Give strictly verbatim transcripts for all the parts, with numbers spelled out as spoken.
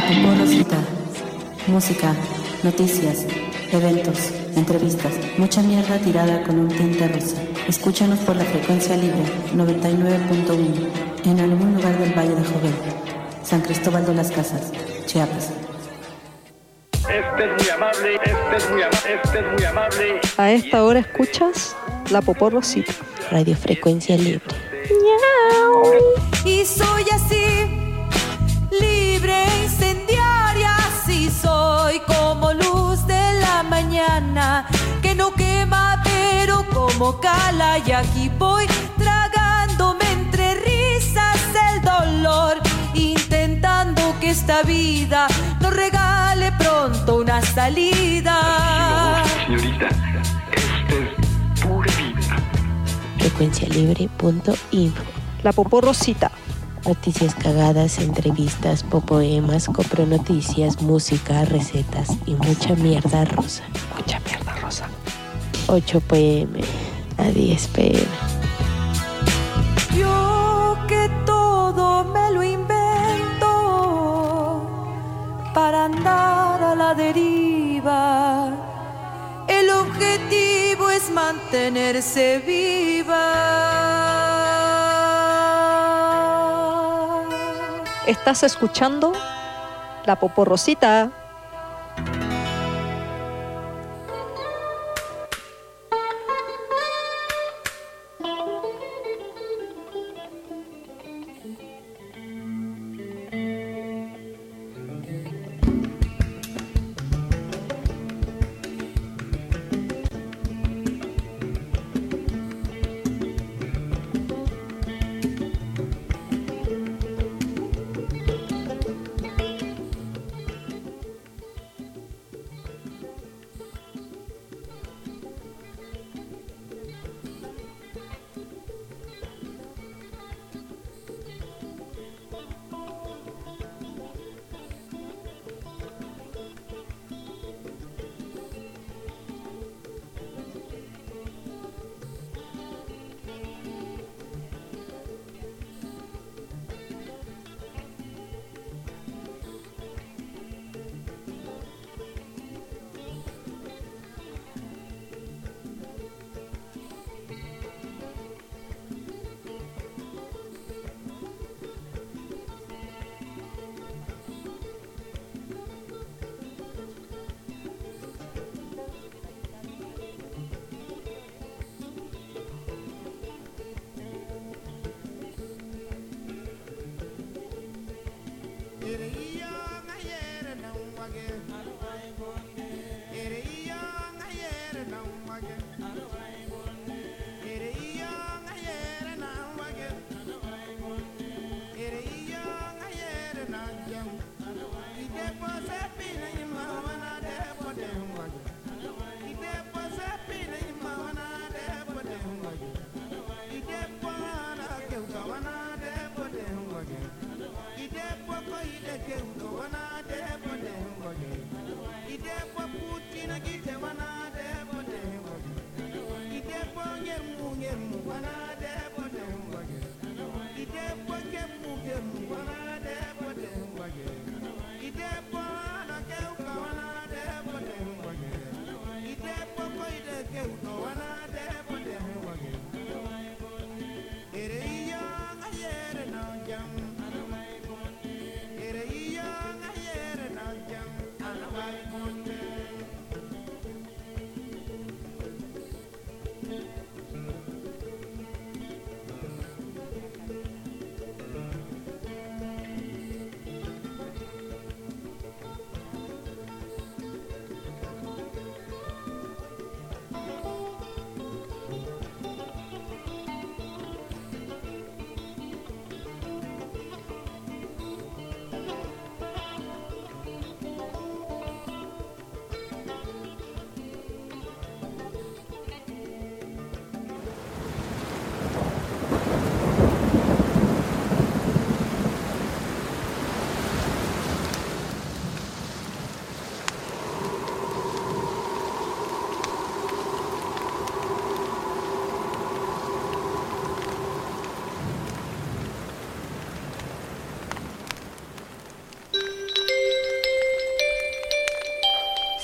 Popó Rosita. Música, noticias, eventos, entrevistas, mucha mierda tirada con un tinte rosa. Escúchanos por la frecuencia libre noventa y nueve punto uno en algún lugar del Valle de Jovel, San Cristóbal de las Casas, Chiapas. Este es muy amable, este es muy amable, este es muy amable. A esta hora escuchas La Popó Rosita. Radio Frecuencia Libre. ¡Miau! Y soy así, libre, incendiaria, sí soy como luz de la mañana, que no quema pero como cala, y aquí voy tragándome entre risas el dolor, intentando que esta vida nos regale pronto una salida. Señorita, este es pura vida. frecuencia libre punto info. La Popó Rosita. Noticias cagadas, entrevistas, popoemas, copronoticias, música, recetas y mucha mierda rosa. Mucha mierda rosa. ocho pm a diez pm. Yo que todo me lo invento para andar a la deriva. El objetivo es mantenerse viva. Estás escuchando La Popó Rosita.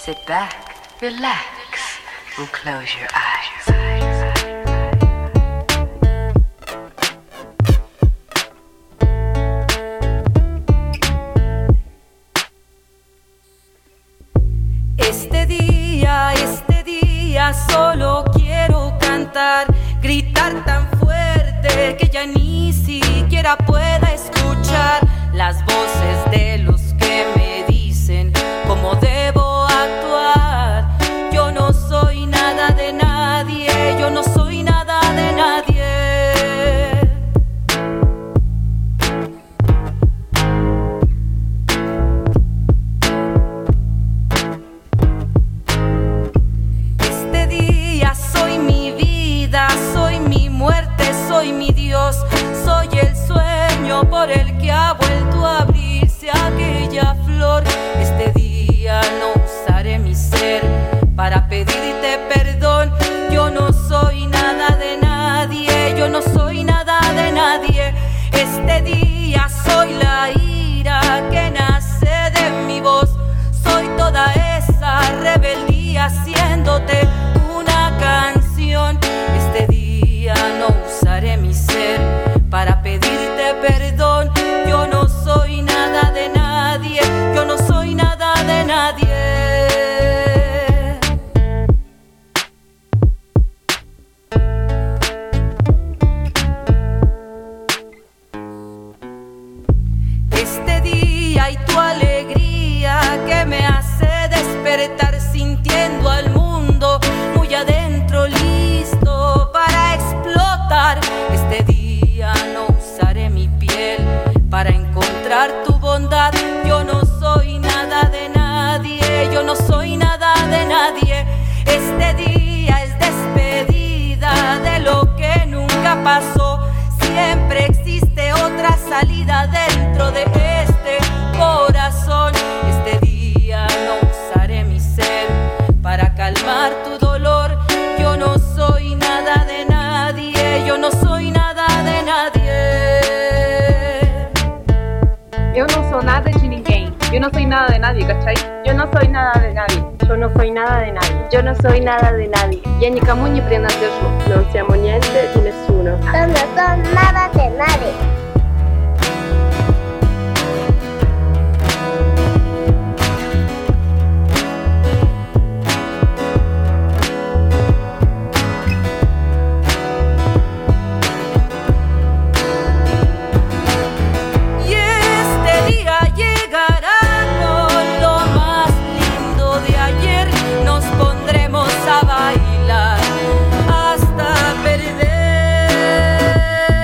Sit back, relax, and close your eyes. Este día, este día solo quiero cantar, gritar tan fuerte que ya ni siquiera pueda escuchar las voces de los que me dicen cómo debo actuar. Yo no soy nada de nadie, yo no soy nada de nadie. Soy mi muerte, soy mi Dios, soy el sueño por el que ha vuelto a abrirse aquella flor. Este día no usaré mi ser para pedirte perdón. Yo no soy nada de nadie, yo no soy nada de nadie. Este día soy la ira que nace de mi voz, soy toda esa rebeldía haciéndote una canción. Este día no usaré mi ser para pedirte perdón. Yo no soy nada de nadie, yo no soy nada de nadie. Este día y tu alegría que me hace despertar sintiendo al mundo muy adentro, listo para explotar. Este día no usaré mi piel para encontrar tu bondad. Yo no soy nada de nadie, yo no soy nada de nadie. Este día es despedida de lo que nunca pasó. Siempre existe otra salida dentro de este corazón. Este día no usaré mi ser para calmar tu dolor. Yo no soy nada de nadie, yo no soy nada de nadie. Eu não sou nada de ninguém, eu não soy nada de nadie, ¿cachai? Yo no soy nada de nadie, yo no soy nada de nadie, yo no soy nada de nadie. Я никому не принадлежу, non siamo niente di nessuno. Yo no soy nada de nadie. A bailar hasta perder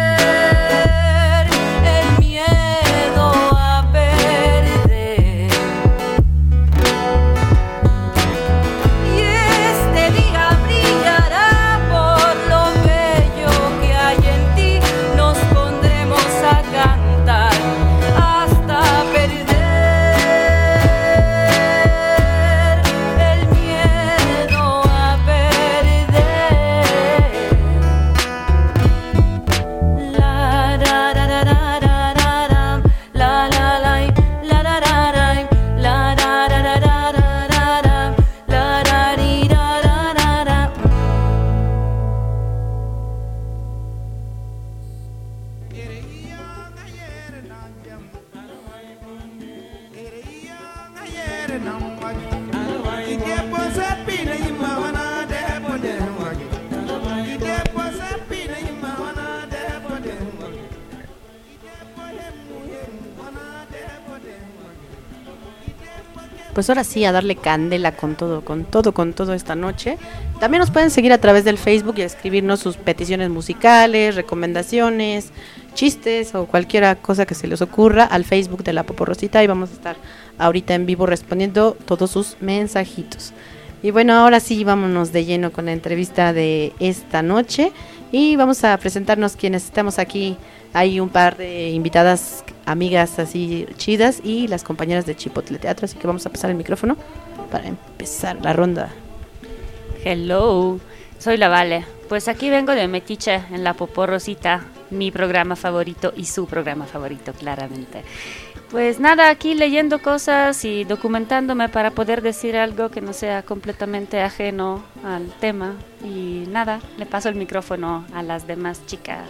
Pues ahora sí, a darle candela con todo, con todo, con todo esta noche. También nos pueden seguir a través del Facebook y escribirnos sus peticiones musicales, recomendaciones, chistes o cualquier cosa que se les ocurra al Facebook de La Poporrosita, y vamos a estar ahorita en vivo respondiendo todos sus mensajitos. Y bueno, ahora sí, vámonos de lleno con la entrevista de esta noche y vamos a presentarnos quienes estamos aquí. Hay un par de invitadas, amigas así chidas, y las compañeras de Chipotle Teatro, así que vamos a pasar el micrófono para empezar la ronda. Hello, soy la Vale. Pues aquí vengo de metiche en La Poporrosita, mi programa favorito y su programa favorito, claramente. Pues nada, aquí leyendo cosas y documentándome para poder decir algo que no sea completamente ajeno al tema. Y nada, le paso el micrófono a las demás chicas.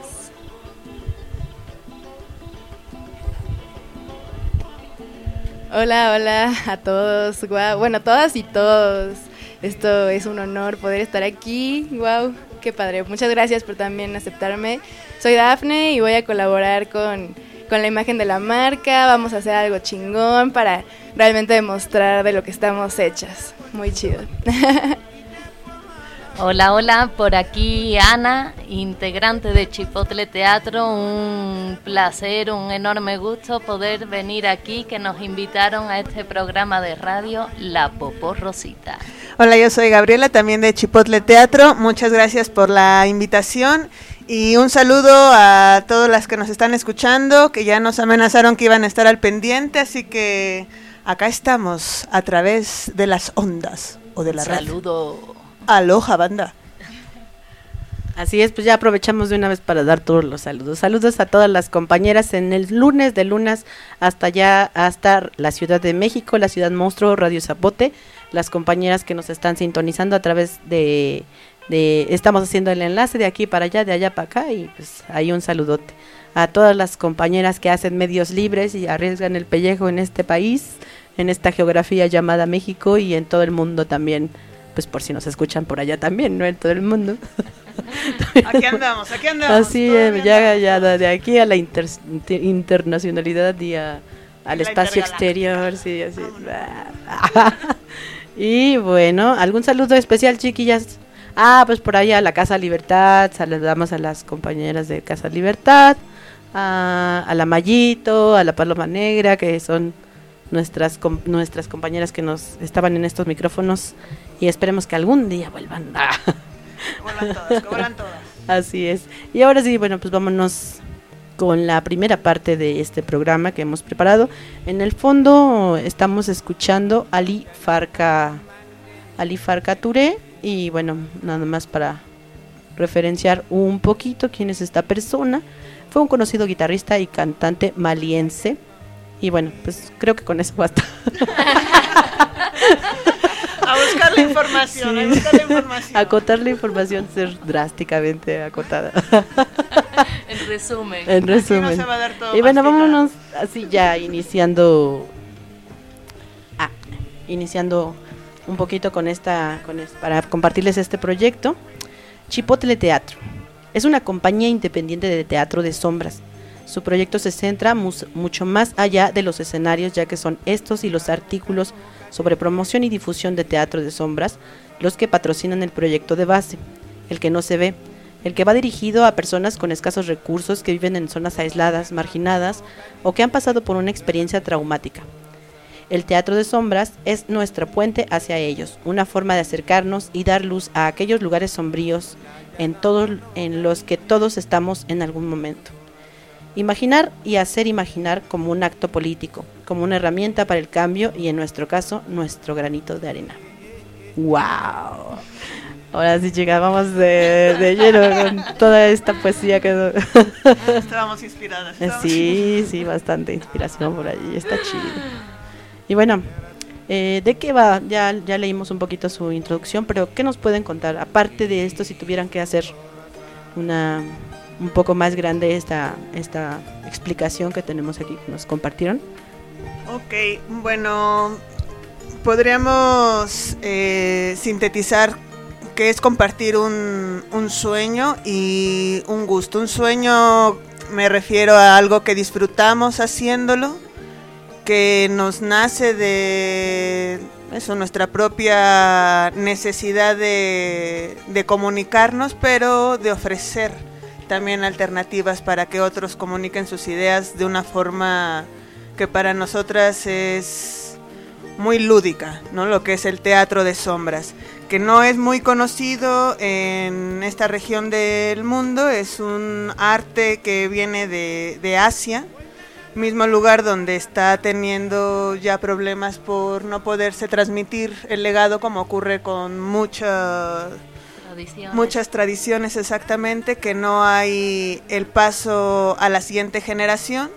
Hola, hola a todos. Wow. Bueno, todas y todos. Esto es un honor poder estar aquí. Wow, qué padre. Muchas gracias por también aceptarme. Soy Dafne y voy a colaborar con, con la imagen de la marca. Vamos a hacer algo chingón para realmente demostrar de lo que estamos hechas. Muy chido. Hola, hola, por aquí Ana, integrante de Chipotle Teatro. Un placer, un enorme gusto poder venir aquí, que nos invitaron a este programa de radio La Popó Rosita. Hola, yo soy Gabriela, también de Chipotle Teatro. Muchas gracias por la invitación y un saludo a todas las que nos están escuchando, que ya nos amenazaron que iban a estar al pendiente, así que acá estamos a través de las ondas o de la red. Saludo. Aloha, banda. Así es, pues ya aprovechamos de una vez para dar todos los saludos. Saludos a todas las compañeras en el lunes de lunas hasta allá, hasta la Ciudad de México, la Ciudad Monstruo, Radio Zapote, las compañeras que nos están sintonizando a través de, de, estamos haciendo el enlace de aquí para allá, de allá para acá, y pues ahí un saludote a todas las compañeras que hacen medios libres y arriesgan el pellejo en este país, en esta geografía llamada México y en todo el mundo también. Pues por si nos escuchan por allá también, ¿no? En todo el mundo. Aquí andamos, aquí andamos. Así, eh, ya, ya, de aquí a la inter, inter, internacionalidad y a, al espacio exterior, sí, así. Y bueno, ¿algún saludo especial, chiquillas? Ah, pues por allá a la Casa Libertad, saludamos a las compañeras de Casa Libertad, a, a la Mayito, a la Paloma Negra, que son nuestras com- nuestras compañeras que nos estaban en estos micrófonos y esperemos que algún día vuelvan. Ah. Vuelvan todas, vuelvan todas. Así es. Y ahora sí, bueno, pues vámonos con la primera parte de este programa que hemos preparado. En el fondo estamos escuchando Ali Farka, Ali Farka Touré, y bueno, nada más para referenciar un poquito quién es esta persona. Fue un conocido guitarrista y cantante maliense. Y bueno, pues creo que con eso basta. A buscar la información, sí. a buscar la información. Acotar la información, ser drásticamente acotada. En resumen. En resumen. Aquí no se va a dar todo y bueno, masticado. vámonos así ya iniciando. Ah, iniciando un poquito con esta, con es, para compartirles este proyecto. Chipotle Teatro. Es una compañía independiente de teatro de sombras. Su proyecto se centra mus- mucho más allá de los escenarios, ya que son estos y los artículos sobre promoción y difusión de teatro de sombras los que patrocinan el proyecto de base, el que no se ve, el que va dirigido a personas con escasos recursos que viven en zonas aisladas, marginadas o que han pasado por una experiencia traumática. El teatro de sombras es nuestra puente hacia ellos, una forma de acercarnos y dar luz a aquellos lugares sombríos en, todo, en los que todos estamos en algún momento. Imaginar y hacer imaginar como un acto político, como una herramienta para el cambio y en nuestro caso, nuestro granito de arena. ¡Wow! Ahora sí, chicas, vamos de, de lleno con toda esta poesía que... Estábamos inspiradas. Estábamos Sí, sí, bastante inspiración por allí, está chido. Y bueno, eh, ¿de qué va? Ya, ya leímos un poquito su introducción, pero ¿qué nos pueden contar? Aparte de esto, si tuvieran que hacer una... un poco más grande esta esta explicación que tenemos aquí que nos compartieron. Ok, bueno, podríamos eh, sintetizar que es compartir un, un sueño y un gusto. Un sueño me refiero a algo que disfrutamos haciéndolo, que nos nace de eso, nuestra propia necesidad de, de comunicarnos, pero de ofrecer también alternativas para que otros comuniquen sus ideas de una forma que para nosotras es muy lúdica, ¿no? Lo que es el teatro de sombras, que no es muy conocido en esta región del mundo, es un arte que viene de, de Asia, mismo lugar donde está teniendo ya problemas por no poderse transmitir el legado como ocurre con muchas Tradiciones. Muchas tradiciones exactamente, que no hay el paso a la siguiente generación,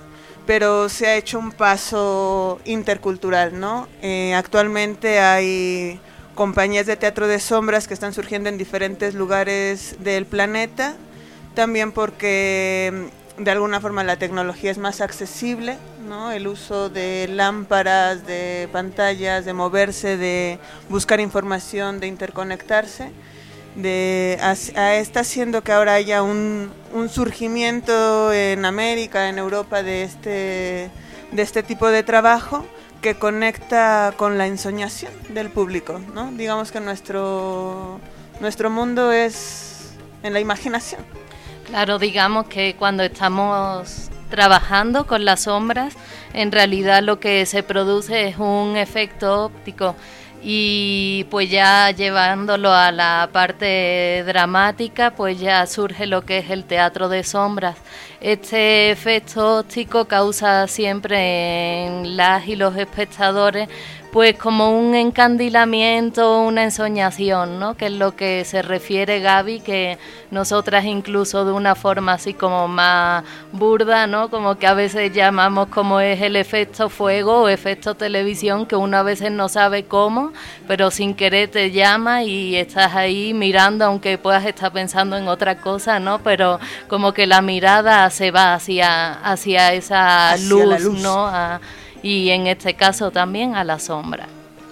pero se ha hecho un paso intercultural, ¿no? Eh, actualmente hay compañías de teatro de sombras que están surgiendo en diferentes lugares del planeta, también porque de alguna forma la tecnología es más accesible, ¿no? El uso de lámparas, de pantallas, de moverse, de buscar información, de interconectarse, de a, a está haciendo que ahora haya un, un surgimiento en América, en Europa de este de este tipo de trabajo que conecta con la ensoñación del público, ¿no? Digamos que nuestro nuestro mundo es en la imaginación. Claro, digamos que cuando estamos trabajando con las sombras, en realidad lo que se produce es un efecto óptico. Y pues ya llevándolo a la parte dramática, pues ya surge lo que es el teatro de sombras. Este efecto óptico causa siempre en las y los espectadores pues como un encandilamiento, una ensoñación, ¿no? Que es lo que se refiere Gaby, que nosotras incluso de una forma así como más burda, ¿no? Como que a veces llamamos como es el efecto fuego o efecto televisión, que uno a veces no sabe cómo, pero sin querer te llama y estás ahí mirando, aunque puedas estar pensando en otra cosa, ¿no? Pero como que la mirada se va hacia, hacia esa hacia luz, la luz, ¿no? A, y en este caso también a la sombra.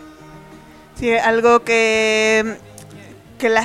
Sí, algo que, que la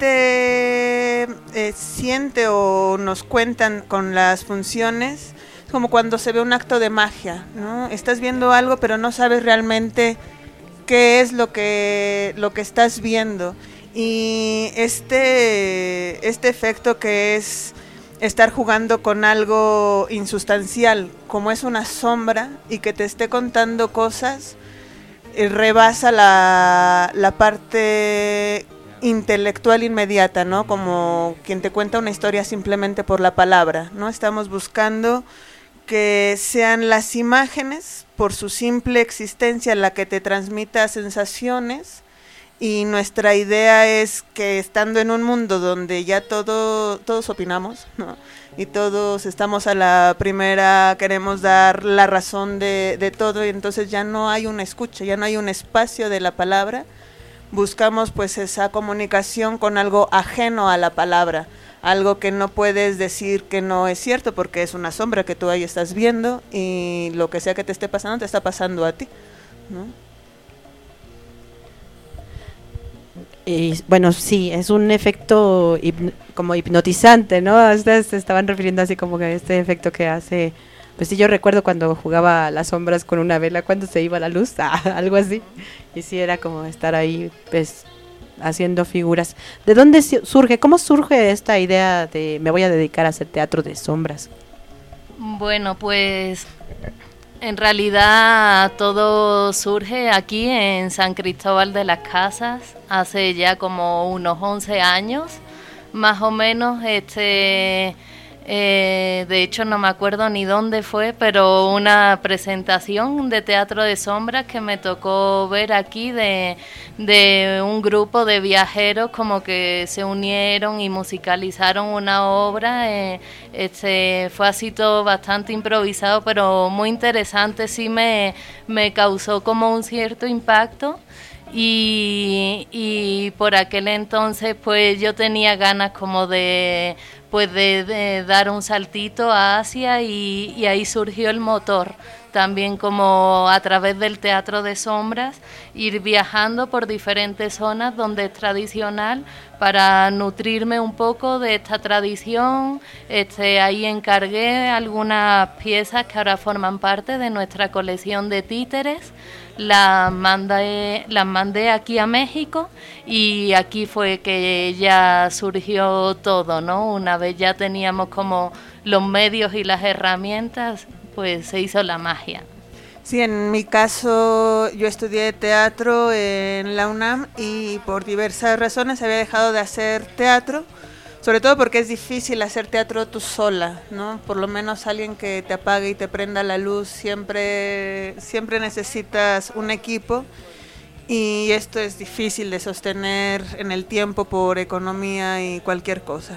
gente eh, siente o nos cuentan con las funciones, es como cuando se ve un acto de magia, ¿no? Estás viendo algo pero no sabes realmente qué es lo que, lo que estás viendo. Y este, este efecto que es estar jugando con algo insustancial, como es una sombra, y que te esté contando cosas, eh, rebasa la, la parte intelectual inmediata, ¿no? Como quien te cuenta una historia simplemente por la palabra, ¿no? Estamos buscando que sean las imágenes, por su simple existencia, la que te transmita sensaciones. Y nuestra idea es que estando en un mundo donde ya todo, todos opinamos, ¿no? Y todos estamos a la primera, queremos dar la razón de, de todo, y entonces ya no hay una escucha, ya no hay un espacio de la palabra, buscamos pues esa comunicación con algo ajeno a la palabra, algo que no puedes decir que no es cierto porque es una sombra que tú ahí estás viendo y lo que sea que te esté pasando te está pasando a ti, ¿no? Y, bueno, sí, es un efecto hipn- como hipnotizante, ¿no? Ustedes se estaban refiriendo así como que este efecto que hace, pues sí, yo recuerdo cuando jugaba a las sombras con una vela, cuando se iba la luz, ah, algo así, y sí, era como estar ahí, pues, haciendo figuras. ¿De dónde surge, cómo surge esta idea de me voy a dedicar a hacer teatro de sombras? Bueno, pues en realidad todo surge aquí en San Cristóbal de las Casas, hace ya como unos once años, más o menos. Este, eh, de hecho no me acuerdo ni dónde fue, pero una presentación de teatro de sombras que me tocó ver aquí de, de un grupo de viajeros como que se unieron y musicalizaron una obra. Eh, este, fue así todo bastante improvisado, pero muy interesante, sí me, me causó como un cierto impacto. Y, y por aquel entonces pues yo tenía ganas como de pues de, de dar un saltito a Asia y, y ahí surgió el motor, también como a través del teatro de sombras, ir viajando por diferentes zonas donde es tradicional para nutrirme un poco de esta tradición. Este, ahí encargué algunas piezas que ahora forman parte de nuestra colección de títeres. Las mandé, las mandé aquí a México y aquí fue que ya surgió todo, ¿no? Una vez ya teníamos como los medios y las herramientas, pues se hizo la magia. Sí, en mi caso yo estudié teatro en la UNAM y por diversas razones había dejado de hacer teatro, sobre todo porque es difícil hacer teatro tú sola, ¿no? Por lo menos alguien que te apague y te prenda la luz, siempre, siempre necesitas un equipo y esto es difícil de sostener en el tiempo por economía y cualquier cosa.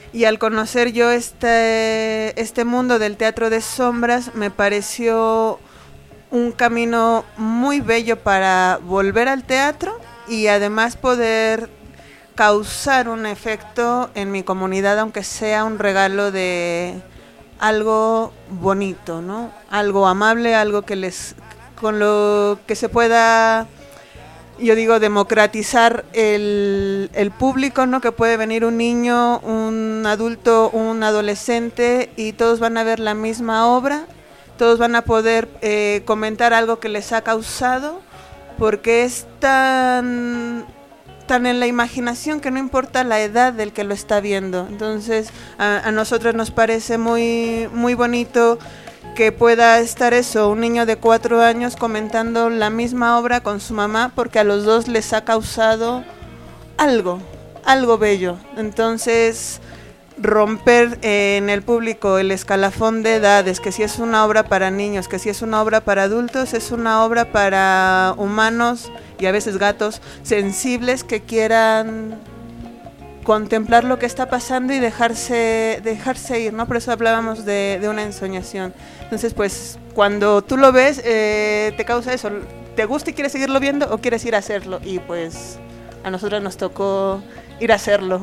Y al conocer yo este, este mundo del teatro de sombras, me pareció un camino muy bello para volver al teatro y además poder causar un efecto en mi comunidad, aunque sea un regalo de algo bonito, ¿no? Algo amable, algo que les, con lo que se pueda, yo digo, democratizar el, el público, ¿no? Que puede venir un niño, un adulto, un adolescente y todos van a ver la misma obra, todos van a poder eh, comentar algo que les ha causado, porque es tan, tan en la imaginación que no importa la edad del que lo está viendo. Entonces a, a nosotros nos parece muy, muy bonito que pueda estar eso, un niño de cuatro años comentando la misma obra con su mamá, porque a los dos les ha causado algo, algo bello. Entonces, romper eh, en el público el escalafón de edades, que si es una obra para niños, que si es una obra para adultos, es una obra para humanos y a veces gatos sensibles que quieran contemplar lo que está pasando y dejarse dejarse ir, ¿no? Por eso hablábamos de, de una ensoñación. Entonces, pues, cuando tú lo ves, eh, te causa eso. ¿Te gusta y quieres seguirlo viendo o quieres ir a hacerlo? Y pues a nosotros nos tocó ir a hacerlo.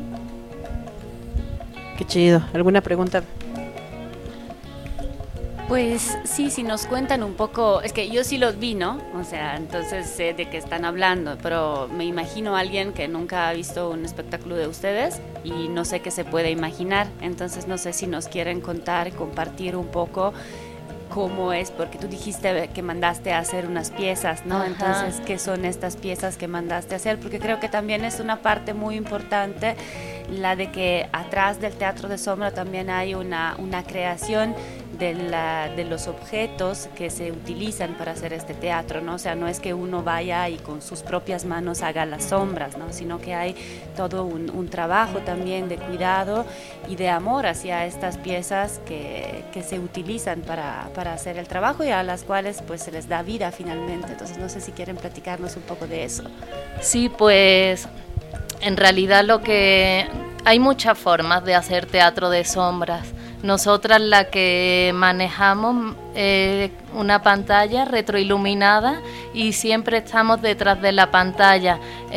Qué chido. ¿Alguna pregunta? Pues sí, si nos cuentan un poco, es que yo sí los vi, ¿no? O sea, entonces sé de qué están hablando, pero me imagino a alguien que nunca ha visto un espectáculo de ustedes y no sé qué se puede imaginar. Entonces no sé si nos quieren contar, compartir un poco cómo es, porque tú dijiste que mandaste a hacer unas piezas, ¿no? Ajá. Entonces, ¿qué son estas piezas que mandaste a hacer? Porque creo que también es una parte muy importante la de que atrás del teatro de sombra también hay una, una creación de, la, de los objetos que se utilizan para hacer este teatro, ¿no? O sea, no es que uno vaya y con sus propias manos haga las sombras, ¿no? Sino que hay todo un, un trabajo también de cuidado y de amor hacia estas piezas que, que se utilizan para, para hacer el trabajo y a las cuales pues se les da vida finalmente. Entonces no sé si quieren platicarnos un poco de eso. Sí, pues en realidad lo que hay muchas formas de hacer teatro de sombras. Nosotras la que manejamos eh, una pantalla retroiluminada y siempre estamos detrás de la pantalla.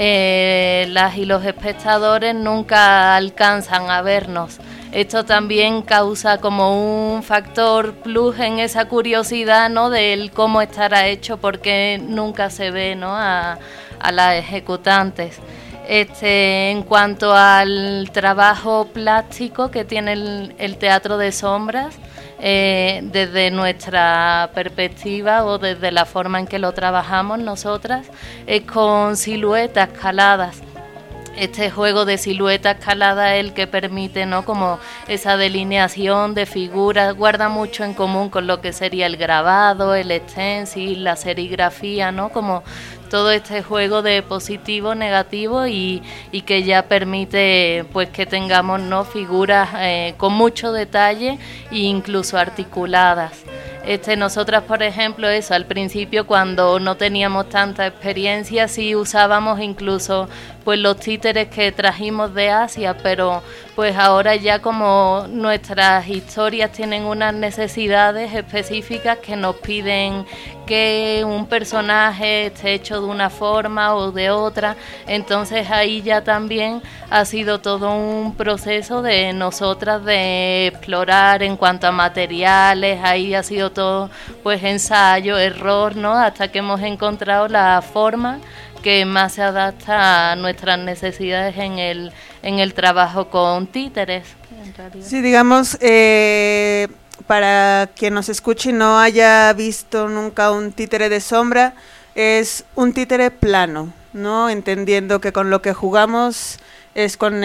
Eh, las y los espectadores nunca alcanzan a vernos. Esto también causa como un factor plus en esa curiosidad, ¿no? Del cómo estará hecho, porque nunca se ve, ¿no? a, a las ejecutantes. Este, en cuanto al trabajo plástico que tiene el, el teatro de sombras, eh, desde nuestra perspectiva o desde la forma en que lo trabajamos nosotras, es con siluetas caladas. Este juego de silueta escalada es el que permite, ¿no? Como esa delineación de figuras, guarda mucho en común con lo que sería el grabado, el stencil, la serigrafía, ¿no? Como todo este juego de positivo, negativo y, y que ya permite pues que tengamos, ¿no? Figuras eh, con mucho detalle e incluso articuladas. Este, nosotras, por ejemplo, eso, al principio cuando no teníamos tanta experiencia, sí usábamos incluso pues los títeres que trajimos de Asia, pero pues ahora ya como nuestras historias tienen unas necesidades específicas que nos piden que un personaje esté hecho de una forma o de otra, entonces ahí ya también ha sido todo un proceso de nosotras de explorar en cuanto a materiales, ahí ha sido todo pues ensayo, error, ¿no? Hasta que hemos encontrado la forma que más se adapta a nuestras necesidades en el en el trabajo con títeres. Sí, digamos, eh, para quien nos escuche y no haya visto nunca un títere de sombra, es un títere plano, ¿no? Entendiendo que con lo que jugamos es con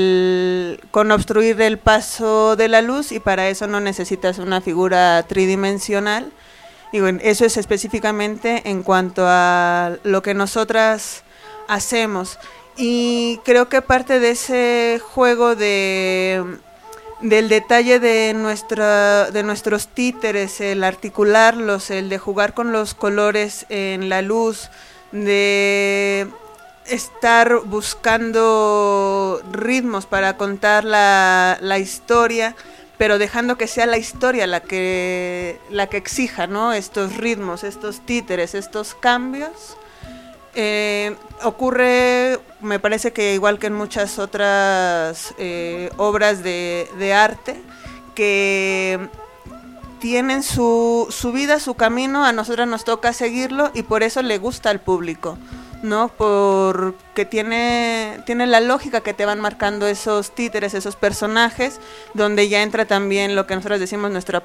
el con obstruir el paso de la luz y para eso no necesitas una figura tridimensional. Digo, eso es específicamente en cuanto a lo que nosotras hacemos. Y creo que parte de ese juego de del detalle de nuestra de nuestros títeres, el articularlos, el de jugar con los colores en la luz, de estar buscando ritmos para contar la, la historia, pero dejando que sea la historia la que, la que exija, ¿no? Estos ritmos, estos títeres, estos cambios. Eh, ocurre, me parece que igual que en muchas otras eh, obras de, de arte, que tienen su, su vida, su camino, a nosotros nos toca seguirlo y por eso le gusta al público, ¿no? Porque tiene, tiene la lógica que te van marcando esos títeres, esos personajes, donde ya entra también lo que nosotros decimos, nuestra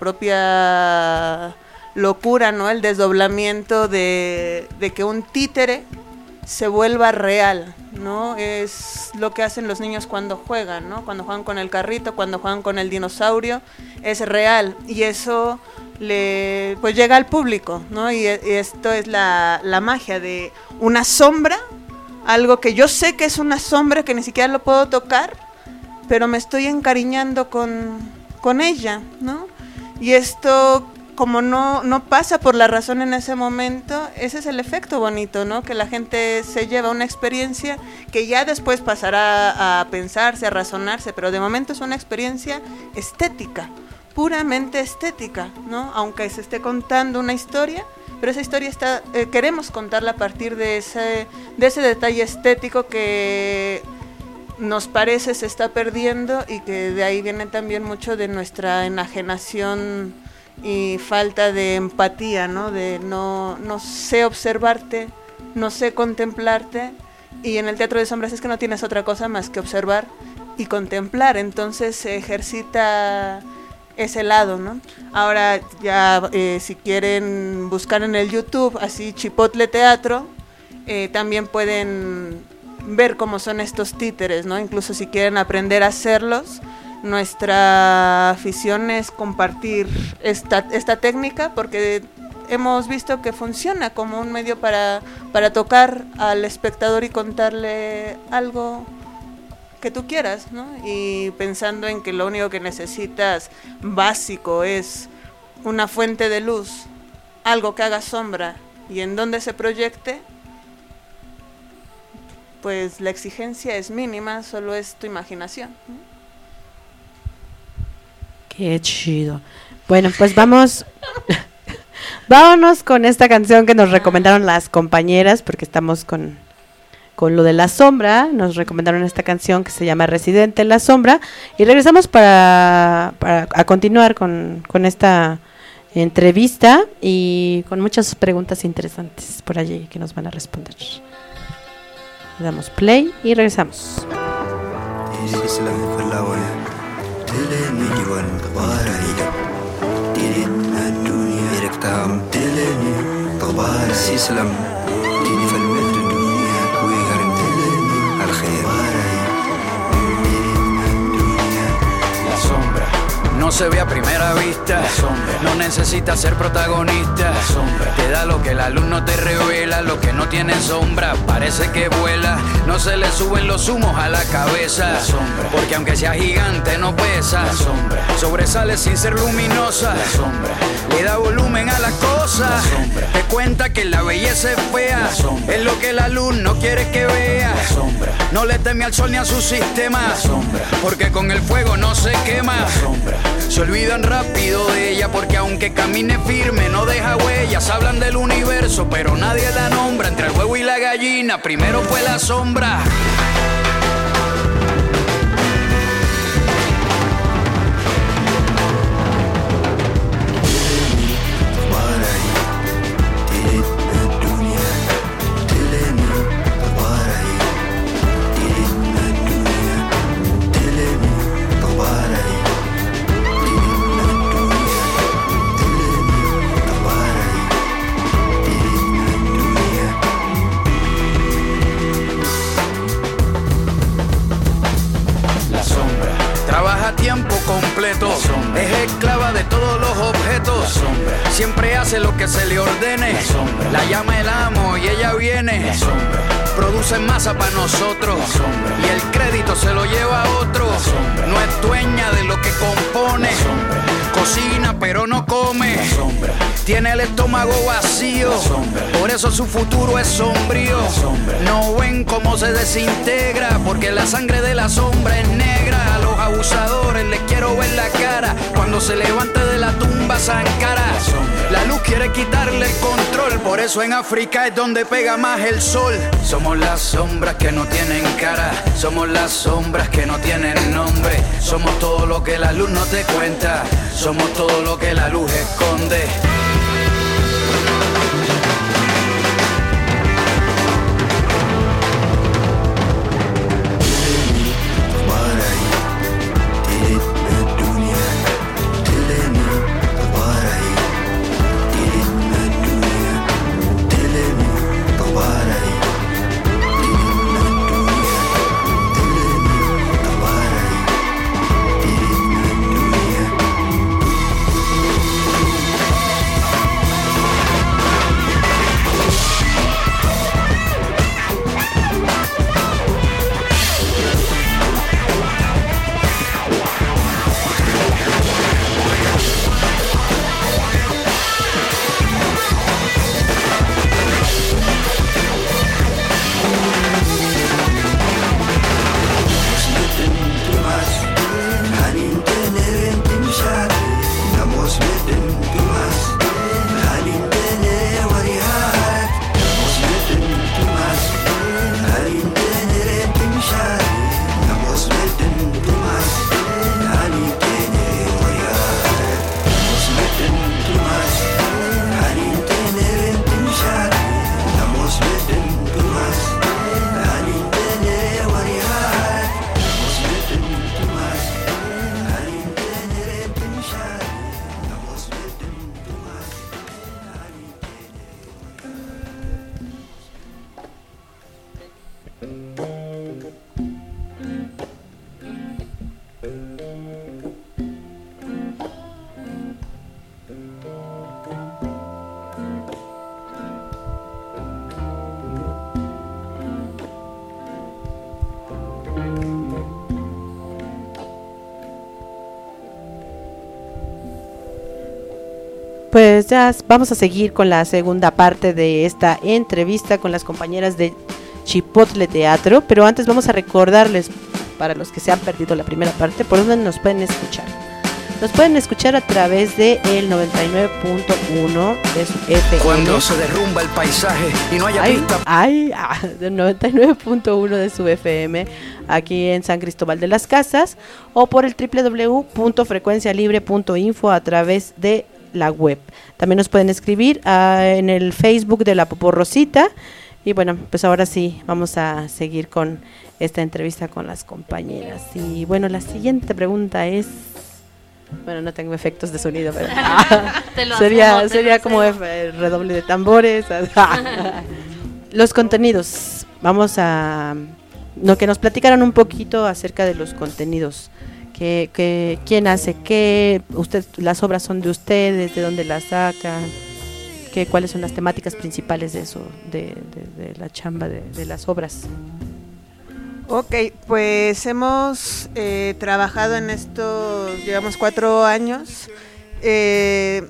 propia locura, ¿no? El desdoblamiento de, de que un títere se vuelva real, ¿no? Es lo que hacen los niños cuando juegan, ¿no? Cuando juegan con el carrito, cuando juegan con el dinosaurio, es real y eso le pues llega al público, ¿no? Y, y esto es la, la magia de una sombra, algo que yo sé que es una sombra que ni siquiera lo puedo tocar, pero me estoy encariñando con, con ella, ¿no? Y esto, como no, no pasa por la razón en ese momento, ese es el efecto bonito, ¿no? Que la gente se lleva una experiencia que ya después pasará a pensarse, a razonarse, pero de momento es una experiencia estética, puramente estética, ¿no? Aunque se esté contando una historia, pero esa historia está, eh, queremos contarla a partir de ese, de ese detalle estético que nos parece se está perdiendo y que de ahí viene también mucho de nuestra enajenación y falta de empatía, ¿no? De no, no sé observarte, no sé contemplarte, y en el teatro de sombras es que no tienes otra cosa más que observar y contemplar, entonces se ejercita ese lado, ¿no? Ahora ya eh, si quieren buscar en el YouTube así Chipotle Teatro, eh, también pueden ver cómo son estos títeres, ¿no? Incluso si quieren aprender a hacerlos. Nuestra afición es compartir esta, esta técnica porque hemos visto que funciona como un medio para, para tocar al espectador y contarle algo que tú quieras, ¿no? Y pensando en que lo único que necesitas básico es una fuente de luz, algo que haga sombra y en donde se proyecte, pues la exigencia es mínima, solo es tu imaginación, ¿no? Qué chido. Bueno, pues vamos, vámonos con esta canción que nos recomendaron las compañeras, porque estamos con, con lo de la sombra. Nos recomendaron esta canción que se llama Residente en la Sombra y regresamos para, para a continuar con, con esta entrevista y con muchas preguntas interesantes por allí que nos van a responder. Le damos play y regresamos. تلني جوان غبار هيدا تيري الدنيا يركتام تلني غبار سيسلم تيني فالمد الدنيا ويغرم تلني الخير La sombra no se ve a primera vista, no necesita ser protagonista, te da lo que la luz no te revela, lo que no tiene sombra parece que vuela, no se le suben los humos a la cabeza, porque aunque sea gigante no pesa, sobresale sin ser luminosa, le da volumen a las cosas, te cuenta que la belleza es fea, es lo que la luz no quiere que vea, no le teme al sol ni a su sistema, porque con el fuego no se quema. Se olvidan rápido de ella porque aunque camine firme no deja huellas. Hablan del universo pero nadie la nombra. Entre el huevo y la gallina primero fue la sombra. Tiempo completo, es esclava de todos los objetos, siempre hace lo que se le ordene, la llama el amo y ella viene, produce masa para nosotros y el crédito se lo lleva a otro, no es dueña de lo que compone, cocina pero no come. La sombra. Tiene el estómago vacío. La sombra. Por eso su futuro es sombrío. La sombra. No ven cómo se desintegra, porque la sangre de la sombra es negra. A los abusadores les quiero ver la cara cuando se levante de la tumba Sankara. La, la luz quiere quitarle el control, por eso en África es donde pega más el sol. Somos las sombras que no tienen cara, somos las sombras que no tienen nombre. Somos todo lo que la luz no te cuenta, somos todo lo que la luz esconde. Pues ya vamos a seguir con la segunda parte de esta entrevista con las compañeras de Chipotle Teatro, pero antes vamos a recordarles, para los que se han perdido la primera parte, por dónde nos pueden escuchar. Nos pueden escuchar a través de el noventa y nueve punto uno de su F M. Cuando se derrumba el paisaje y no haya ay, pista. Ay, ah, del noventa y nueve punto uno de su F M, aquí en San Cristóbal de las Casas, o por el doble u doble u doble u punto frecuencia libre punto info a través de la web. También nos pueden escribir uh, en el Facebook de La Poporrosita. Y bueno, pues ahora sí, vamos a seguir con esta entrevista con las compañeras. Y bueno, la siguiente pregunta es... Bueno, no tengo efectos de sonido, pero ah, sería, hacemos, sería como F, redoble de tambores. Los contenidos. Vamos a... No, que nos platicaran un poquito acerca de los contenidos. Que, que, ¿Quién hace qué? Usted, las obras son de ustedes, ¿de dónde las sacan? ¿Qué, ¿Cuáles son las temáticas principales de eso, de, de, de la chamba de, de las obras? Ok, pues hemos eh, trabajado en estos, llevamos cuatro años. Eh,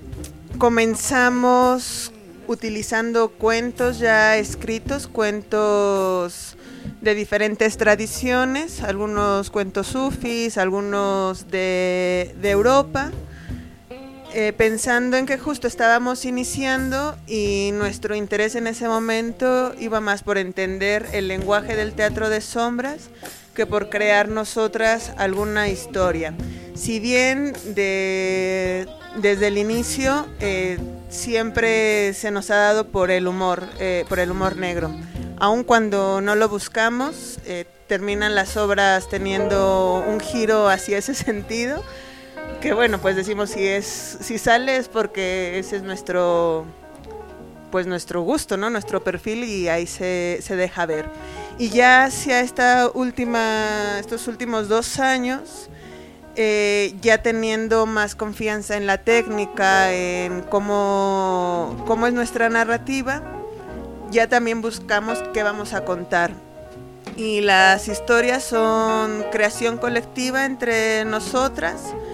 comenzamos utilizando cuentos ya escritos, cuentos de diferentes tradiciones, algunos cuentos sufis, algunos de, de Europa, eh, pensando en que justo estábamos iniciando y nuestro interés en ese momento iba más por entender el lenguaje del teatro de sombras que por crear nosotras alguna historia. Si bien de, desde el inicio eh, siempre se nos ha dado por el humor, eh, por el humor negro. Aun cuando no lo buscamos, eh, terminan las obras teniendo un giro hacia ese sentido, que bueno, pues decimos si es si sale es porque ese es nuestro pues nuestro gusto, ¿no? Nuestro perfil, y ahí se, se deja ver. Y ya hacia esta última, estos últimos dos años, eh, ya teniendo más confianza en la técnica, en cómo, cómo es nuestra narrativa, ya también buscamos qué vamos a contar. Y las historias son creación colectiva entre nosotras,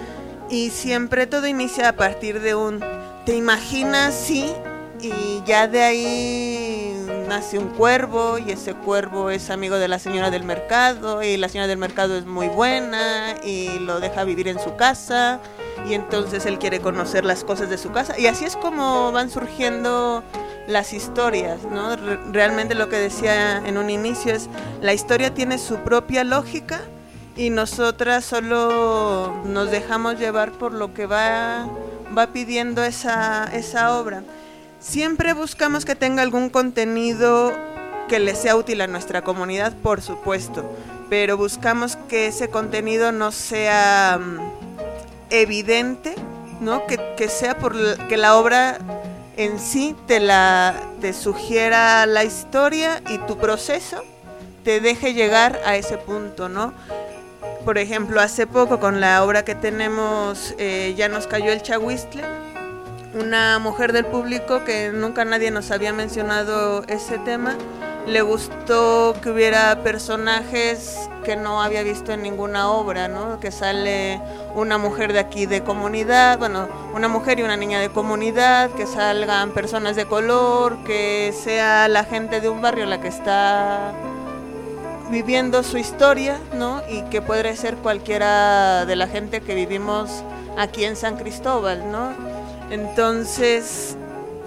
y siempre todo inicia a partir de un te imaginas, sí, y ya de ahí nace un cuervo y ese cuervo es amigo de la señora del mercado y la señora del mercado es muy buena y lo deja vivir en su casa y entonces él quiere conocer las cosas de su casa y así es como van surgiendo las historias, ¿no? Realmente lo que decía en un inicio es la historia tiene su propia lógica y nosotras solo nos dejamos llevar por lo que va, va pidiendo esa, esa obra. Siempre buscamos que tenga algún contenido que le sea útil a nuestra comunidad, por supuesto, pero buscamos que ese contenido no sea um, evidente, ¿no? Que, que sea por la, que la obra en sí te, la, te sugiera la historia y tu proceso te deje llegar a ese punto, ¿no? Por ejemplo, hace poco con la obra que tenemos, eh, Ya nos cayó el Chahuistle, una mujer del público que nunca nadie nos había mencionado ese tema, le gustó que hubiera personajes que no había visto en ninguna obra, ¿no? Que sale una mujer de aquí de comunidad, bueno, una mujer y una niña de comunidad, que salgan personas de color, que sea la gente de un barrio la que está viviendo su historia, ¿no? Y que podría ser cualquiera de la gente que vivimos aquí en San Cristóbal, ¿no? Entonces,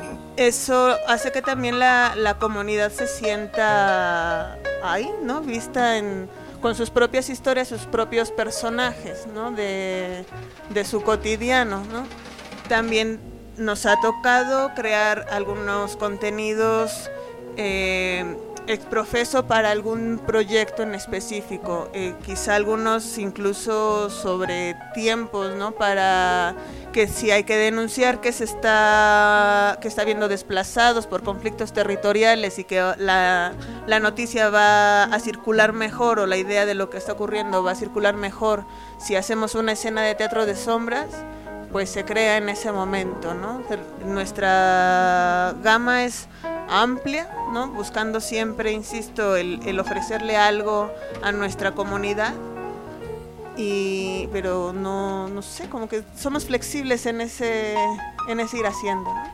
eso hace que también la, la comunidad se sienta ahí, ¿no? Vista en, con sus propias historias, sus propios personajes, ¿no? De, de su cotidiano, ¿no? También nos ha tocado crear algunos contenidos eh, exprofeso para algún proyecto en específico, eh, quizá algunos incluso sobre tiempos, ¿no? Para que si hay que denunciar que se está que está habiendo desplazados por conflictos territoriales y que la, la noticia va a circular mejor o la idea de lo que está ocurriendo va a circular mejor si hacemos una escena de teatro de sombras, pues se crea en ese momento, ¿no? Nuestra gama es amplia, ¿no? Buscando siempre, insisto, el, el ofrecerle algo a nuestra comunidad, y pero no, no sé, como que somos flexibles en ese, en ese ir haciendo, ¿no?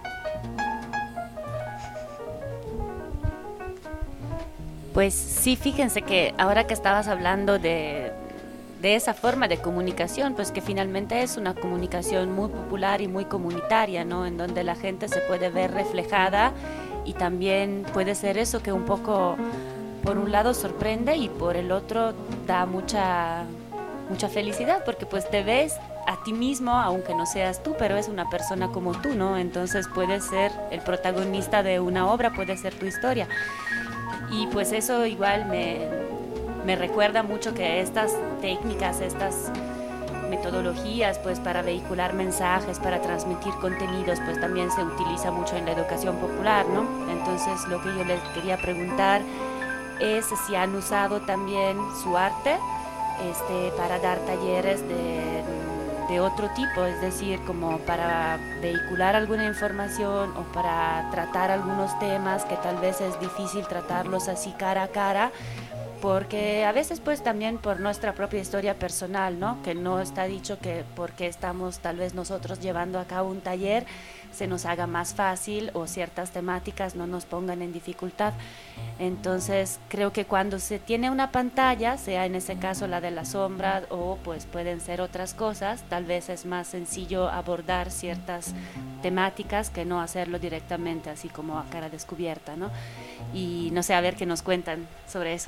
Pues sí, fíjense que ahora que estabas hablando de, de esa forma de comunicación, pues que finalmente es una comunicación muy popular y muy comunitaria, ¿no? En donde la gente se puede ver reflejada y también puede ser eso que un poco, por un lado sorprende y por el otro da mucha, mucha felicidad, porque pues te ves a ti mismo, aunque no seas tú, pero es una persona como tú, ¿no? Entonces puedes ser el protagonista de una obra, puede ser tu historia. Y pues eso igual me, me recuerda mucho que estas técnicas, estas metodologías pues para vehicular mensajes, para transmitir contenidos, pues también se utiliza mucho en la educación popular, ¿no? Entonces lo que yo les quería preguntar es si han usado también su arte este, para dar talleres de, de otro tipo, es decir, como para vehicular alguna información o para tratar algunos temas que tal vez es difícil tratarlos así cara a cara, porque a veces pues también por nuestra propia historia personal, ¿no? Que no está dicho que porque estamos tal vez nosotros llevando a cabo un taller se nos haga más fácil o ciertas temáticas no nos pongan en dificultad. Entonces creo que cuando se tiene una pantalla, sea en ese caso la de la sombra o pues pueden ser otras cosas, tal vez es más sencillo abordar ciertas temáticas que no hacerlo directamente así como a cara descubierta, ¿no? Y no sé, a ver qué nos cuentan sobre eso.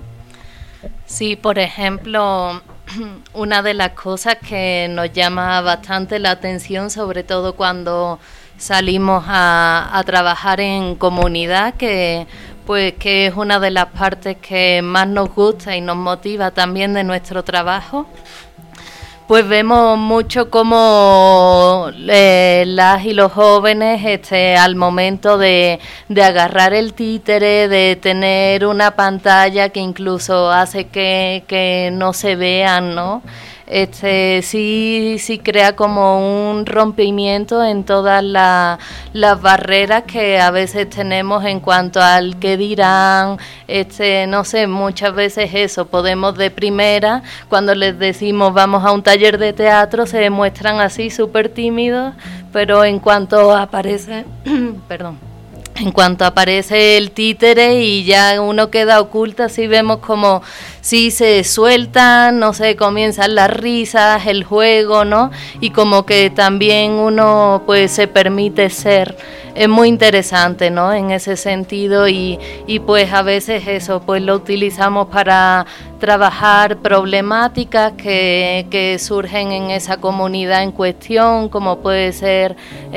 Sí, por ejemplo, una de las cosas que nos llama bastante la atención, sobre todo cuando salimos a, a trabajar en comunidad, que pues que es una de las partes que más nos gusta y nos motiva también de nuestro trabajo, pues vemos mucho cómo eh, las y los jóvenes este, al momento de, de agarrar el títere, de tener una pantalla que incluso hace que, que no se vean, ¿no? este sí sí crea como un rompimiento en todas la, las barreras que a veces tenemos en cuanto al qué dirán, este no sé, muchas veces eso, podemos de primera, cuando les decimos vamos a un taller de teatro, se demuestran así súper tímidos, pero en cuanto aparece, perdón, en cuanto aparece el títere y ya uno queda oculta, así vemos como sí se sueltan, no sé, comienzan las risas, el juego, ¿no? Y como que también uno pues se permite ser. Es muy interesante, ¿no? En ese sentido y, y pues a veces eso pues lo utilizamos para trabajar problemáticas que, que surgen en esa comunidad en cuestión, como puede ser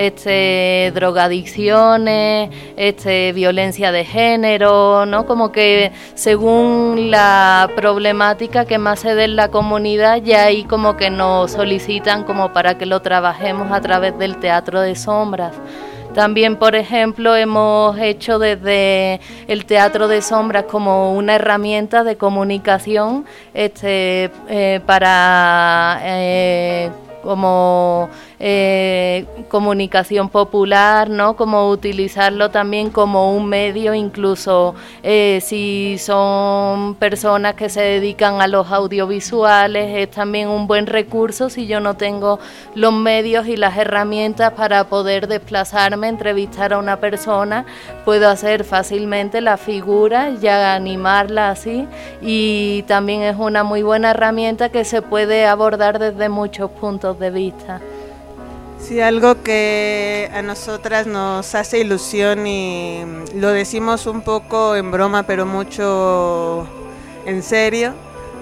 este drogadicciones, este violencia de género, ¿no? Como que según la problemática que más se dé en la comunidad, ya ahí como que nos solicitan como para que lo trabajemos a través del teatro de sombras. También, por ejemplo, hemos hecho desde el teatro de sombras como una herramienta de comunicación este, eh, para eh, como eh, comunicación popular, ¿no? Como utilizarlo también como un medio, incluso eh, si son personas que se dedican a los audiovisuales, es también un buen recurso si yo no tengo los medios y las herramientas para poder desplazarme, entrevistar a una persona, puedo hacer fácilmente la figura, ya animarla así, y también es una muy buena herramienta que se puede abordar desde muchos puntos de vista. Sí, algo que a nosotras nos hace ilusión y lo decimos un poco en broma, pero mucho en serio,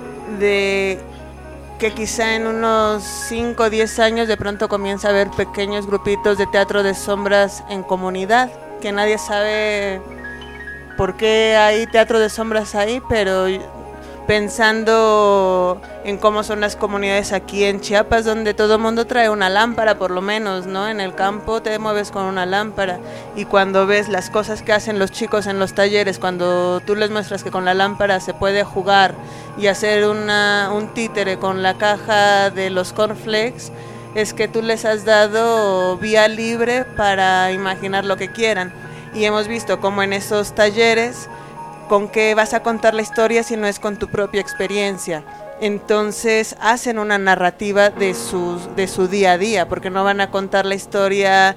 de que quizá en unos cinco o diez años de pronto comienza a haber pequeños grupitos de teatro de sombras en comunidad, que nadie sabe por qué hay teatro de sombras ahí, pero pensando en cómo son las comunidades aquí en Chiapas, donde todo el mundo trae una lámpara, por lo menos, ¿no? En el campo te mueves con una lámpara, y cuando ves las cosas que hacen los chicos en los talleres, cuando tú les muestras que con la lámpara se puede jugar y hacer una, un títere con la caja de los cornflakes, es que tú les has dado vía libre para imaginar lo que quieran. Y hemos visto cómo en esos talleres, ¿con qué vas a contar la historia si no es con tu propia experiencia? Entonces hacen una narrativa de, sus, de su día a día, porque no van a contar la historia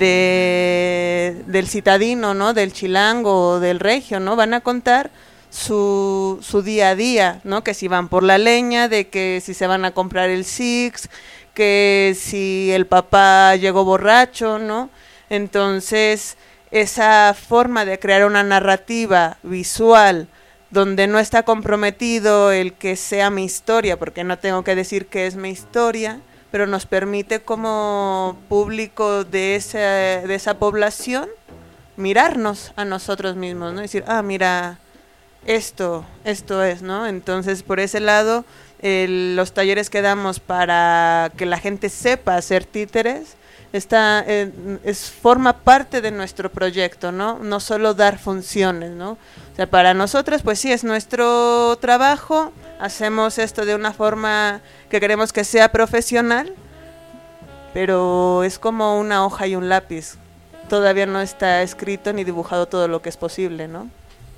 de, del citadino, ¿no? Del chilango o del regio, ¿no? Van a contar su, su día a día, ¿no? Que si van por la leña, de que si se van a comprar el Six, que si el papá llegó borracho, ¿no? Entonces esa forma de crear una narrativa visual donde no está comprometido el que sea mi historia, porque no tengo que decir que es mi historia, pero nos permite como público de esa, de esa población mirarnos a nosotros mismos, ¿no? Decir, ah, mira, esto, esto es, ¿no? Entonces, por ese lado, el, los talleres que damos para que la gente sepa hacer títeres, Está, eh, es, forma parte de nuestro proyecto, ¿no? No solo dar funciones, ¿no? O sea, para nosotros, pues sí, es nuestro trabajo, hacemos esto de una forma que queremos que sea profesional, pero es como una hoja y un lápiz. Todavía no está escrito ni dibujado todo lo que es posible, ¿no?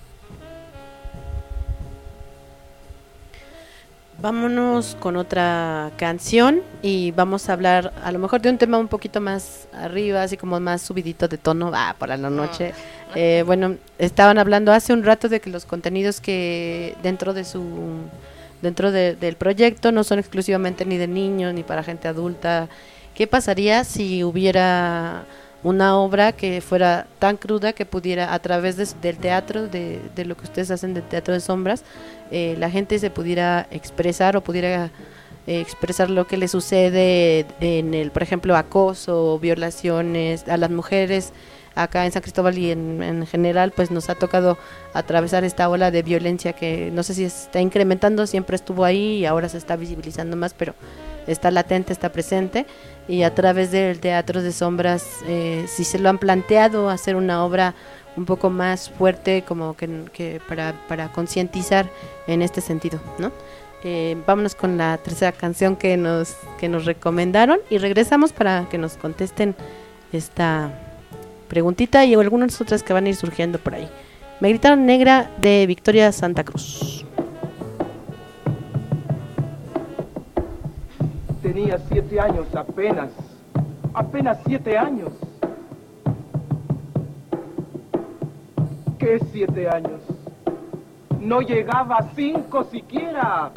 Vámonos con otra canción y vamos a hablar a lo mejor de un tema un poquito más arriba, así como más subidito de tono, ah, para la noche. Oh. Eh, bueno, estaban hablando hace un rato de que los contenidos que dentro de su dentro de, del proyecto no son exclusivamente ni de niños ni para gente adulta. ¿Qué pasaría si hubiera una obra que fuera tan cruda que pudiera, a través de, del teatro, de, de lo que ustedes hacen de teatro de sombras, eh, la gente se pudiera expresar o pudiera eh, expresar lo que le sucede en el, por ejemplo, acoso, violaciones a las mujeres? Acá en San Cristóbal y en, en general, pues nos ha tocado atravesar esta ola de violencia que no sé si está incrementando, siempre estuvo ahí y ahora se está visibilizando más, pero está latente, está presente, y a través del teatro de sombras, eh, si se lo han planteado hacer una obra un poco más fuerte, como que, que para, para concientizar en este sentido, ¿no? Eh, vámonos con la tercera canción que nos, que nos recomendaron y regresamos para que nos contesten esta preguntita y algunas otras que van a ir surgiendo por ahí. Me gritaron negra de Victoria Santa Cruz. Tenía siete años apenas, apenas siete años. ¿Qué siete años? No llegaba a cinco siquiera.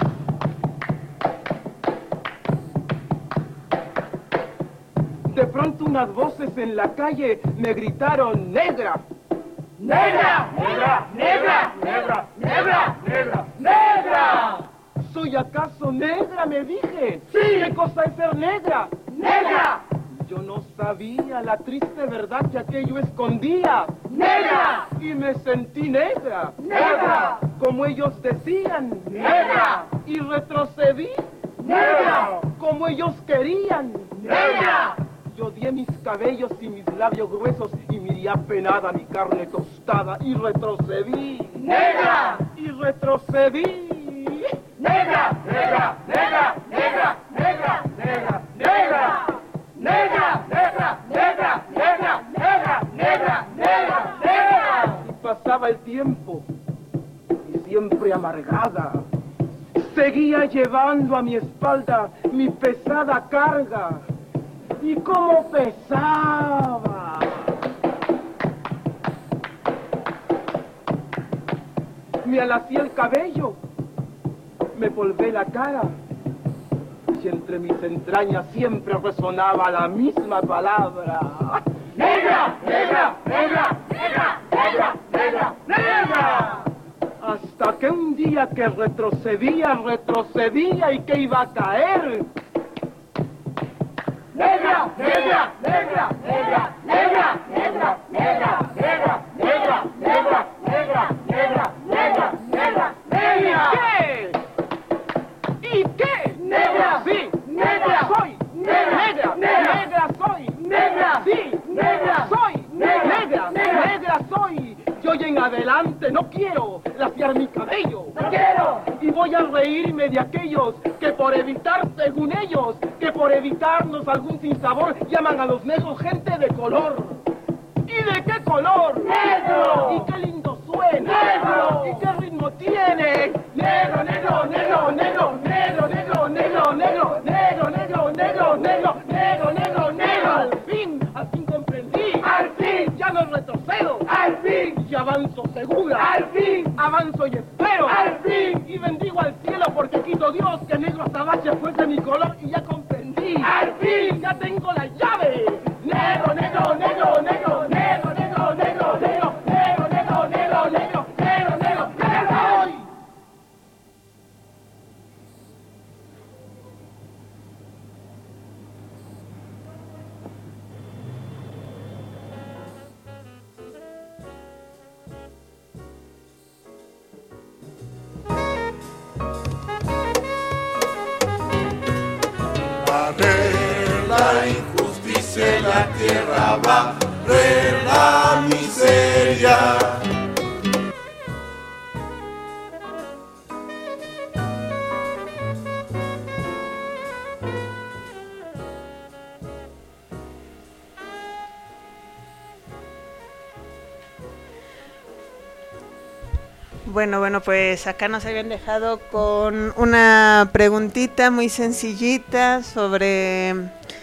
De pronto unas voces en la calle me gritaron negra. ¡Negra! ¡Negra! ¡Negra! ¡Negra! ¡Negra! ¡Negra! ¡Negra! ¿Soy acaso negra? Me dije. ¡Sí! ¿Qué cosa es ser negra? ¡Negra! Yo no sabía la triste verdad que aquello escondía. ¡Negra! Y me sentí negra. ¡Negra! Como ellos decían. ¡Negra! Y retrocedí. ¡Negra! Como ellos querían. ¡Negra! Yo odié mis cabellos y mis labios gruesos y miré apenada mi carne tostada y retrocedí. ¡Negra! Y retrocedí. ¡Negra! ¡Negra! ¡Negra! ¡Negra! ¡Negra! ¡Negra! ¡Negra! ¡Negra! ¡Negra! ¡Negra! ¡Negra! ¡Negra! ¡Negra! ¡Negra! ¡Negra! Y pasaba el tiempo y siempre amargada seguía llevando a mi espalda mi pesada carga. ¡Y cómo pesaba! Me alacé el cabello, me polvé la cara, y entre mis entrañas siempre resonaba la misma palabra. ¡Negra! ¡Negra! ¡Negra! ¡Negra! ¡Negra! ¡Negra! ¡Negra! Hasta que un día que retrocedía, retrocedía y que iba a caer. ¡Negra! ¡Negra! ¡Negra! ¡Negra! ¡Negra! ¡Negra! ¡Negra! ¡Negra! ¡Negra! ¡Negra! ¡Negra! ¡Negra! ¡Negra! ¡Negra! ¡Negra! ¿Qué? ¿Y qué? ¡Negra! ¡Sí! ¡Negra soy! ¡Negra! ¡Negra! ¡Negra soy! ¡Negra! ¡Sí! ¡Negra soy! ¡Negra! ¡Negra soy! Y hoy en adelante no quiero laciar mi cabello. ¡No quiero! Y voy a reírme de aquellos que por evitar, según ellos, que por evitarnos algún sinsabor, llaman a los negros gente de color. ¿Y de qué color? ¡Negro! ¿Y qué lindo suena? ¡Negro! ¿Y qué ritmo tiene? ¡Negro, negro, negro, negro, negro, negro, negro, negro, negro, negro, negro, negro, negro, negro, negro! ¡Al fin! ¡Al fin comprendí! ¡Al fin! ¡Ya no retrocedo! ¡Al fin! ¡Y avanzo segura! ¡Al fin! ¡Avanzo y espero! ¡Al fin! Y bendigo al cielo porque quito Dios que negro azabache fuese mi color y ya comprendí. ¡Al fin! ¡Ya tengo la llave! ¡Negro, negro, negro, negro, negro, negro, negro, negro, negro, negro, negro, negro, negro, negro, negro! Barrer la injusticia en la tierra, barrer la miseria. Bueno, bueno, pues acá nos habían dejado con una preguntita muy sencillita sobre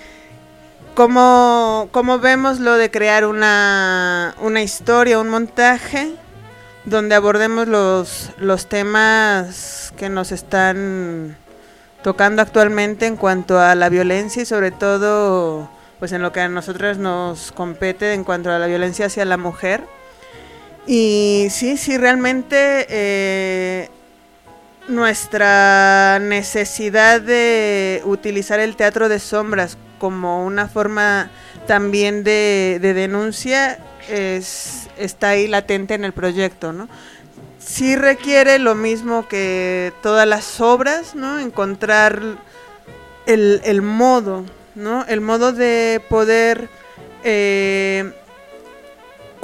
cómo, cómo vemos lo de crear una, una historia, un montaje, donde abordemos los, los temas que nos están tocando actualmente en cuanto a la violencia y sobre todo pues en lo que a nosotras nos compete en cuanto a la violencia hacia la mujer. Y sí, sí, realmente eh, nuestra necesidad de utilizar el teatro de sombras como una forma también de, de denuncia es, está ahí latente en el proyecto, ¿no? Sí requiere lo mismo que todas las obras, ¿no? Encontrar el, el modo, ¿no? El modo de poder eh,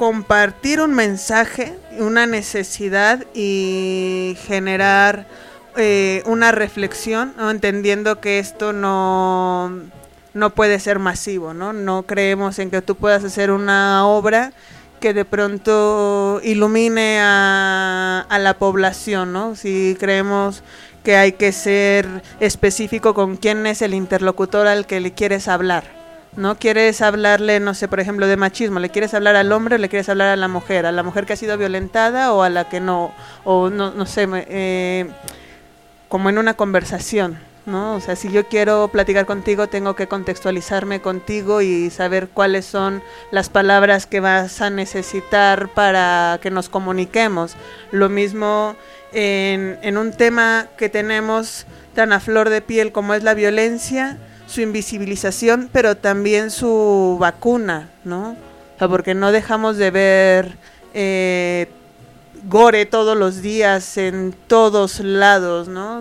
compartir un mensaje, una necesidad y generar eh, una reflexión, ¿no? Entendiendo que esto no, no puede ser masivo, ¿no? No creemos en que tú puedas hacer una obra que de pronto ilumine a, a la población, ¿no? Si creemos que hay que ser específico con quién es el interlocutor al que le quieres hablar, ¿no? Quieres hablarle, no sé, por ejemplo, de machismo, ¿le quieres hablar al hombre o le quieres hablar a la mujer? ¿A la mujer que ha sido violentada o a la que no? O no, no sé, eh, como en una conversación, ¿no? O sea, si yo quiero platicar contigo, tengo que contextualizarme contigo y saber cuáles son las palabras que vas a necesitar para que nos comuniquemos. Lo mismo en, en un tema que tenemos tan a flor de piel como es la violencia, su invisibilización, pero también su vacuna, ¿no? O sea, porque no dejamos de ver eh, gore todos los días en todos lados, ¿no?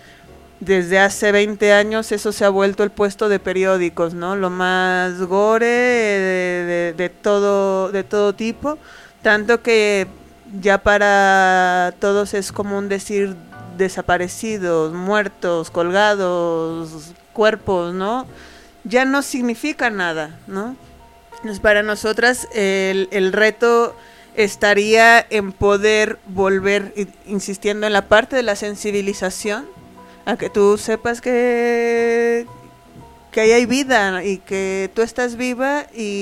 Desde hace veinte años eso se ha vuelto el puesto de periódicos, ¿no? Lo más gore de, de, de todo de todo tipo, tanto que ya para todos es común decir desaparecidos, muertos, colgados, cuerpos, ¿no? Ya no significa nada, ¿no? Entonces, para nosotras el, el reto estaría en poder volver, insistiendo en la parte de la sensibilización, a que tú sepas que, que ahí hay vida y que tú estás viva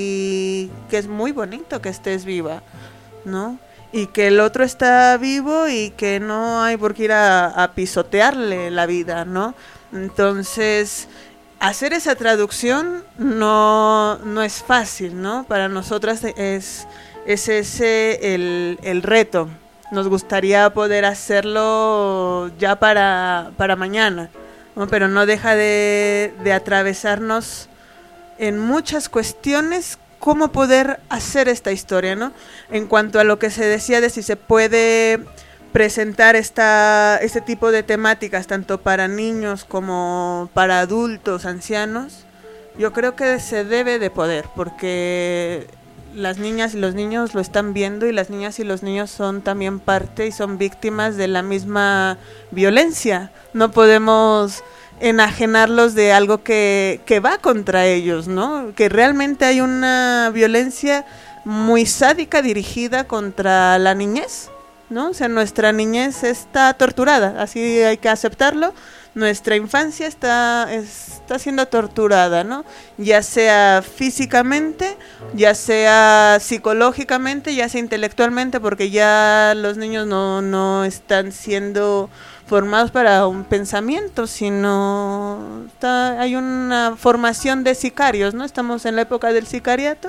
y que es muy bonito que estés viva, ¿no? Y que el otro está vivo y que no hay por qué ir a, a pisotearle la vida, ¿no? Entonces, hacer esa traducción no, no es fácil, ¿no? Para nosotras es, es ese el, el reto. Nos gustaría poder hacerlo ya para, para mañana, ¿no? Pero no deja de, de atravesarnos en muchas cuestiones cómo poder hacer esta historia, ¿no? En cuanto a lo que se decía de si se puede presentar esta, este tipo de temáticas tanto para niños como para adultos, ancianos, yo creo que se debe de poder, porque las niñas y los niños lo están viendo y las niñas y los niños son también parte y son víctimas de la misma violencia. No podemos enajenarlos de algo que, que va contra ellos, ¿no? Que realmente hay una violencia muy sádica dirigida contra la niñez, ¿no? O sea, nuestra niñez está torturada, así hay que aceptarlo. Nuestra infancia está, está siendo torturada, ¿no? Ya sea físicamente, ya sea psicológicamente, ya sea intelectualmente, porque ya los niños no, no están siendo formados para un pensamiento, sino está, hay una formación de sicarios, ¿no? Estamos en la época del sicariato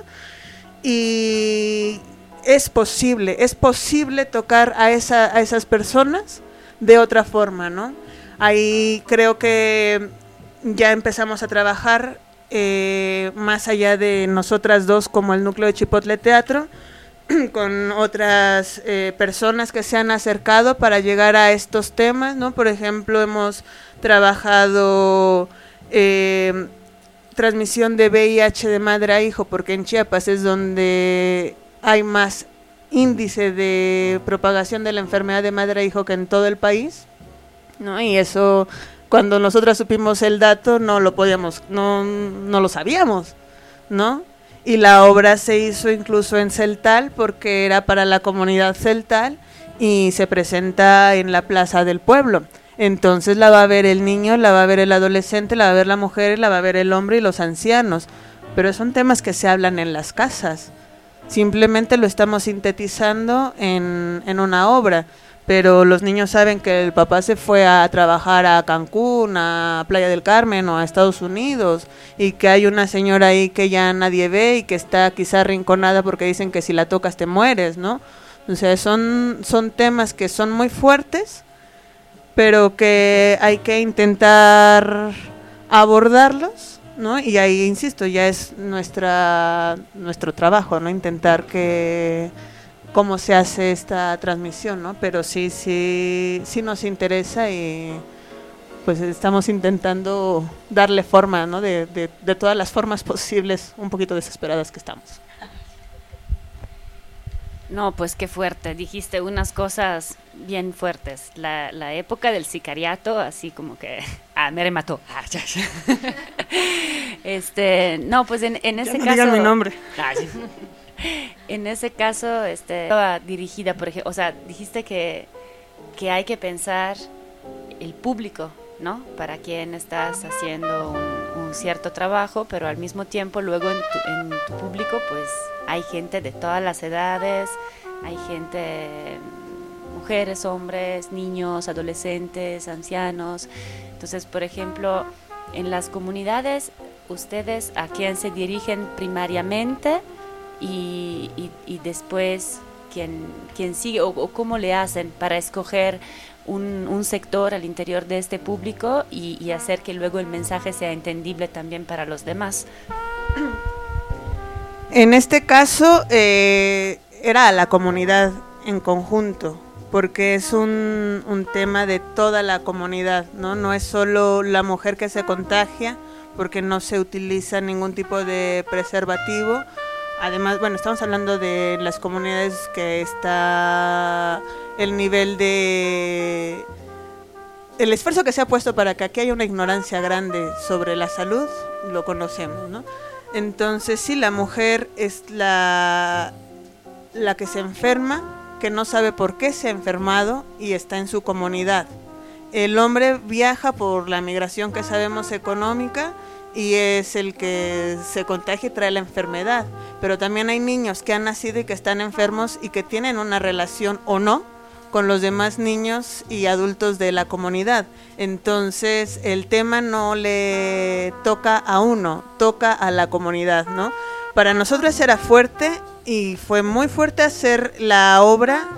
y es posible, es posible tocar a, esa, a esas personas de otra forma, ¿no? Ahí creo que ya empezamos a trabajar eh, más allá de nosotras dos como el núcleo de Chipotle Teatro, con otras eh, personas que se han acercado para llegar a estos temas, ¿no? Por ejemplo, hemos trabajado eh, transmisión de V I H de madre a hijo, porque en Chiapas es donde hay más índice de propagación de la enfermedad de madre a hijo que en todo el país, ¿no? Y eso, cuando nosotras supimos el dato, no lo podíamos, no, no lo sabíamos, ¿no? Y la obra se hizo incluso en Celtal, porque era para la comunidad Celtal, y se presenta en la plaza del pueblo. Entonces la va a ver el niño, la va a ver el adolescente, la va a ver la mujer, la va a ver el hombre y los ancianos. Pero son temas que se hablan en las casas. Simplemente lo estamos sintetizando en, en una obra. Pero los niños saben que el papá se fue a trabajar a Cancún, a Playa del Carmen o a Estados Unidos, y que hay una señora ahí que ya nadie ve y que está quizá arrinconada porque dicen que si la tocas te mueres, ¿no? O sea, son, son temas que son muy fuertes, pero que hay que intentar abordarlos, ¿no? Y ahí, insisto, ya es nuestra nuestro trabajo, ¿no? Intentar que cómo se hace esta transmisión, ¿no? Pero sí, sí, sí nos interesa y pues estamos intentando darle forma, ¿no? De, de, de todas las formas posibles, un poquito desesperadas que estamos. No, pues qué fuerte, dijiste unas cosas bien fuertes. La, la época del sicariato, así como que, ah, me remató. Ah, ya, ya. Este, no, pues en, en ese no caso... digan mi nombre. Ah, sí. En ese caso, este, estaba dirigida, por ejemplo, o sea, dijiste que, que hay que pensar el público, ¿no? Para quien estás haciendo un, un cierto trabajo, pero al mismo tiempo luego en tu, en tu público, pues hay gente de todas las edades, hay gente, mujeres, hombres, niños, adolescentes, ancianos. Entonces, por ejemplo, en las comunidades, ustedes a quién se dirigen primariamente y, y, y después quién, quién sigue o, o cómo le hacen para escoger un, un sector al interior de este público y, y hacer que luego el mensaje sea entendible también para los demás. En este caso eh, era a la comunidad en conjunto, porque es un, un tema de toda la comunidad, ¿no? No es solo la mujer que se contagia, porque no se utiliza ningún tipo de preservativo. Además, bueno, estamos hablando de las comunidades que está el nivel de... el esfuerzo que se ha puesto para que aquí haya una ignorancia grande sobre la salud, lo conocemos, ¿no? Entonces, sí, la mujer es la, la que se enferma, que no sabe por qué se ha enfermado y está en su comunidad. El hombre viaja por la migración que sabemos económica y es el que se contagia y trae la enfermedad. Pero también hay niños que han nacido y que están enfermos y que tienen una relación o no con los demás niños y adultos de la comunidad. Entonces el tema no le toca a uno, toca a la comunidad, ¿no? Para nosotros era fuerte y fue muy fuerte hacer la obra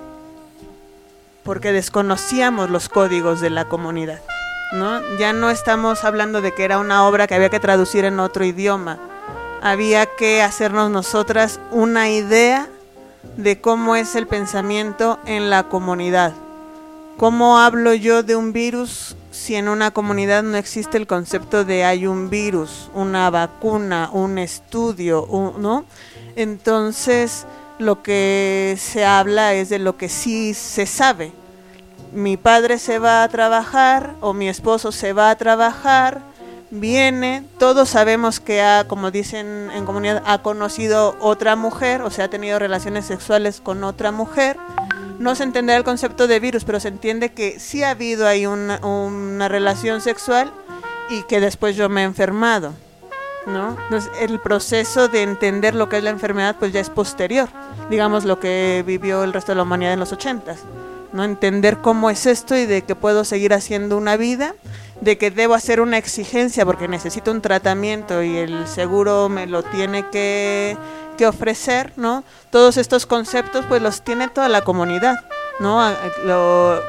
porque desconocíamos los códigos de la comunidad, ¿no? Ya no estamos hablando de que era una obra que había que traducir en otro idioma. Había que hacernos nosotras una idea de cómo es el pensamiento en la comunidad. ¿Cómo hablo yo de un virus si en una comunidad no existe el concepto de hay un virus, una vacuna, un estudio, un, ¿no? Entonces, lo que se habla es de lo que sí se sabe. Mi padre se va a trabajar o mi esposo se va a trabajar, viene, todos sabemos que ha, como dicen en comunidad, ha conocido otra mujer, o sea, ha tenido relaciones sexuales con otra mujer. No se entenderá el concepto de virus, pero se entiende que sí ha habido ahí una, una relación sexual y que después yo me he enfermado, ¿no? Entonces, el proceso de entender lo que es la enfermedad pues ya es posterior, digamos lo que vivió el resto de la humanidad en los ochentas, ¿no? Entender cómo es esto y de que puedo seguir haciendo una vida, de que debo hacer una exigencia porque necesito un tratamiento y el seguro me lo tiene que, que ofrecer, ¿no? Todos estos conceptos pues los tiene toda la comunidad, ¿no? Lo,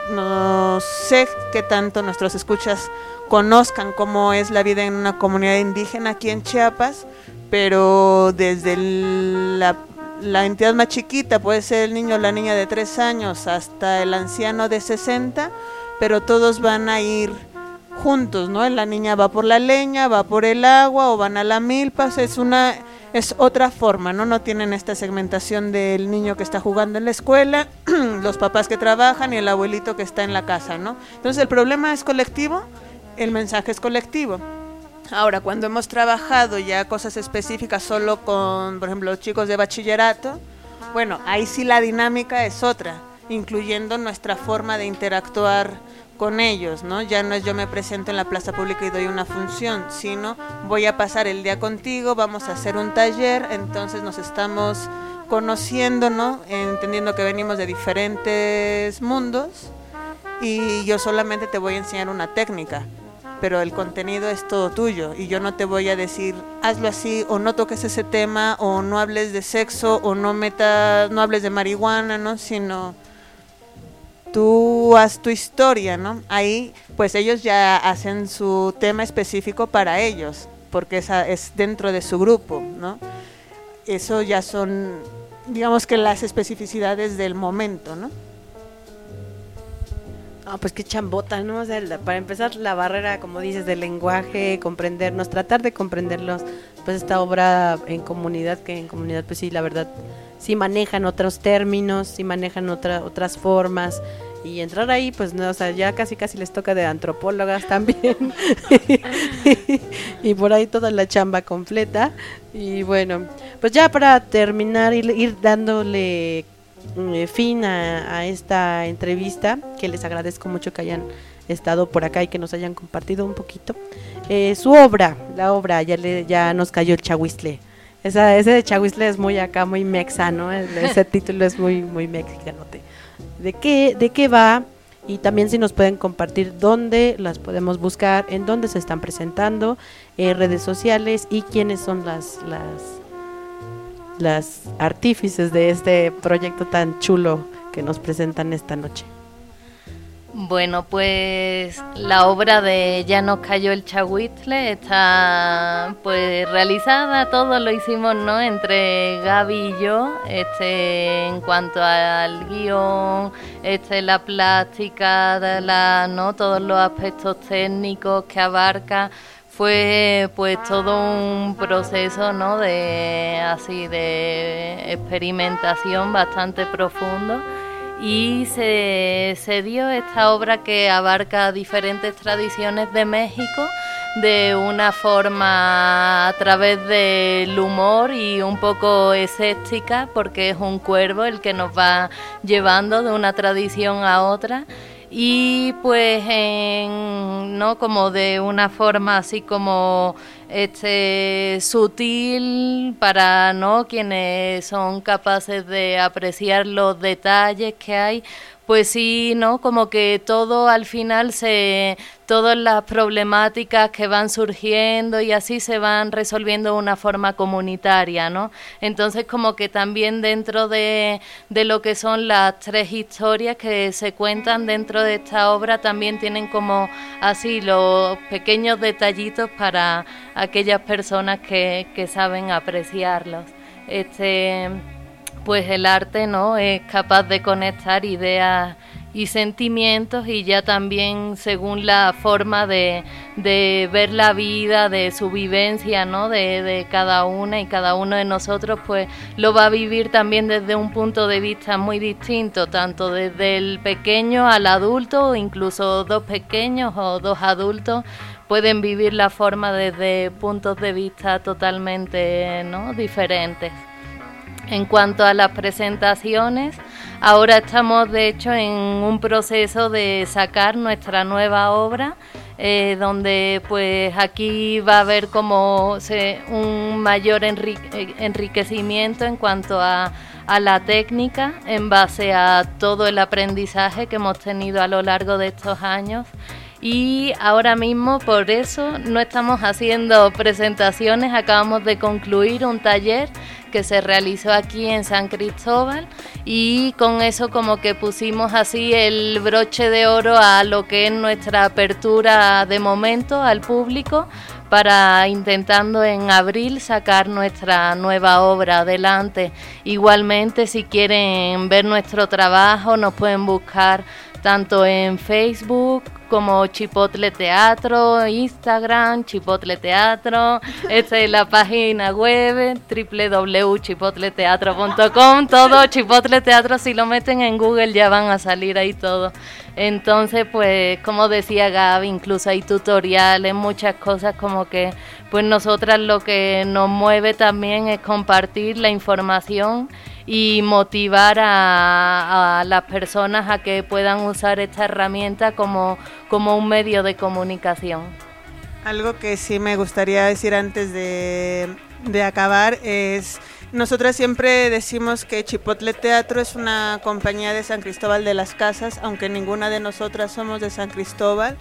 no sé qué tanto nuestros escuchas conozcan cómo es la vida en una comunidad indígena aquí en Chiapas, pero desde el, la, la entidad más chiquita, puede ser el niño o la niña de tres años hasta el anciano de sesenta, pero todos van a ir juntos, ¿no? La niña va por la leña, va por el agua o van a la milpa, es una es otra forma, ¿no? No tienen esta segmentación del niño que está jugando en la escuela, los papás que trabajan y el abuelito que está en la casa, ¿no? Entonces el problema es colectivo, el mensaje es colectivo. Ahora, cuando hemos trabajado ya cosas específicas solo con, por ejemplo, chicos de bachillerato, bueno, ahí sí la dinámica es otra, incluyendo nuestra forma de interactuar con ellos, ¿no? Ya no es yo me presento en la plaza pública y doy una función, sino voy a pasar el día contigo, vamos a hacer un taller, entonces nos estamos conociendo, ¿no? Entendiendo que venimos de diferentes mundos y yo solamente te voy a enseñar una técnica, pero el contenido es todo tuyo y yo no te voy a decir hazlo así o no toques ese tema o no hables de sexo o no metas, no hables de marihuana, ¿no? Sino tú haz tu historia, ¿no? Ahí, pues ellos ya hacen su tema específico para ellos, porque esa es dentro de su grupo, ¿no? Eso ya son, digamos que las especificidades del momento, ¿no? Ah, pues qué chambota, ¿no? O sea, la, para empezar, la barrera, como dices, del lenguaje, comprendernos, tratar de comprenderlos, pues esta obra en comunidad, que en comunidad, pues sí, la verdad, sí manejan otros términos, sí manejan otra, otras formas, y entrar ahí, pues no, o sea, ya casi casi les toca de antropólogas también, y por ahí toda la chamba completa, y bueno, pues ya para terminar, ir, ir dándole fin a, a esta entrevista, que les agradezco mucho que hayan estado por acá y que nos hayan compartido un poquito eh, su obra, la obra, ya le ya nos cayó el chahuiztle. Esa, ese de chahuiztle es muy acá, muy mexa, ¿no? Ese título es muy, muy mexicanote. ¿De qué, de qué va? Y también si nos pueden compartir dónde las podemos buscar, en dónde se están presentando, eh, redes sociales y quiénes son las, las las artífices de este proyecto tan chulo que nos presentan esta noche. Bueno, pues la obra de Ya nos cayó el chahuiztle está pues realizada, todo lo hicimos, ¿no?, entre Gaby y yo, este en cuanto al guión, este la plástica, de la, ¿no?, todos los aspectos técnicos que abarca. Fue pues todo un proceso, ¿no?, de así de experimentación bastante profundo, y se, se dio esta obra que abarca diferentes tradiciones de México de una forma a través del humor y un poco escéptica, porque es un cuervo el que nos va llevando de una tradición a otra. Y pues en, no como de una forma así como este sutil para no quienes son capaces de apreciar los detalles que hay, pues sí, no, como que todo al final se todas las problemáticas que van surgiendo y así se van resolviendo de una forma comunitaria, ¿no? Entonces como que también dentro de, de lo que son las tres historias que se cuentan dentro de esta obra, también tienen como así los pequeños detallitos para aquellas personas que, que saben apreciarlos. Este, pues el arte, ¿no?, es capaz de conectar ideas y sentimientos, y ya también según la forma de, de ver la vida, de su vivencia, ¿no?, de, de cada una y cada uno de nosotros, pues lo va a vivir también desde un punto de vista muy distinto, tanto desde el pequeño al adulto, o incluso dos pequeños o dos adultos pueden vivir la forma desde puntos de vista totalmente, ¿no?, diferentes. En cuanto a las presentaciones, ahora estamos de hecho en un proceso de sacar nuestra nueva obra, eh, donde pues aquí va a haber como se, un mayor enrique, enriquecimiento en cuanto a, a la técnica, en base a todo el aprendizaje que hemos tenido a lo largo de estos años. Y ahora mismo por eso no estamos haciendo presentaciones, acabamos de concluir un taller que se realizó aquí en San Cristóbal, y con eso como que pusimos así el broche de oro a lo que es nuestra apertura de momento al público, para intentando en abril sacar nuestra nueva obra adelante. Igualmente, si quieren ver nuestro trabajo, nos pueden buscar tanto en Facebook como Chipotle Teatro, Instagram, Chipotle Teatro, esta es la página web doble u doble u doble u punto chipotle teatro punto com, todo Chipotle Teatro, si lo meten en Google ya van a salir ahí todo. Entonces, pues, como decía Gaby, incluso hay tutoriales, muchas cosas, como que, pues nosotras lo que nos mueve también es compartir la información y motivar a, a las personas a que puedan usar esta herramienta como, como un medio de comunicación. Algo que sí me gustaría decir antes de, de acabar es, nosotras siempre decimos que Chipotle Teatro es una compañía de San Cristóbal de las Casas, aunque ninguna de nosotras somos de San Cristóbal,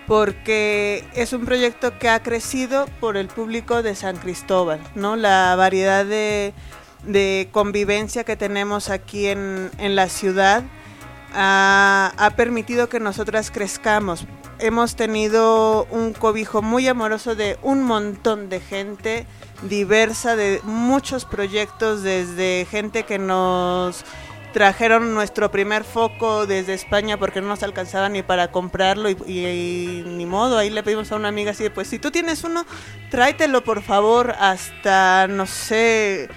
porque es un proyecto que ha crecido por el público de San Cristóbal, ¿no? La variedad de de convivencia que tenemos aquí en, en la ciudad ha, ha permitido que nosotras crezcamos. Hemos tenido un cobijo muy amoroso de un montón de gente diversa, de muchos proyectos, desde gente que nos trajeron nuestro primer foco desde España porque no nos alcanzaba ni para comprarlo y, y, y ni modo, ahí le pedimos a una amiga así de, pues si tú tienes uno, tráetelo por favor hasta, no sé,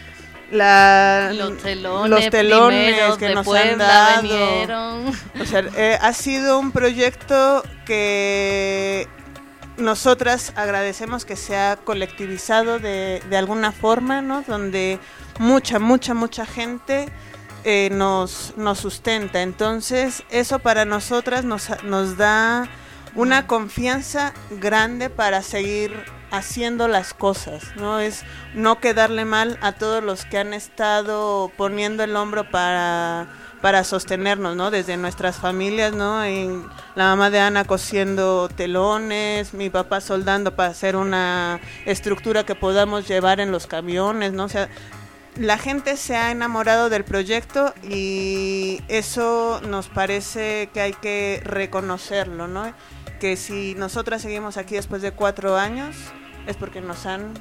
la, los telones, los telones que de nos Puebla han dado. Vinieron. O sea, eh, ha sido un proyecto que nosotras agradecemos que se ha colectivizado de, de alguna forma, ¿no? Donde mucha, mucha, mucha gente eh, nos, nos sustenta. Entonces, eso para nosotras nos, nos da una confianza grande para seguir haciendo las cosas, ¿no? Es no quedarle mal a todos los que han estado poniendo el hombro para, para sostenernos, ¿no? Desde nuestras familias, ¿no? En la mamá de Ana cosiendo telones, mi papá soldando para hacer una estructura que podamos llevar en los camiones, ¿no? O sea, la gente se ha enamorado del proyecto y eso nos parece que hay que reconocerlo, ¿no? Que si nosotras seguimos aquí después de cuatro años es porque nos han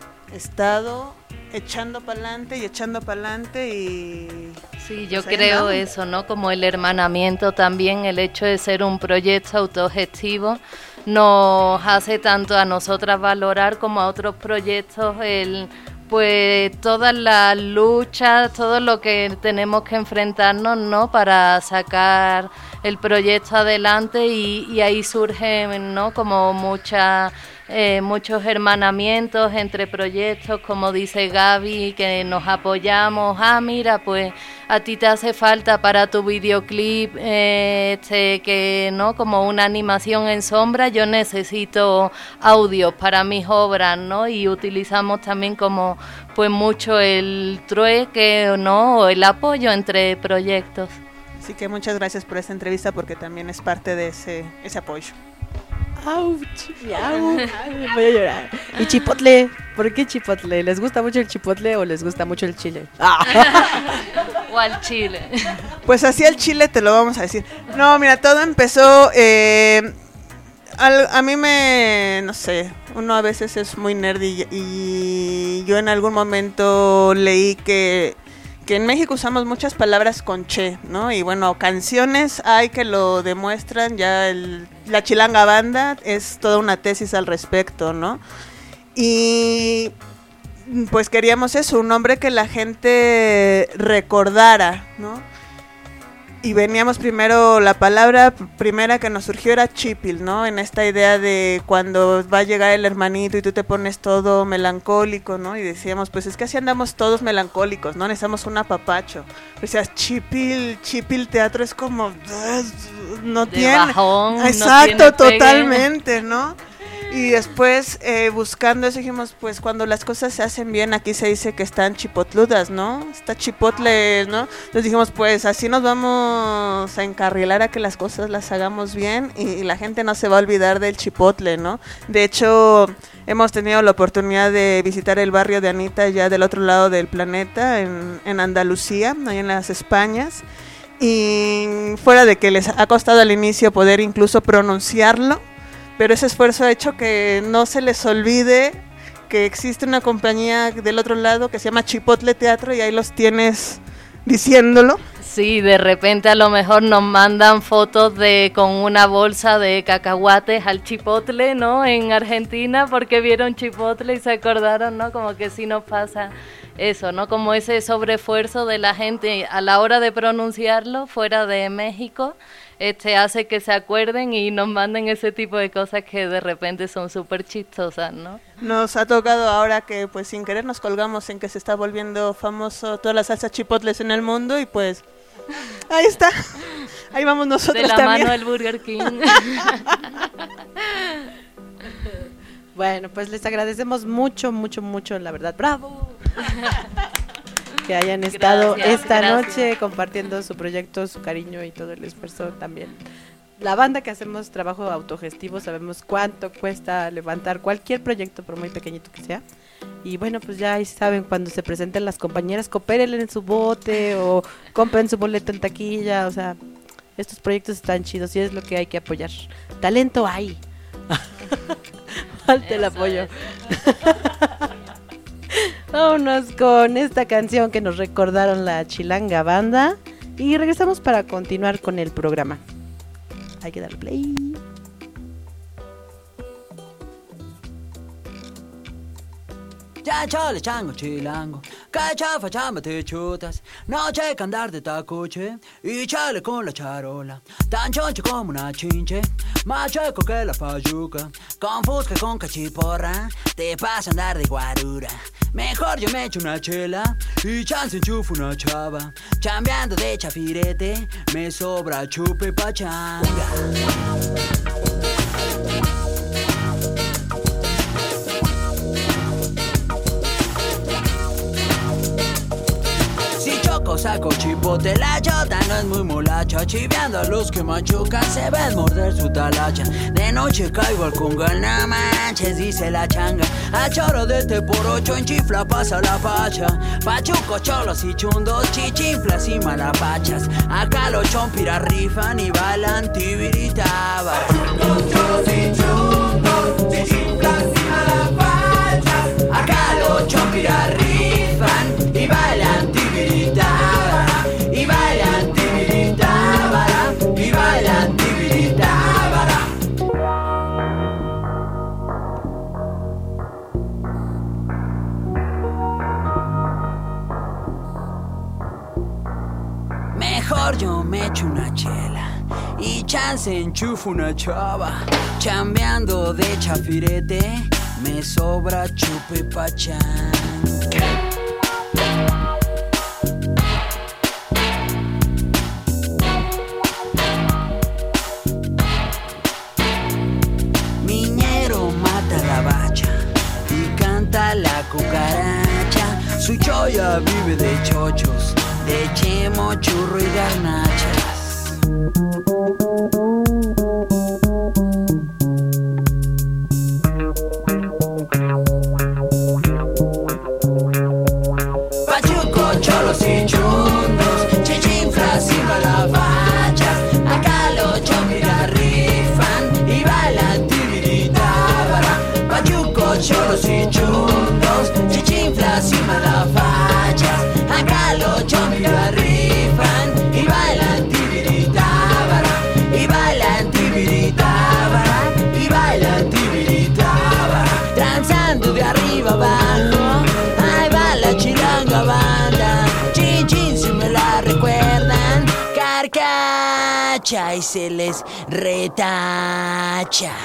estado echando para adelante y echando para adelante y... Sí, yo pues creo andamos. eso, ¿no? Como el hermanamiento también, el hecho de ser un proyecto autogestivo nos hace tanto a nosotras valorar como a otros proyectos el... pues todas las luchas, todo lo que tenemos que enfrentarnos, ¿no? Para sacar el proyecto adelante y, y ahí surgen, ¿no? Como muchas eh, muchos hermanamientos entre proyectos, como dice Gaby, que nos apoyamos. Ah, mira, pues a ti te hace falta para tu videoclip eh, este, que no como una animación en sombra, yo necesito audios para mis obras, ¿no? Y utilizamos también como pues mucho el trueque, ¿no? O el apoyo entre proyectos. Así que muchas gracias por esta entrevista porque también es parte de ese, ese apoyo. ¡Auch! ¡Miau! Ay, voy a llorar. Y chipotle, ¿por qué chipotle? ¿Les gusta mucho el chipotle o les gusta mucho el chile? Ah. O al chile. Pues así al chile te lo vamos a decir. No, mira, todo empezó... Eh, al, a mí me... no sé, uno a veces es muy nerd y, y yo en algún momento leí que... que en México usamos muchas palabras con che, ¿no? Y bueno, canciones hay que lo demuestran, ya el, la Chilanga Banda es toda una tesis al respecto, ¿no? Y pues queríamos eso, un nombre que la gente recordara, ¿no? Y veníamos primero, la palabra primera que nos surgió era chipil, ¿no? En esta idea de cuando va a llegar el hermanito y tú te pones todo melancólico, ¿no? Y decíamos, pues es que así andamos todos melancólicos, ¿no? Necesitamos un apapacho. O sea, chipil, chipil teatro es como... no de tiene... bajón, exacto, no tiene totalmente, ¿no? Y después, eh, buscando eso, dijimos, pues cuando las cosas se hacen bien, aquí se dice que están chipotludas, ¿no? Está chipotle, ¿no? Entonces dijimos, pues así nos vamos a encarrilar a que las cosas las hagamos bien y, y la gente no se va a olvidar del chipotle, ¿no? De hecho, hemos tenido la oportunidad de visitar el barrio de Anita ya del otro lado del planeta, en, en Andalucía, ahí en las Españas. Y fuera de que les ha costado al inicio poder incluso pronunciarlo, pero ese esfuerzo ha hecho que no se les olvide que existe una compañía del otro lado que se llama Chipotle Teatro y ahí los tienes diciéndolo. Sí, de repente a lo mejor nos mandan fotos de con una bolsa de cacahuates al Chipotle, ¿no? En Argentina porque vieron Chipotle y se acordaron, ¿no? Como que sí nos pasa eso, ¿no? Como ese sobreesfuerzo de la gente a la hora de pronunciarlo fuera de México. Este hace que se acuerden y nos manden ese tipo de cosas que de repente son súper chistosas, ¿no? Nos ha tocado ahora que pues sin querer nos colgamos en que se está volviendo famoso todas las salsas chipotles en el mundo y pues ahí está, ahí vamos nosotros de la también. mano del Burger King. Bueno, pues les agradecemos mucho, mucho, mucho, la verdad, ¡bravo! Que hayan estado Gracias, esta gracias. noche compartiendo su proyecto, su cariño y todo el esfuerzo también. La banda que hacemos trabajo autogestivo, sabemos cuánto cuesta levantar cualquier proyecto, por muy pequeñito que sea. Y bueno, pues ya ahí saben, cuando se presenten las compañeras, coopérenle en su bote o compren su boleto en taquilla. O sea, estos proyectos están chidos y es lo que hay que apoyar. Talento hay. Falta el apoyo. Vámonos con esta canción que nos recordaron la Chilanga Banda Y regresamos para continuar con el programa. Hay que darle play. Ya chale chango chilango, cachafa chamba te chutas, noche que andar de tacuche y chale con la charola, tan choncho como una chinche, más chueco que la fayuca, con fusca con cachiporra, te pasa andar de guarura. Mejor yo me echo una chela y chance enchufo una chava, chambeando de chafirete, me sobra chupe pachanga. Saco chipote, la chota no es muy molacha, chiveando a los que machucan se ven morder su talacha. De noche caigo al congal, no manches, dice la changa. A choro de este por ocho en chifla pasa la pacha. Pachuco, cholos y chundos, chichinflas y malapachas. Acá los chompiras rifan y bailan tibiritaba. Pachucos, cholos y chundos, chichinflas y malapachas. Acá los chompiras rifan y bailan tibiritaba. Y bailan tibiritábara, y bailan tibiritábara. Mejor yo me echo una chela y chance enchufo una chava. Chambeando de chafirete, me sobra chupe pachán. La cucaracha, su choya vive de chochos, de chemo, churro y garnachas. Pachuco, cholos y chundos, chichinflas y malabachas. Acá los chompiras rifan y bailan tibiritábara. Pachuco, cholos y chundos, chichinflas y malafachas. Acá los chompiras rifan y bailan tibiritábara. Y bailan tibiritábara, y bailan tibiritábara. Transando de arriba abajo, ahí va la chilanga banda. Chin chin si me la recuerdan, carcacha y se les retacha.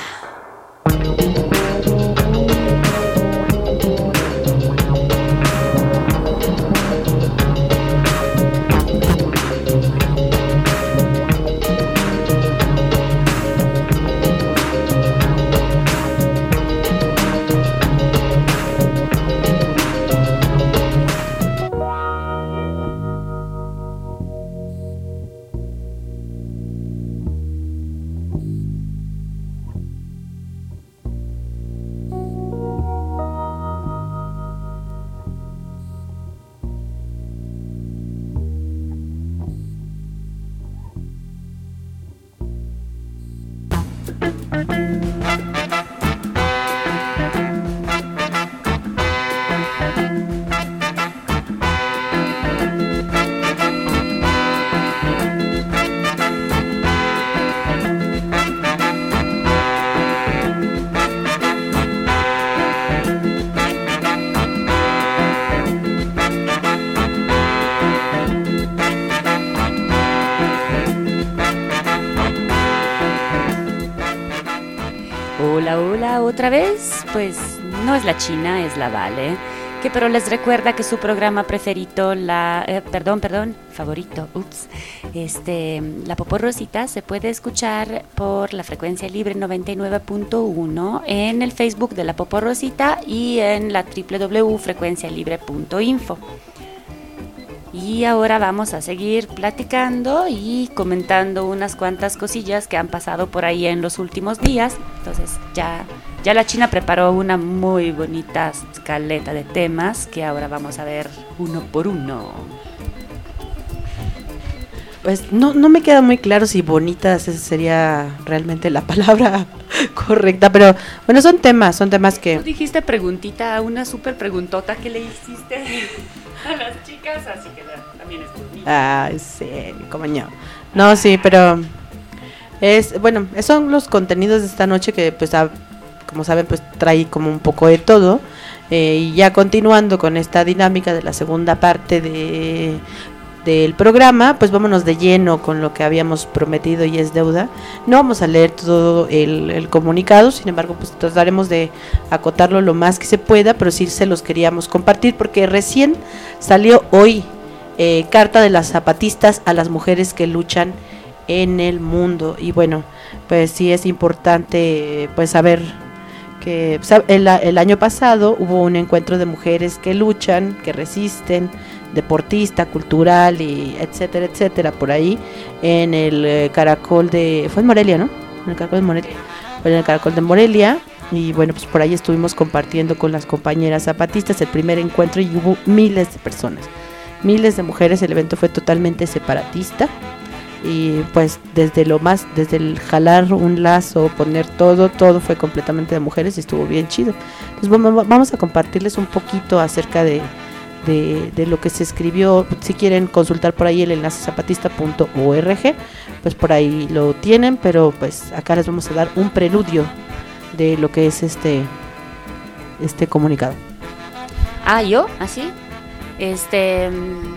Otra vez, pues no es la China, es la Vale, que pero les recuerda que su programa preferido, la, eh, perdón, perdón, favorito, ups, este, La Poporrosita se puede escuchar por la frecuencia libre noventa y nueve punto uno en el Facebook de La Poporrosita y en la doble u doble u doble u punto frecuencia libre punto info. Y ahora vamos a seguir platicando y comentando unas cuantas cosillas que han pasado por ahí en los últimos días. Entonces ya, ya la China preparó una muy bonita escaleta de temas que ahora vamos a ver uno por uno. Pues no, no me queda muy claro si bonitas esa sería realmente la palabra correcta, pero bueno, son temas, son temas que... Tú dijiste preguntita, una súper preguntota que le hiciste a las chicas, así que también es por mí. Ah, sí, como no. No, sí, pero es, bueno, son los contenidos de esta noche que pues a, como saben pues trae como un poco de todo. Eh, y ya continuando con esta dinámica de la segunda parte de del programa, pues vámonos de lleno con lo que habíamos prometido y es deuda. No vamos a leer todo el, el comunicado, sin embargo pues trataremos de acotarlo lo más que se pueda, pero sí se los queríamos compartir porque recién salió hoy eh, Carta de las Zapatistas a las mujeres que luchan en el mundo. Y bueno, pues sí es importante pues saber que el, el año pasado hubo un encuentro de mujeres que luchan, que resisten, deportista, cultural y etcétera, etcétera, por ahí en el eh, Caracol de, fue en Morelia, ¿no? En el Caracol de Morelia, en el Caracol de Morelia, y bueno, pues por ahí estuvimos compartiendo con las compañeras zapatistas el primer encuentro y hubo miles de personas, miles de mujeres. El evento fue totalmente separatista y pues desde lo más, desde el jalar un lazo, poner todo, todo fue completamente de mujeres y estuvo bien chido. Entonces vamos, vamos a compartirles un poquito acerca de, de, de lo que se escribió. Si quieren consultar por ahí el enlace zapatista punto org, pues por ahí lo tienen, pero pues acá les vamos a dar un preludio de lo que es este, este comunicado. Ah, ¿yo? ¿Así? Este...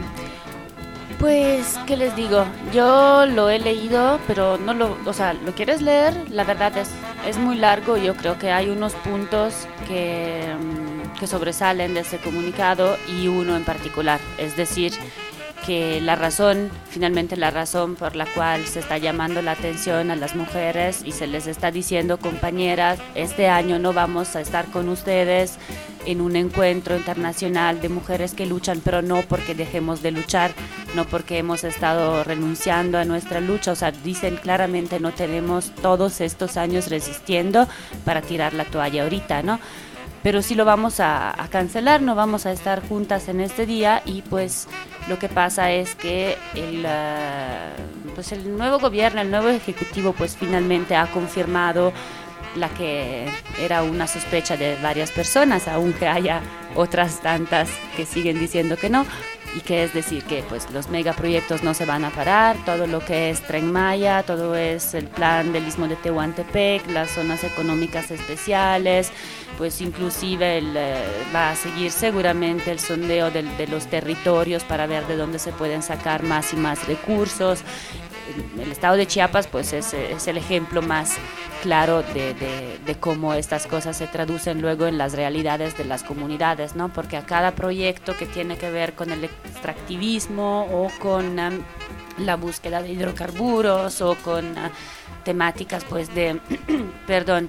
Pues, ¿qué les digo? Yo lo he leído, pero no lo, o sea, ¿lo quieres leer? La verdad es, es muy largo. Yo creo que hay unos puntos que, que sobresalen de este comunicado y uno en particular, es decir, que la razón, finalmente la razón por la cual se está llamando la atención a las mujeres y se les está diciendo, compañeras, este año no vamos a estar con ustedes en un encuentro internacional de mujeres que luchan, pero no porque dejemos de luchar, no porque hemos estado renunciando a nuestra lucha, o sea, dicen claramente no tenemos todos estos años resistiendo para tirar la toalla ahorita, ¿no? Pero sí lo vamos a, a cancelar, no vamos a estar juntas en este día y pues lo que pasa es que el, uh, pues el nuevo gobierno, el nuevo ejecutivo pues finalmente ha confirmado la que era una sospecha de varias personas, aunque haya otras tantas que siguen diciendo que no, y que es decir que pues los megaproyectos no se van a parar, todo lo que es Tren Maya, todo es el plan del Istmo de Tehuantepec, las zonas económicas especiales, pues inclusive el, eh, va a seguir seguramente el sondeo de, de los territorios para ver de dónde se pueden sacar más y más recursos. El estado de Chiapas pues es, es el ejemplo más claro de, de, de cómo estas cosas se traducen luego en las realidades de las comunidades, ¿no? Porque a cada proyecto que tiene que ver con el extractivismo o con um, la búsqueda de hidrocarburos o con uh, temáticas pues de perdón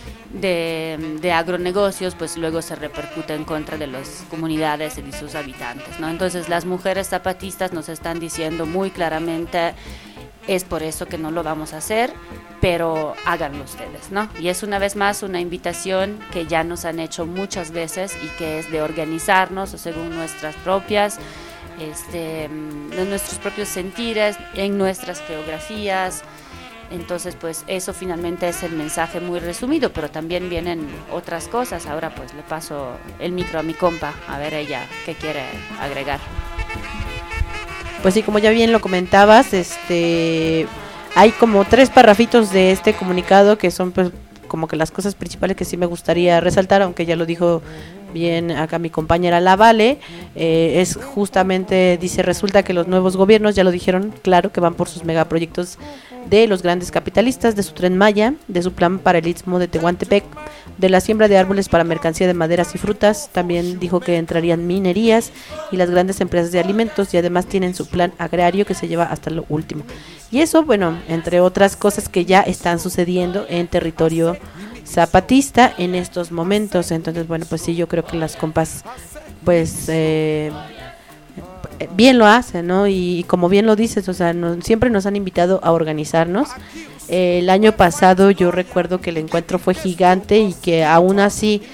De, de agronegocios, pues luego se repercute en contra de las comunidades y de sus habitantes, ¿no? Entonces las mujeres zapatistas nos están diciendo muy claramente, es por eso que no lo vamos a hacer, pero háganlo ustedes, ¿no? Y es una vez más una invitación que ya nos han hecho muchas veces y que es de organizarnos según nuestras propias, este, de nuestros propios sentires, en nuestras geografías. Entonces pues eso finalmente es el mensaje muy resumido, pero también vienen otras cosas. Ahora pues le paso el micro a mi compa, a ver ella qué quiere agregar. Pues sí, como ya bien lo comentabas, este hay como tres parrafitos de este comunicado que son pues como que las cosas principales que sí me gustaría resaltar, aunque ya lo dijo bien acá mi compañera La Vale, eh, es justamente, dice, resulta que los nuevos gobiernos, ya lo dijeron, claro, que van por sus megaproyectos de los grandes capitalistas, de su Tren Maya, de su plan para el Istmo de Tehuantepec, de la siembra de árboles para mercancía de maderas y frutas. También dijo que entrarían minerías y las grandes empresas de alimentos, y además tienen su plan agrario que se lleva hasta lo último. Y eso, bueno, entre otras cosas que ya están sucediendo en territorio zapatista en estos momentos. Entonces, bueno, pues sí, yo creo que las compas pues eh, bien lo hacen, ¿no? Y, y como bien lo dices, o sea, no, siempre nos han invitado a organizarnos. Eh, el año pasado yo recuerdo que el encuentro fue gigante y que aún así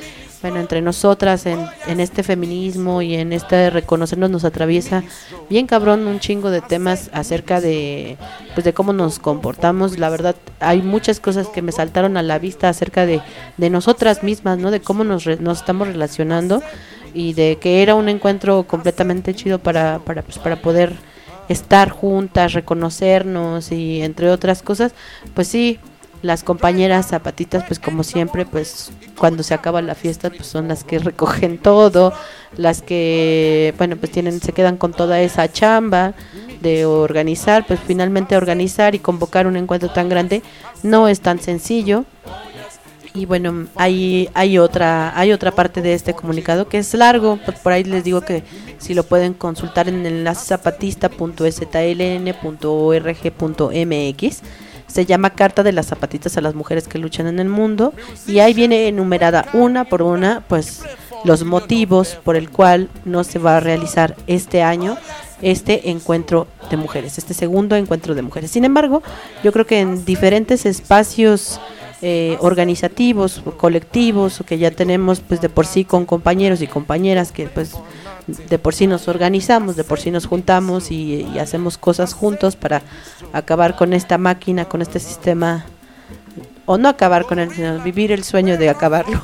bueno, entre nosotras en, en este feminismo y en este reconocernos nos atraviesa bien cabrón un chingo de temas acerca de pues de cómo nos comportamos. La verdad hay muchas cosas que me saltaron a la vista acerca de, de nosotras mismas, ¿no? De cómo nos, re, nos estamos relacionando y de que era un encuentro completamente chido para, para, pues, para poder estar juntas, reconocernos y entre otras cosas. Pues sí, las compañeras zapatitas, pues como siempre, pues cuando se acaba la fiesta, pues son las que recogen todo, las que, bueno, pues tienen, se quedan con toda esa chamba de organizar, pues finalmente organizar y convocar un encuentro tan grande no es tan sencillo. Y bueno, hay hay otra hay otra parte de este comunicado que es largo, pues por ahí les digo que si lo pueden consultar en el enlace zapatista punto s t l n punto org punto m x. Se llama Carta de las Zapatitas a las Mujeres que Luchan en el Mundo, y ahí viene enumerada una por una pues los motivos por el cual no se va a realizar este año este encuentro de mujeres, este segundo encuentro de mujeres. Sin embargo, yo creo que en diferentes espacios eh, organizativos, colectivos, que ya tenemos pues de por sí con compañeros y compañeras que pues de por sí nos organizamos, de por sí nos juntamos y, y hacemos cosas juntos para acabar con esta máquina, con este sistema, o no acabar con él, sino vivir el sueño de acabarlo.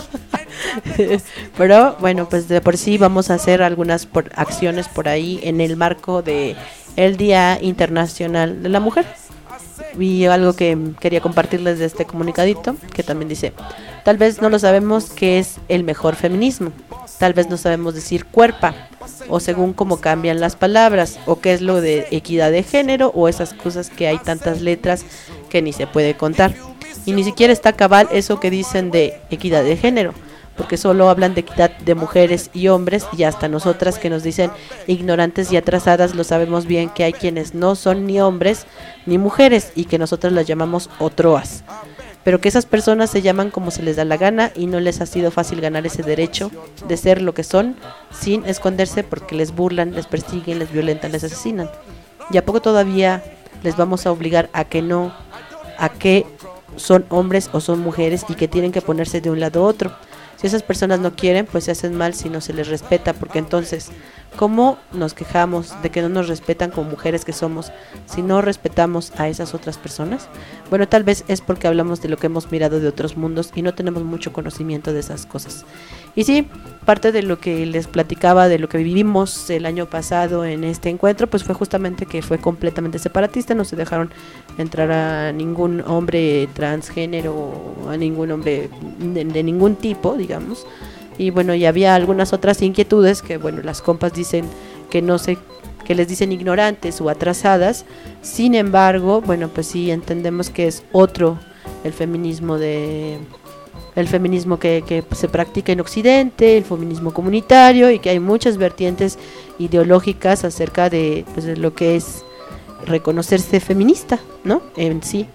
Pero bueno, pues de por sí vamos a hacer algunas por, acciones por ahí en el marco de el Día Internacional de la Mujer. Y algo que quería compartirles de este comunicadito, que también dice: tal vez no lo sabemos qué es el mejor feminismo, tal vez no sabemos decir cuerpa, o según cómo cambian las palabras, o qué es lo de equidad de género, o esas cosas que hay tantas letras que ni se puede contar. Y ni siquiera está cabal eso que dicen de equidad de género, porque solo hablan de equidad de mujeres y hombres, y hasta nosotras que nos dicen ignorantes y atrasadas lo sabemos bien que hay quienes no son ni hombres ni mujeres y que nosotros las llamamos otroas, pero que esas personas se llaman como se les da la gana y no les ha sido fácil ganar ese derecho de ser lo que son sin esconderse, porque les burlan, les persiguen, les violentan, les asesinan. ¿Y a poco todavía les vamos a obligar a que no, a que son hombres o son mujeres y que tienen que ponerse de un lado a otro? Si esas personas no quieren, pues se hacen mal si no se les respeta, porque entonces, ¿cómo nos quejamos de que no nos respetan como mujeres que somos si no respetamos a esas otras personas? Bueno, tal vez es porque hablamos de lo que hemos mirado de otros mundos y no tenemos mucho conocimiento de esas cosas. Y sí, parte de lo que les platicaba, de lo que vivimos el año pasado en este encuentro, pues fue justamente que fue completamente separatista, no se dejaron entrar a ningún hombre transgénero, a ningún hombre de, de ningún tipo, digamos. Y bueno, y había algunas otras inquietudes que, bueno, las compas dicen que no sé, que les dicen ignorantes o atrasadas. Sin embargo, bueno, pues sí entendemos que es otro el feminismo de el feminismo que, que se practica en Occidente, el feminismo comunitario, y que hay muchas vertientes ideológicas acerca de, pues, de lo que es reconocerse feminista, ¿no? En sí.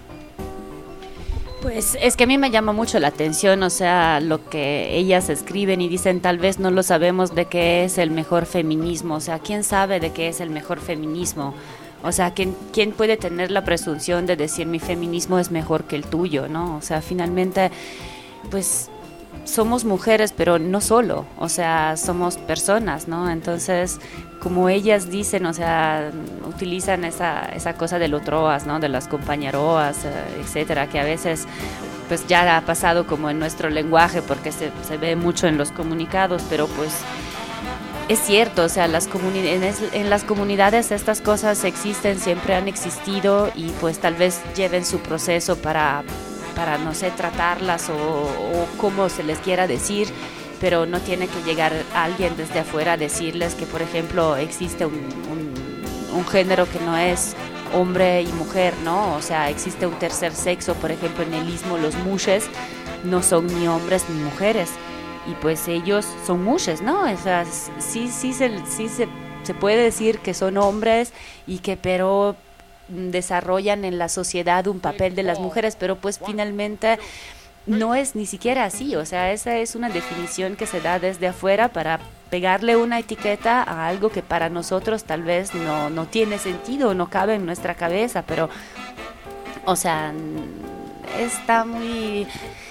Pues es que a mí me llama mucho la atención, o sea, lo que ellas escriben y dicen, tal vez no lo sabemos de qué es el mejor feminismo, o sea, ¿quién sabe de qué es el mejor feminismo? O sea, ¿quién, quién puede tener la presunción de decir mi feminismo es mejor que el tuyo, ¿no? O sea, finalmente, pues somos mujeres, pero no solo, o sea, somos personas, ¿no? Entonces, como ellas dicen, o sea, utilizan esa esa cosa del otroas, ¿no? De las compañeroas, etcétera, que a veces pues ya ha pasado como en nuestro lenguaje porque se, se ve mucho en los comunicados, pero pues es cierto, o sea, las comunidades, en las comunidades estas cosas existen, siempre han existido y pues tal vez lleven su proceso para, para no sé, tratarlas o, o como se les quiera decir, pero no tiene que llegar alguien desde afuera a decirles que, por ejemplo, existe un, un, un género que no es hombre y mujer, ¿no? O sea, existe un tercer sexo, por ejemplo, en el istmo los mushes no son ni hombres ni mujeres. Y pues ellos son mushes, ¿no? O sea, sí, sí, se, sí se, se puede decir que son hombres y que pero desarrollan en la sociedad un papel de las mujeres, pero pues finalmente no es ni siquiera así. O sea, esa es una definición que se da desde afuera para pegarle una etiqueta a algo que para nosotros tal vez no, no tiene sentido, no cabe en nuestra cabeza, pero, o sea, está muy...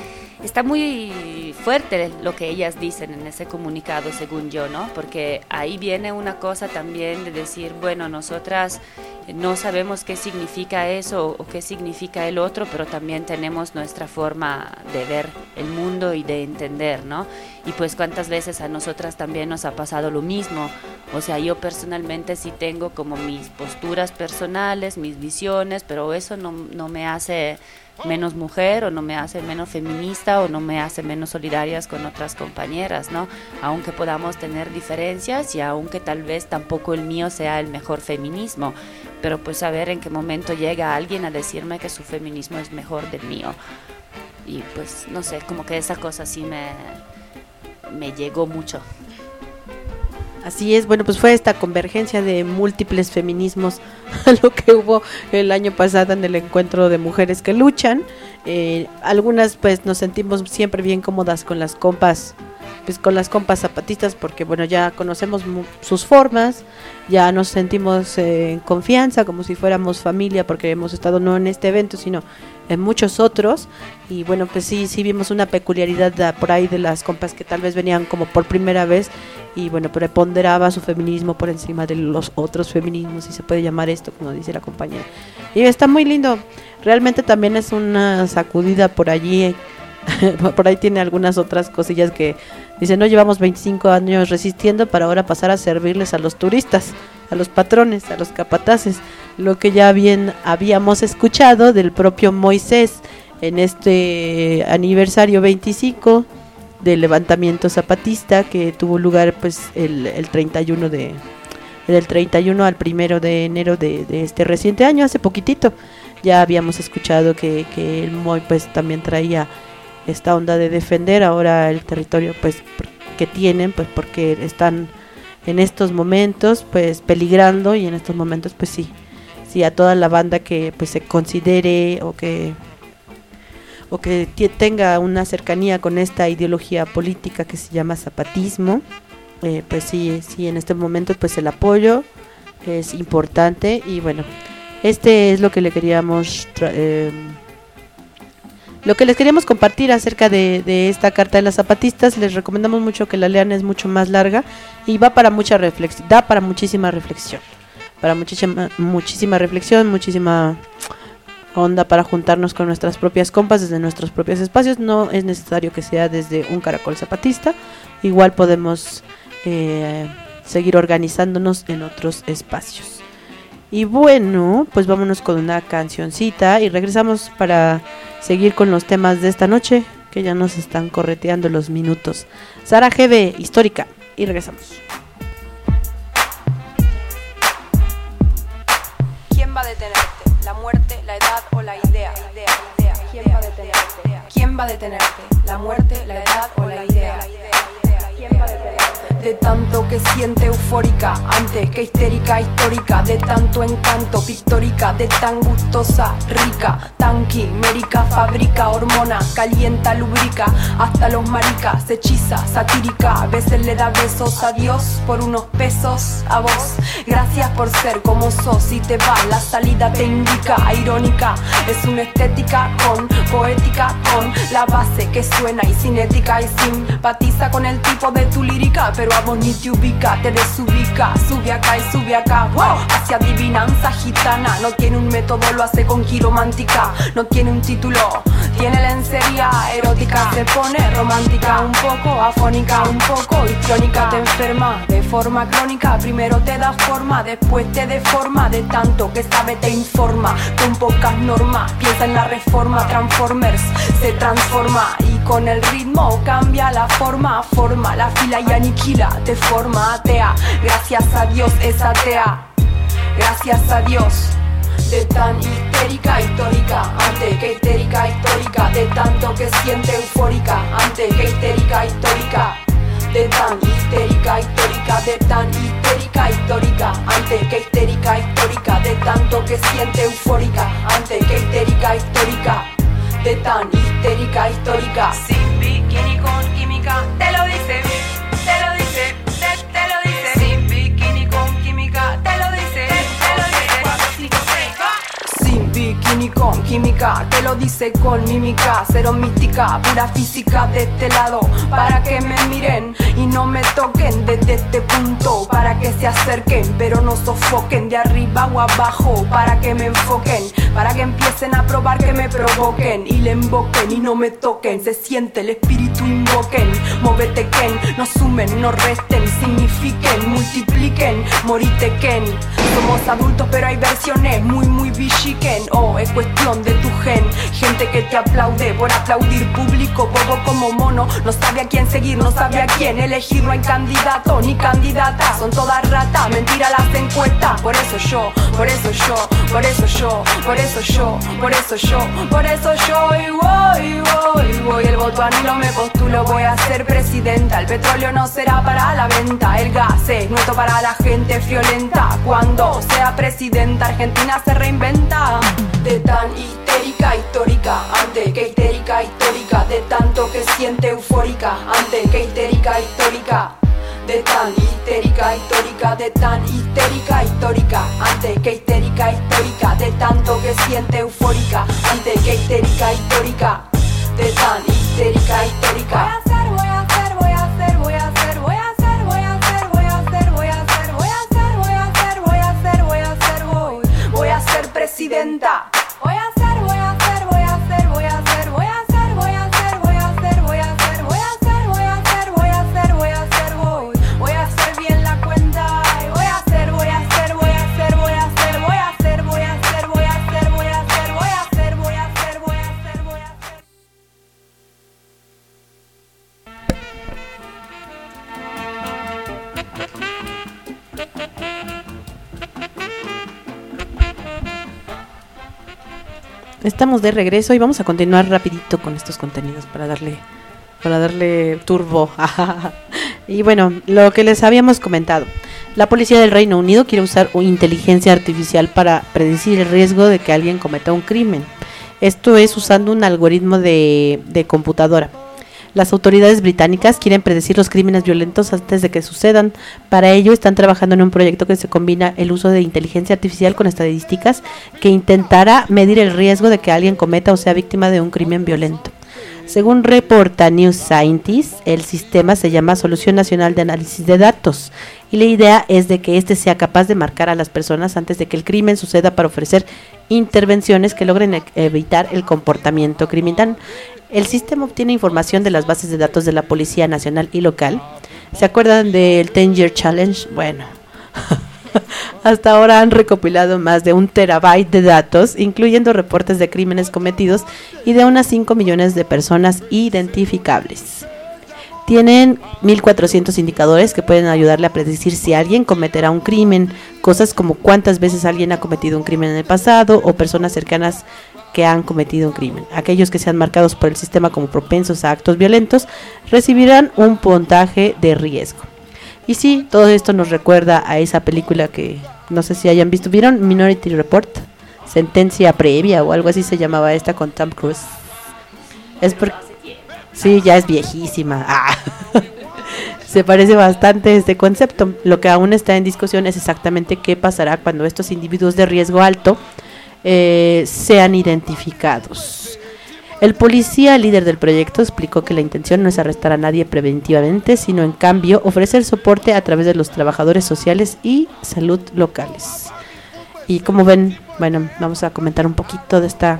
está muy fuerte lo que ellas dicen en ese comunicado, según yo, ¿no? Porque ahí viene una cosa también de decir, bueno, nosotras no sabemos qué significa eso o qué significa el otro, pero también tenemos nuestra forma de ver el mundo y de entender, ¿no? Y pues cuántas veces a nosotras también nos ha pasado lo mismo. O sea, yo personalmente sí tengo como mis posturas personales, mis visiones, pero eso no, no me hace menos mujer o no me hace menos feminista o no me hace menos solidarias con otras compañeras, ¿no? Aunque podamos tener diferencias y aunque tal vez tampoco el mío sea el mejor feminismo, pero pues saber en qué momento llega alguien a decirme que su feminismo es mejor del mío. Y pues no sé, como que esa cosa sí me, me llegó mucho. Así es, bueno, pues fue esta convergencia de múltiples feminismos a lo que hubo el año pasado en el encuentro de mujeres que luchan. Eh, algunas pues nos sentimos siempre bien cómodas con las compas, pues con las compas zapatistas, porque bueno, ya conocemos mu- sus formas, ya nos sentimos eh, en confianza, como si fuéramos familia, porque hemos estado no en este evento, sino en muchos otros. Y bueno, pues sí, sí vimos una peculiaridad de, por ahí de las compas que tal vez venían como por primera vez y bueno, preponderaba su feminismo por encima de los otros feminismos, si se puede llamar esto, como dice la compañera. Y está muy lindo, realmente también es una sacudida por allí. Por ahí tiene algunas otras cosillas que dicen, no, llevamos veinticinco años resistiendo para ahora pasar a servirles a los turistas, a los patrones, a los capataces, lo que ya bien habíamos escuchado del propio Moisés en este aniversario veinticinco del levantamiento zapatista que tuvo lugar pues el, el treinta y uno de del treinta y uno al primero de enero de, de este reciente año, hace poquitito. Ya habíamos escuchado que, que el Moy pues también traía esta onda de defender ahora el territorio pues que tienen, pues porque están en estos momentos pues peligrando, y en estos momentos pues sí, sí a toda la banda que pues se considere o que o que t- tenga una cercanía con esta ideología política que se llama zapatismo, eh, pues sí, sí en este momento pues el apoyo es importante. Y bueno, este es lo que le queríamos tra- eh, Lo que les queríamos compartir acerca de, de esta carta de las zapatistas. Les recomendamos mucho que la lean, es mucho más larga y va para mucha reflexión, da para muchísima reflexión, para muchísima, muchísima reflexión, muchísima onda para juntarnos con nuestras propias compas desde nuestros propios espacios. No es necesario que sea desde un caracol zapatista, igual podemos eh, seguir organizándonos en otros espacios. Y bueno, pues vámonos con una cancioncita y regresamos para seguir con los temas de esta noche, que ya nos están correteando los minutos. Sara G B, Histórica, y regresamos. ¿Quién va a detenerte? ¿La muerte, la edad o la idea? idea, idea. ¿Quién va a detenerte? ¿Quién va a detenerte? ¿La muerte, la edad o la idea? ¿Quién va a detenerte? De tanto que siente eufórica, antes que histérica, histórica, de tanto encanto, pictórica, de tan gustosa, rica, tan quimérica, fabrica, hormona, calienta, lubrica, hasta los maricas, hechiza, satírica, a veces le da besos a Dios por unos pesos a vos. Gracias por ser como sos, y te va, la salida te indica, irónica, es una estética con poética, con la base que suena y cinética y simpatiza con el tipo de tu lírica, pero a vos ni te ubica, te desubica, sube acá y sube acá, wow, hacia adivinanza gitana, no tiene un método, lo hace con quiromántica, no tiene un título, tiene lencería erótica, se pone romántica, un poco afónica, un poco histriónica, te enferma de forma crónica, primero te da forma, después te deforma, de tanto que sabe te informa, con pocas normas, piensa en la reforma, Transformers se transforma y con el ritmo cambia la forma, forma la fila y aniquila, te forma atea, gracias a Dios es atea, gracias a Dios. De tan histérica, histórica, antes que histérica, histórica, de tanto que siente eufórica, antes que histérica, histórica, de tan histérica, histórica, de tan histérica, histórica, antes que histérica, histórica, de tanto que siente eufórica, antes que histérica, histórica, de tan histérica, histórica. Sin bikini con química, te lo dice, te lo dice, te, te lo dice. Sin bikini con química, te lo dice, te lo dice. Sin bikini con química, química que lo dice con mímica, cero mística, pura física de este lado, para que me miren y no me toquen desde este punto, para que se acerquen pero no sofoquen de arriba o abajo, para que me enfoquen, para que empiecen a probar, que me provoquen y le invoquen y no me toquen, se siente el espíritu, invoquen, móvete Ken, no sumen, no resten, signifiquen, multipliquen, moritequen. Somos adultos pero hay versiones muy muy bichiquen. Oh, es cuestión de tu gen, gente que te aplaude por aplaudir, público bobo como mono, no sabe a quién seguir, no sabe a quién elegir, no hay candidato ni candidata, son todas ratas, mentira las encuestas, por eso yo, por eso yo, por eso yo, por eso yo, por eso yo, por eso yo, y voy, y voy, y voy, el voto a mí no me postulo, voy a ser presidenta, el petróleo no será para la venta, el gas es nuestro para la gente friolenta, cuando sea presidenta Argentina se reinventa, de tan histérica histórica, antes que histérica histórica, de tanto que siente eufórica, antes que histérica histórica, de tan histérica histórica, de tan histérica histórica, antes que histérica histórica, de tanto que siente eufórica, antes que histérica histórica, de tan histérica histórica. Voy a hacer, voy a hacer, voy a hacer, voy a hacer, voy a hacer, voy a hacer, voy a hacer, voy a hacer, voy a hacer, voy a hacer, voy a hacer, voy, voy a ser presidenta. Voy a hacer, voy a hacer, voy a hacer, voy a hacer, voy a hacer, voy a hacer, voy a hacer, voy a hacer, voy a hacer, voy a hacer, voy a hacer, voy a hacer, voy, voy a hacer bien la cuenta. Voy a hacer, voy a hacer, voy a hacer, voy a hacer, voy a hacer, voy a hacer, voy a hacer, voy a hacer, voy a hacer, voy a hacer, voy a hacer, voy a hacer. Estamos de regreso y vamos a continuar rapidito con estos contenidos para darle para darle turbo. Y bueno, lo que les habíamos comentado. La policía del Reino Unido quiere usar inteligencia artificial para predecir el riesgo de que alguien cometa un crimen. Esto es usando un algoritmo de, de computadora. Las autoridades británicas quieren predecir los crímenes violentos antes de que sucedan. Para ello están trabajando en un proyecto que se combina el uso de inteligencia artificial con estadísticas que intentará medir el riesgo de que alguien cometa o sea víctima de un crimen violento. Según reporta New Scientist, el sistema se llama Solución Nacional de Análisis de Datos y la idea es de que éste sea capaz de marcar a las personas antes de que el crimen suceda para ofrecer intervenciones que logren e- evitar el comportamiento criminal. El sistema obtiene información de las bases de datos de la Policía Nacional y local. ¿Se acuerdan del Ten Year Challenge? Bueno, hasta ahora han recopilado más de un terabyte de datos, incluyendo reportes de crímenes cometidos y de unas cinco millones de personas identificables. Tienen mil cuatrocientos indicadores que pueden ayudarle a predecir si alguien cometerá un crimen, cosas como cuántas veces alguien ha cometido un crimen en el pasado o personas cercanas que han cometido un crimen. Aquellos que sean marcados por el sistema como propensos a actos violentos recibirán un puntaje de riesgo. Y sí, todo esto nos recuerda a esa película que no sé si hayan visto. ¿Vieron Minority Report? Sentencia previa o algo así se llamaba esta con Tom Cruise. Es porque sí, ya es viejísima. Ah. Se parece bastante a este concepto. Lo que aún está en discusión es exactamente qué pasará cuando estos individuos de riesgo alto eh, sean identificados. El policía líder del proyecto explicó que la intención no es arrestar a nadie preventivamente, sino en cambio ofrecer soporte a través de los trabajadores sociales y salud locales. Y como ven, bueno, vamos a comentar un poquito de esta...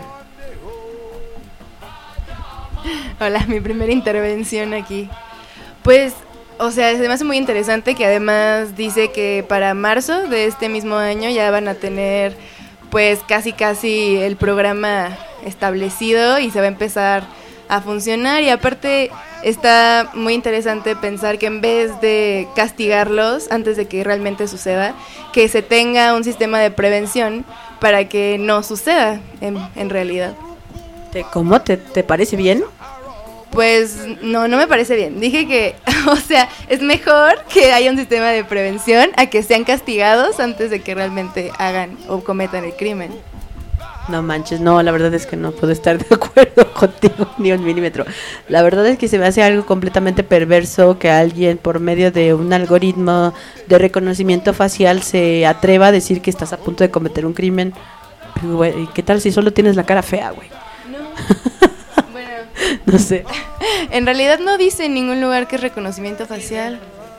Hola, mi primera intervención aquí. Pues, o sea, se me hace muy interesante que además dice que para marzo de este mismo año ya van a tener pues casi casi el programa establecido y se va a empezar a funcionar. Y aparte está muy interesante pensar que en vez de castigarlos antes de que realmente suceda, que se tenga un sistema de prevención para que no suceda en, en realidad. ¿Cómo? ¿Te, te parece bien? Pues no, no me parece bien. Dije que, o sea, es mejor que haya un sistema de prevención a que sean castigados antes de que realmente hagan o cometan el crimen. No manches, no, la verdad es que no puedo estar de acuerdo contigo ni un milímetro. La verdad es que se me hace algo completamente perverso que alguien por medio de un algoritmo de reconocimiento facial se atreva a decir que estás a punto de cometer un crimen. güey, ¿qué tal si solo tienes la cara fea, güey? No. Bueno. No sé. En realidad no dice en ningún lugar que es reconocimiento facial.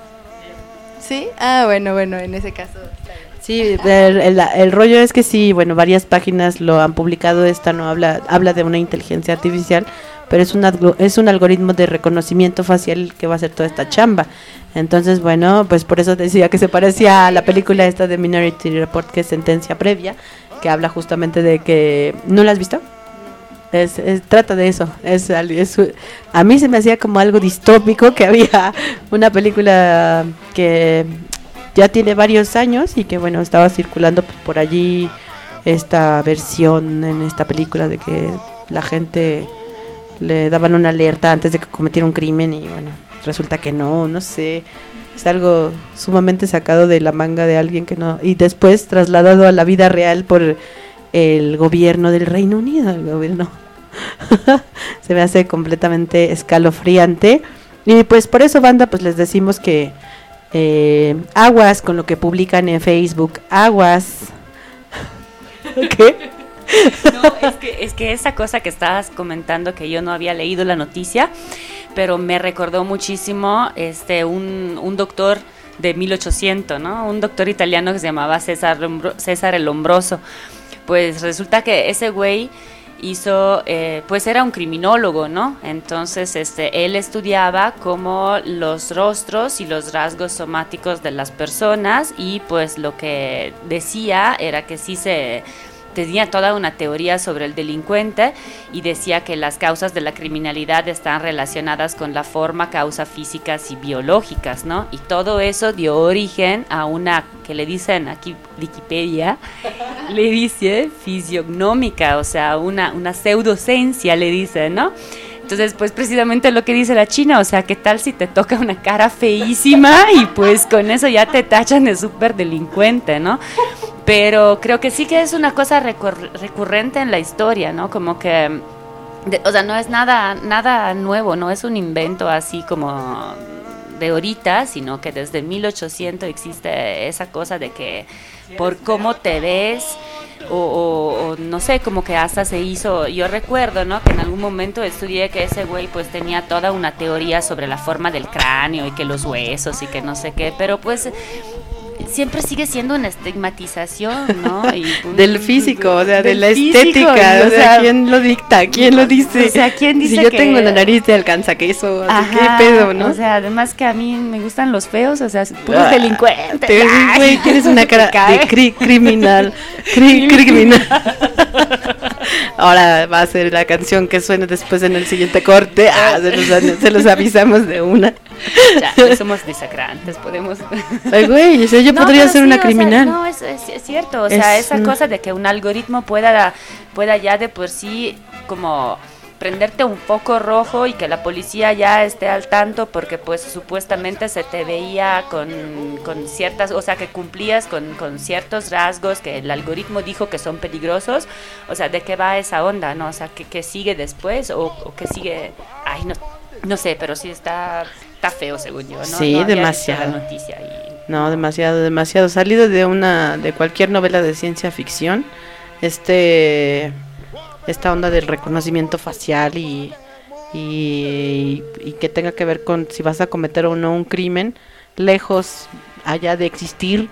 ¿Sí? Ah, bueno, bueno, en ese caso. Sí, el, el, el rollo es que sí, bueno, varias páginas lo han publicado, esta no habla habla de una inteligencia artificial, pero es un, algo, es un algoritmo de reconocimiento facial que va a hacer toda esta chamba. Entonces, bueno, pues por eso decía que se parecía a la película esta de Minority Report, que es Sentencia Previa, que habla justamente de que... ¿No la has visto? Es, es, trata de eso. Es, es, a mí se me hacía como algo distópico que había una película que ya tiene varios años y que, bueno, estaba circulando por allí esta versión en esta película de que la gente le daban una alerta antes de que cometiera un crimen y, bueno, resulta que no, no sé. Es algo sumamente sacado de la manga de alguien que no... Y después trasladado a la vida real por el gobierno del Reino Unido, el gobierno... Se me hace completamente escalofriante. Y pues por eso, banda, pues les decimos que eh, aguas con lo que publican en Facebook, aguas. ¿Qué? No, es que, es que esa cosa que estabas comentando, que yo no había leído la noticia, pero me recordó muchísimo este un, un doctor de mil ochocientos, ¿no? Un doctor italiano que se llamaba César, César el Lombroso. Pues resulta que ese güey hizo, eh, pues era un criminólogo, ¿no? Entonces, este, él estudiaba como los rostros y los rasgos somáticos de las personas y pues lo que decía era que sí se... tenía toda una teoría sobre el delincuente y decía que las causas de la criminalidad están relacionadas con la forma, causa físicas y biológicas, ¿no? Y todo eso dio origen a una, que le dicen aquí, Wikipedia, le dice fisiognómica, o sea, una, una pseudociencia le dice, ¿no? Entonces, pues precisamente lo que dice la China, o sea, ¿qué tal si te toca una cara feísima y pues con eso ya te tachan de súper delincuente, ¿no? Pero creo que sí que es una cosa recur- recurrente en la historia, ¿no? Como que, de, o sea, no es nada, nada nuevo, no es un invento así como de ahorita, sino que desde mil ochocientos existe esa cosa de que por cómo te ves, o, o, o no sé, como que hasta se hizo, yo recuerdo, ¿no? Que en algún momento estudié que ese güey pues tenía toda una teoría sobre la forma del cráneo y que los huesos y que no sé qué, pero pues siempre sigue siendo una estigmatización, ¿no? Y un, del físico, o sea, de la físico, estética, y, o sea, ¿quién lo dicta? ¿Quién lo dice? O sea, ¿quién dice si yo que... tengo la nariz de alcanza queso, así, ajá, ¿qué pedo, no? O sea, además que a mí me gustan los feos, o sea, puros ah, delincuentes. Te, güey, tienes una cara de cri criminal, cri criminal. Ahora va a ser la canción que suene después en el siguiente corte. Ah, se los, se los avisamos de una. Ya, somos desagrantes, podemos... Ay, güey, o sea, yo no, podría ser sí, una o criminal. Sea, no, es, es, es cierto, o sea, es, esa mm. cosa de que un algoritmo pueda, pueda ya de por sí como prenderte un foco rojo y que la policía ya esté al tanto porque pues supuestamente se te veía con, con ciertas, o sea, que cumplías con, con ciertos rasgos que el algoritmo dijo que son peligrosos, o sea, ¿de qué va esa onda, no? O sea, ¿qué, qué sigue después o, o qué sigue? Ay, no, no sé, pero sí está... Está feo, según yo, ¿no? Sí, no demasiado. La noticia y... No, demasiado, demasiado. Salido de una, de cualquier novela de ciencia ficción, este, esta onda del reconocimiento facial y, y, y que tenga que ver con si vas a cometer o no un crimen, lejos allá de existir.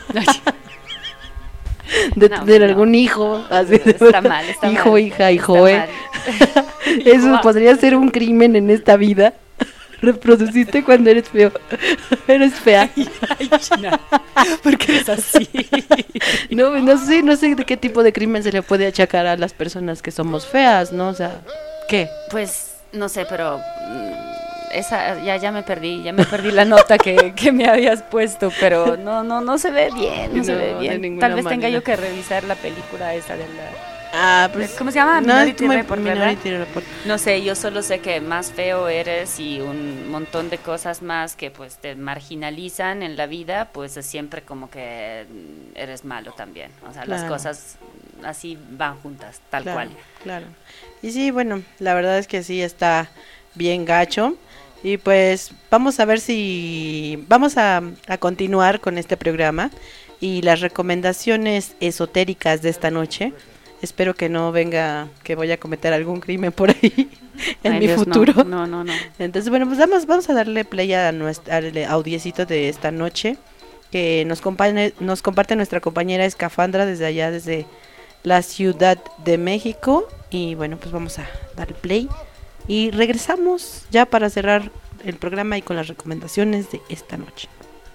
de no, tener no. algún hijo, así está mal, está hijo, mal. hija, hijo, eh. Eso wow. podría ser un crimen en esta vida. Reproduciste cuando eres feo. Eres fea. Ay, ay, China. ¿Por qué eres así? No, no sé, no sé de qué tipo de crimen se le puede achacar a las personas que somos feas, ¿no? O sea, ¿qué? Pues, no sé, pero esa ya ya me perdí, ya me perdí la nota que, que me habías puesto, pero no no no se ve bien, no, no se ve bien. Tal vez manera. tenga yo que revisar la película esa de la Ah, pues, ¿cómo se llama? No, Minority Report, Minority Report. No sé, yo solo sé que más feo eres y un montón de cosas más que pues te marginalizan en la vida, pues siempre como que eres malo también. O sea, claro. Las cosas así van juntas, tal claro, cual. Claro. Y sí, bueno, la verdad es que sí está bien gacho. Y pues vamos a ver si vamos a, a continuar con este programa y las recomendaciones esotéricas de esta noche. Espero que no venga, que voy a cometer algún crimen por ahí en Ay, mi Dios, futuro. No, no, no, no. Entonces, bueno, pues vamos, vamos a darle play a nuestra, al audiecito de esta noche, que nos comparte, nos comparte nuestra compañera Escafandra desde allá, desde la Ciudad de México. Y bueno, pues vamos a dar play y regresamos ya para cerrar el programa y con las recomendaciones de esta noche.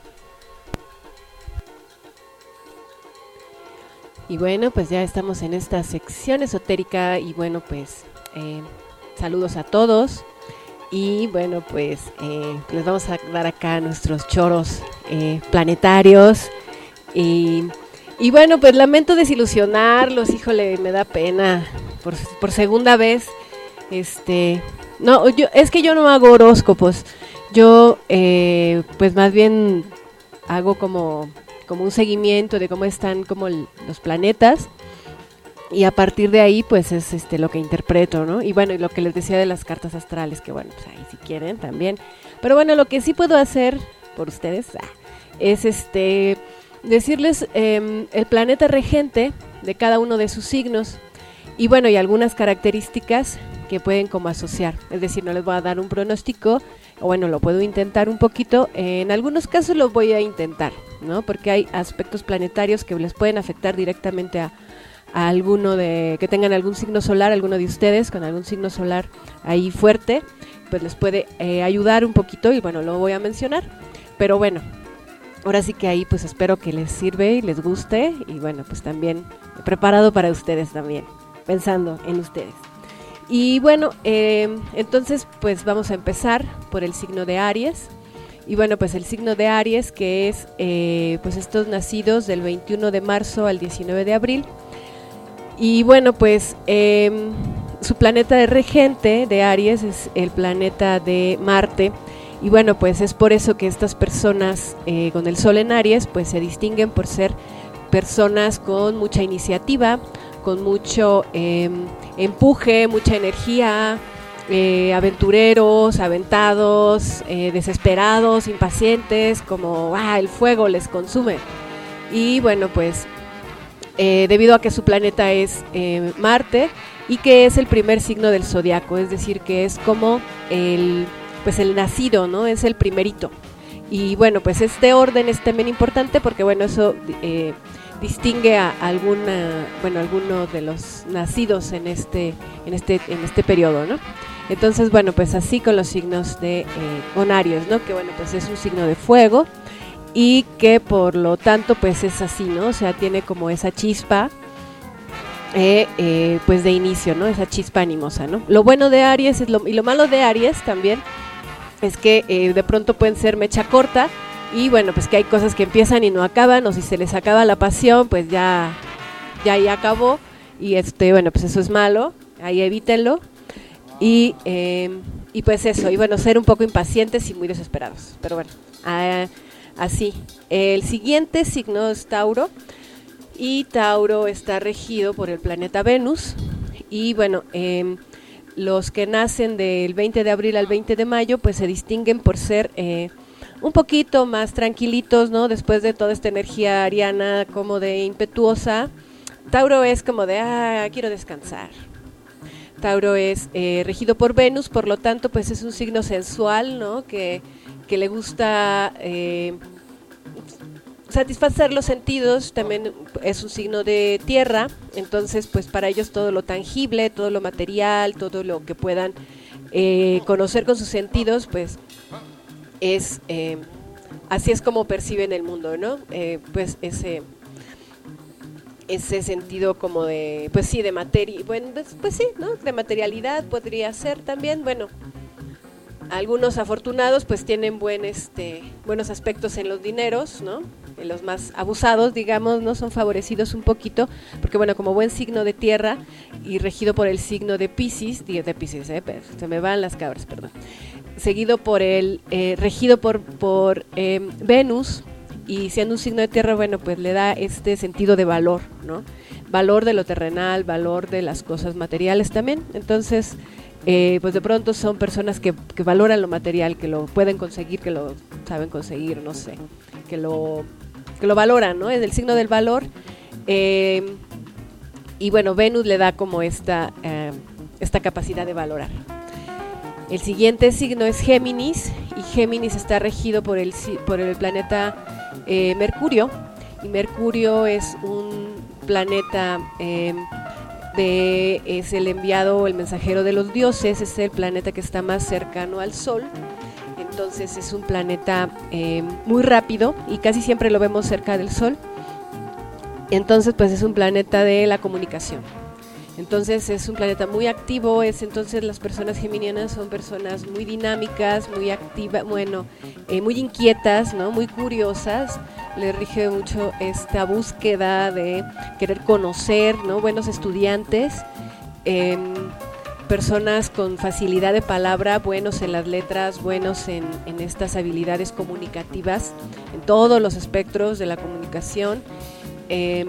Y bueno, pues ya estamos en esta sección esotérica y bueno, pues eh, saludos a todos y bueno, pues eh, les vamos a dar acá nuestros choros eh, planetarios y, y bueno, pues lamento desilusionarlos, híjole, me da pena por, por segunda vez, este, no, yo es que yo no hago horóscopos, yo eh, pues más bien hago como... como un seguimiento de cómo están como el, los planetas y a partir de ahí pues es este lo que interpreto, ¿no? Y bueno, y lo que les decía de las cartas astrales, que bueno, pues ahí si quieren también. Pero bueno, lo que sí puedo hacer por ustedes ah, es este decirles eh, el planeta regente de cada uno de sus signos y bueno, y algunas características que pueden como asociar. Es decir, no les voy a dar un pronóstico, o bueno, lo puedo intentar un poquito, en algunos casos lo voy a intentar, ¿no? Porque hay aspectos planetarios que les pueden afectar directamente a, a alguno de, que tengan algún signo solar, alguno de ustedes con algún signo solar ahí fuerte, pues les puede eh, ayudar un poquito y bueno, lo voy a mencionar, pero bueno, ahora sí que ahí pues espero que les sirve y les guste y bueno, pues también preparado para ustedes también, pensando en ustedes. Y bueno, eh, entonces pues vamos a empezar por el signo de Aries. Y bueno, pues el signo de Aries, que es eh, pues estos nacidos del veintiuno de marzo al diecinueve de abril. Y bueno, pues eh, su planeta de regente de Aries es el planeta de Marte. Y bueno, pues es por eso que estas personas eh, con el Sol en Aries pues se distinguen por ser personas con mucha iniciativa, con mucho eh, empuje, mucha energía, eh, aventureros, aventados, eh, desesperados, impacientes, como ah, el fuego les consume. Y bueno, pues eh, debido a que su planeta es eh, Marte y que es el primer signo del zodiaco, es decir, que es como el, pues el nacido, ¿no? Es el primerito. Y bueno, pues este orden es también importante porque bueno, eso eh, distingue a alguna, bueno, alguno de los nacidos en este, en este, en este periodo, ¿no? Entonces, bueno, pues así con los signos de eh, con Aries, ¿no? Que bueno, pues es un signo de fuego y que por lo tanto, pues es así, ¿no? O sea, tiene como esa chispa, eh, eh, pues de inicio, ¿no? Esa chispa animosa, ¿no? Lo bueno de Aries es lo, y lo malo de Aries también es que eh, de pronto pueden ser mecha corta. Y bueno, pues que hay cosas que empiezan y no acaban, o si se les acaba la pasión, pues ya, ya, ya acabó. Y este, bueno, pues eso es malo, ahí evítenlo. Y, eh, y pues eso, y bueno, ser un poco impacientes y muy desesperados. Pero bueno, ah, así. El siguiente signo es Tauro. Y Tauro está regido por el planeta Venus. Y bueno, eh, los que nacen del veinte de abril al veinte de mayo, pues se distinguen por ser... Eh, un poquito más tranquilitos, ¿no? Después de toda esta energía ariana como de impetuosa, Tauro es como de, ah, quiero descansar. Tauro es eh, regido por Venus, por lo tanto, pues es un signo sensual, ¿no? Que, que le gusta eh, satisfacer los sentidos, también es un signo de tierra, entonces, pues para ellos todo lo tangible, todo lo material, todo lo que puedan eh, conocer con sus sentidos, pues es eh, así es como perciben el mundo, ¿no? Eh, pues ese ese sentido como de, pues sí, de materia, bueno, pues, pues sí, ¿no? De materialidad podría ser también, bueno, algunos afortunados pues tienen buen este buenos aspectos en los dineros, ¿no? En los más abusados, digamos, no son favorecidos un poquito, porque bueno, como buen signo de tierra y regido por el signo de Piscis, digo de Piscis, eh, se me van las cabras, perdón. Seguido por el, eh, regido por, por eh, Venus, y siendo un signo de tierra, bueno, pues le da este sentido de valor, ¿no? Valor de lo terrenal, valor de las cosas materiales también. Entonces, eh, pues de pronto son personas que, que valoran lo material, que lo pueden conseguir, que lo saben conseguir, no sé, que lo, que lo valoran, ¿no? Es el signo del valor. Eh, y bueno, Venus le da como esta, eh, esta capacidad de valorar. El siguiente signo es Géminis, y Géminis está regido por el, por el planeta eh, Mercurio, y Mercurio es un planeta, eh, de, es el enviado, el mensajero de los dioses, es el planeta que está más cercano al Sol. Entonces es un planeta eh, muy rápido y casi siempre lo vemos cerca del Sol. Entonces pues es un planeta de la comunicación. Entonces es un planeta muy activo, es entonces las personas geminianas son personas muy dinámicas, muy activas, bueno, eh, muy inquietas, ¿no? Muy curiosas. Les rige mucho esta búsqueda de querer conocer, ¿no? Buenos estudiantes, eh, personas con facilidad de palabra, buenos en las letras, buenos en, en estas habilidades comunicativas, en todos los espectros de la comunicación. Eh,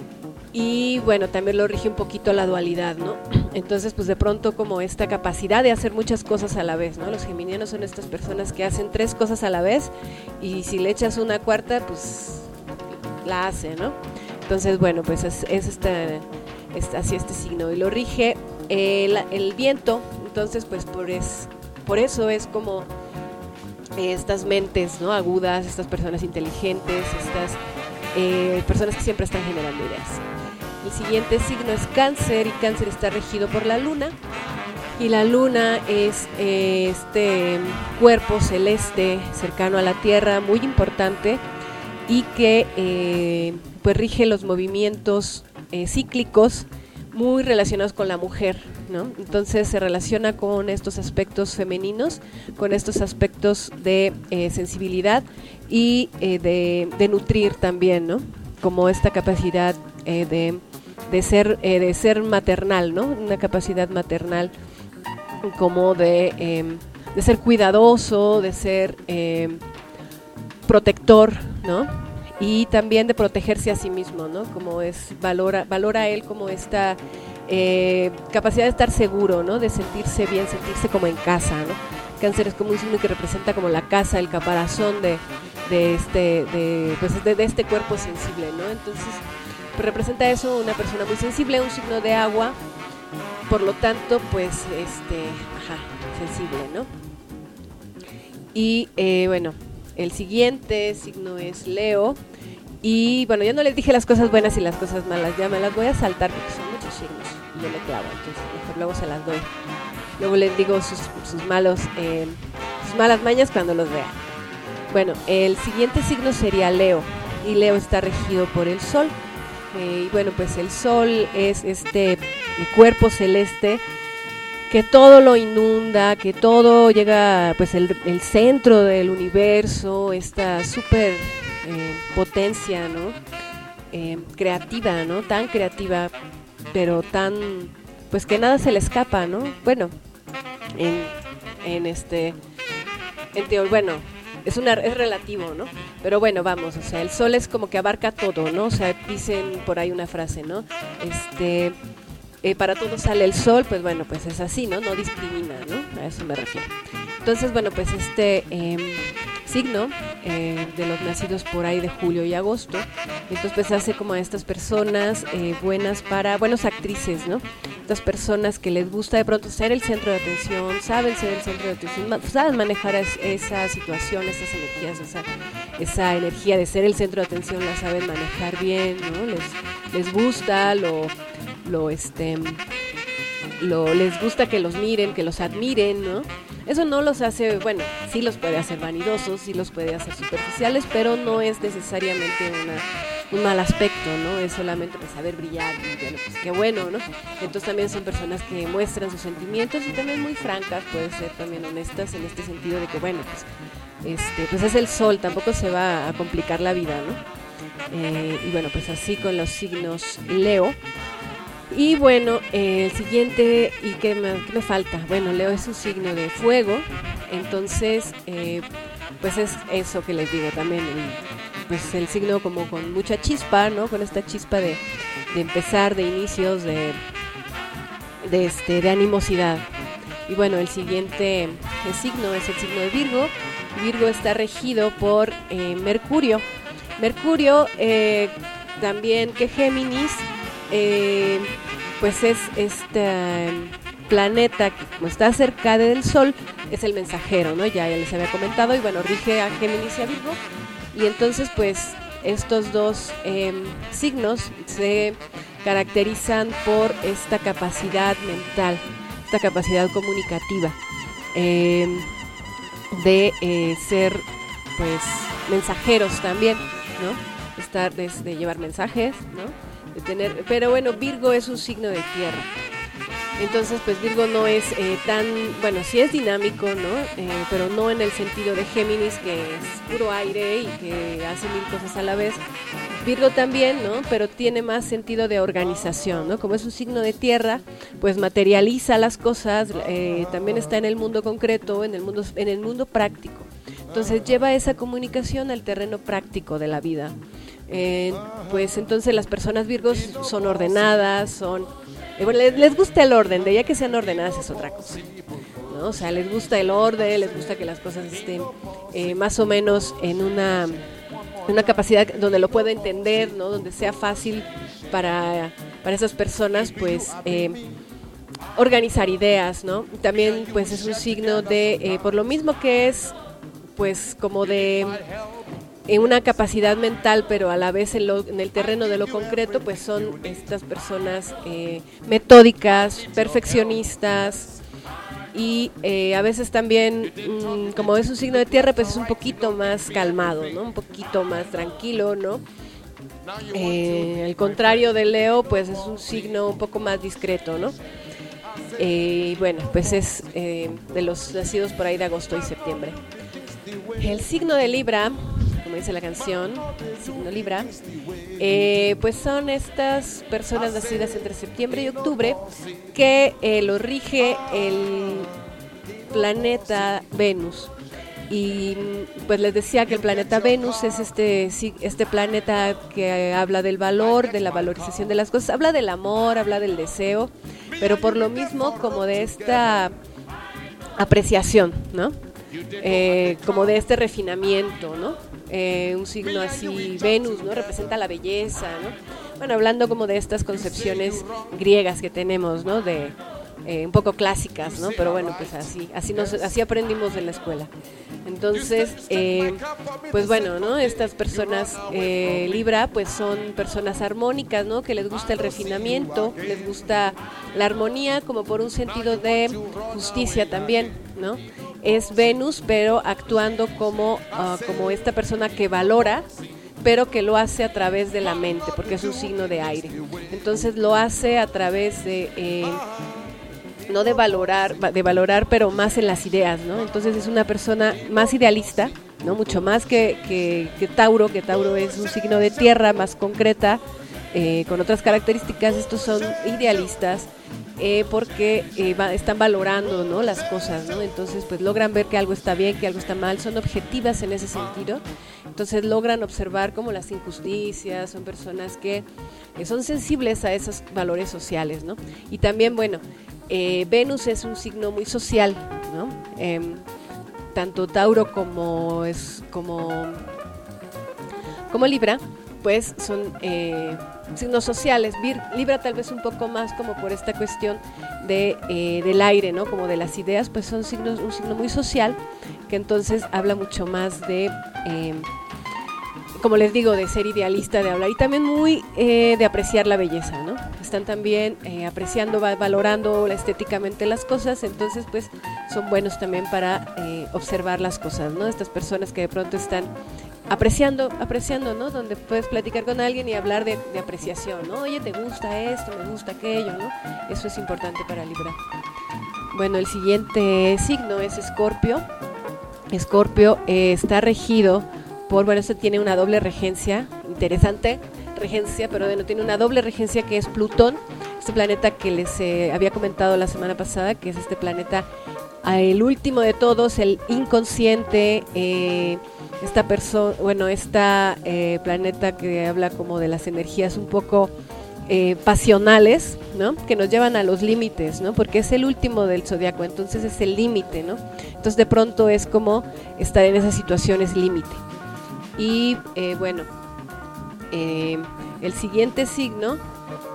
y bueno, también lo rige un poquito la dualidad, ¿no? Entonces pues de pronto como esta capacidad de hacer muchas cosas a la vez, ¿no? Los geminianos son estas personas que hacen tres cosas a la vez y si le echas una cuarta pues la hace, ¿no? Entonces bueno, pues es, es, esta, es así este signo y lo rige el, el viento. Entonces pues por, es, por eso es como estas mentes, ¿no? Agudas, estas personas inteligentes, estas eh, personas que siempre están generando ideas. El siguiente signo es Cáncer, y Cáncer está regido por la Luna, y la Luna es eh, este cuerpo celeste cercano a la Tierra, muy importante, y que eh, pues rige los movimientos eh, cíclicos muy relacionados con la mujer, ¿no? Entonces se relaciona con estos aspectos femeninos, con estos aspectos de eh, sensibilidad y eh, de, de nutrir también, ¿no? Como esta capacidad eh, de de ser eh, de ser maternal, ¿no? Una capacidad maternal como de, eh, de ser cuidadoso, de ser eh, protector, ¿no? Y también de protegerse a sí mismo, ¿no? Como es, valora, valora él como esta eh, capacidad de estar seguro, ¿no? De sentirse bien, sentirse como en casa, ¿no? Cáncer es como un signo que representa como la casa, el caparazón de, de este, de, pues de, de este cuerpo sensible, ¿no? Entonces pues representa eso, una persona muy sensible, un signo de agua, por lo tanto, pues, este, ajá, sensible, ¿no? Y eh, bueno, el siguiente signo es Leo, y bueno, ya no les dije las cosas buenas y las cosas malas, ya me las voy a saltar porque son muchos signos y yo me clavo, entonces mejor luego se las doy. Luego les digo sus, sus malos, eh, sus malas mañas cuando los vea. Bueno, el siguiente signo sería Leo, y Leo está regido por el Sol. Eh, y bueno, pues el Sol es este cuerpo celeste que todo lo inunda, que todo llega, pues el, el centro del universo, esta súper eh, potencia, ¿no? Eh, creativa, ¿no? Tan creativa, pero tan, pues que nada se le escapa, ¿no? Bueno, en, en este, en teoría, bueno, es una es relativo, ¿no? Pero bueno, vamos, o sea, el Sol es como que abarca todo, ¿no? O sea, dicen por ahí una frase, ¿no? Este, eh, para todos sale el Sol, pues bueno, pues es así, ¿no? No discrimina, ¿no? A eso me refiero. Entonces, bueno, pues este eh, signo eh, de los nacidos por ahí de julio y agosto, entonces pues hace como a estas personas eh, buenas para, buenas actrices, ¿no? Estas personas que les gusta de pronto ser el centro de atención, saben ser el centro de atención, saben manejar es, esa situación, esas energías, esa, esa energía de ser el centro de atención la saben manejar bien, ¿no? Les, les gusta, lo, lo este, lo, les gusta que los miren, que los admiren, ¿no? Eso no los hace, bueno, sí los puede hacer vanidosos, sí los puede hacer superficiales, pero no es necesariamente una, un mal aspecto, ¿no? Es solamente pues, saber brillar y bueno, pues qué bueno, ¿no? Entonces también son personas que muestran sus sentimientos y también muy francas, pueden ser también honestas en este sentido de que, bueno, pues, este, pues es el Sol, tampoco se va a complicar la vida, ¿no? Eh, y bueno, pues así con los signos Leo. Y bueno, eh, el siguiente, ¿y qué me, qué me falta? Bueno, Leo es un signo de fuego, entonces, eh, pues es eso que les digo también, el, pues el signo como con mucha chispa, ¿no? Con esta chispa de, de empezar, de inicios, de, de, este, de animosidad. Y bueno, el siguiente el signo es el signo de Virgo. Virgo está regido por eh, Mercurio. Mercurio, eh, también que Géminis, eh, pues es este planeta que como está cerca del Sol, es el mensajero, ¿no? Ya, ya les había comentado, y bueno, rige a Géminis y a Virgo, y entonces pues estos dos eh, signos se caracterizan por esta capacidad mental, esta capacidad comunicativa, eh, de eh, ser pues mensajeros también, ¿no? Estar de, de llevar mensajes, ¿no? De tener, pero bueno, Virgo es un signo de tierra. Entonces, pues Virgo no es eh, tan, bueno, sí es dinámico, ¿no? Eh, pero no en el sentido de Géminis, que es puro aire y que hace mil cosas a la vez. Virgo también, ¿no? Pero tiene más sentido de organización, ¿no? Como es un signo de tierra, pues materializa las cosas, eh, también está en el mundo concreto, en el mundo, en el mundo práctico. Entonces lleva esa comunicación al terreno práctico de la vida. Eh, pues entonces las personas Virgos son ordenadas, son... Eh, bueno, les, les gusta el orden, de ya que sean ordenadas es otra cosa, ¿no? O sea, les gusta el orden, les gusta que las cosas estén eh, más o menos en una... una capacidad donde lo pueda entender, ¿no? Donde sea fácil para, para esas personas, pues, eh, organizar ideas, ¿no? También, pues, es un signo de, eh, por lo mismo que es, pues, como de eh, una capacidad mental, pero a la vez en, lo, en el terreno de lo concreto, pues, son estas personas eh, metódicas, perfeccionistas. Y eh, a veces también, mmm, como es un signo de tierra, pues es un poquito más calmado, ¿no? Un poquito más tranquilo, ¿no? Eh, al contrario de Leo, pues es un signo un poco más discreto, ¿no? Eh, y bueno, pues es eh, de los nacidos por ahí de agosto y septiembre. El signo de Libra, como dice la canción, el signo Libra, eh, pues son estas personas nacidas entre septiembre y octubre que eh, lo rige el planeta Venus. Y pues les decía que el planeta Venus es este, este planeta que habla del valor, de la valorización de las cosas, habla del amor, habla del deseo, pero por lo mismo como de esta apreciación, ¿no? Eh, como de este refinamiento, ¿no? Eh, un signo así, Venus, ¿no? Representa la belleza, ¿no? Bueno, hablando como de estas concepciones griegas que tenemos, ¿no? De eh, un poco clásicas, ¿no? Pero bueno, pues así, así nos, así aprendimos en la escuela. Entonces, eh, pues bueno, ¿no? Estas personas eh, Libra, pues son personas armónicas, ¿no? Que les gusta el refinamiento, les gusta la armonía, como por un sentido de justicia también, ¿no? Es Venus, pero actuando como, uh, como esta persona que valora, pero que lo hace a través de la mente, porque es un signo de aire. Entonces lo hace a través de, eh, no de valorar, de valorar, pero más en las ideas, ¿no? Entonces es una persona más idealista, ¿no? Mucho más que, que, que Tauro, que Tauro es un signo de tierra, más concreta, eh, con otras características. Estos son idealistas. Eh, porque eh, va, están valorando, ¿no? Las cosas, ¿no? Entonces pues logran ver que algo está bien, que algo está mal, son objetivas en ese sentido, entonces logran observar como las injusticias, son personas que eh, son sensibles a esos valores sociales, ¿no? Y también, bueno, eh, Venus es un signo muy social, ¿no? Eh, tanto Tauro como, es, como, como Libra, pues son eh, signos sociales. Vir, Libra tal vez un poco más como por esta cuestión de eh, del aire, ¿no? Como de las ideas, pues son signos, un signo muy social, que entonces habla mucho más de, eh, como les digo, de ser idealista, de hablar, y también muy eh, de apreciar la belleza, ¿no? Están también eh, apreciando, valorando estéticamente las cosas, entonces pues son buenos también para eh, observar las cosas, ¿no? Estas personas que de pronto están apreciando, apreciando, ¿no? Donde puedes platicar con alguien y hablar de, de apreciación, ¿no? Oye, ¿te gusta esto? ¿Me gusta aquello? ¿No? Eso es importante para Libra. Bueno, el siguiente signo es Escorpio. Escorpio eh, está regido por, bueno, este tiene una doble regencia, interesante regencia, pero bueno, tiene una doble regencia que es Plutón, este planeta que les eh, había comentado la semana pasada, que es este planeta, el último de todos, el inconsciente, eh, esta persona, bueno, esta eh, planeta que habla como de las energías un poco eh, pasionales, ¿no? Que nos llevan a los límites, ¿no? Porque es el último del zodiaco, entonces es el límite, ¿no? Entonces de pronto es como estar en esas situaciones límite. Y eh, bueno, eh, el siguiente signo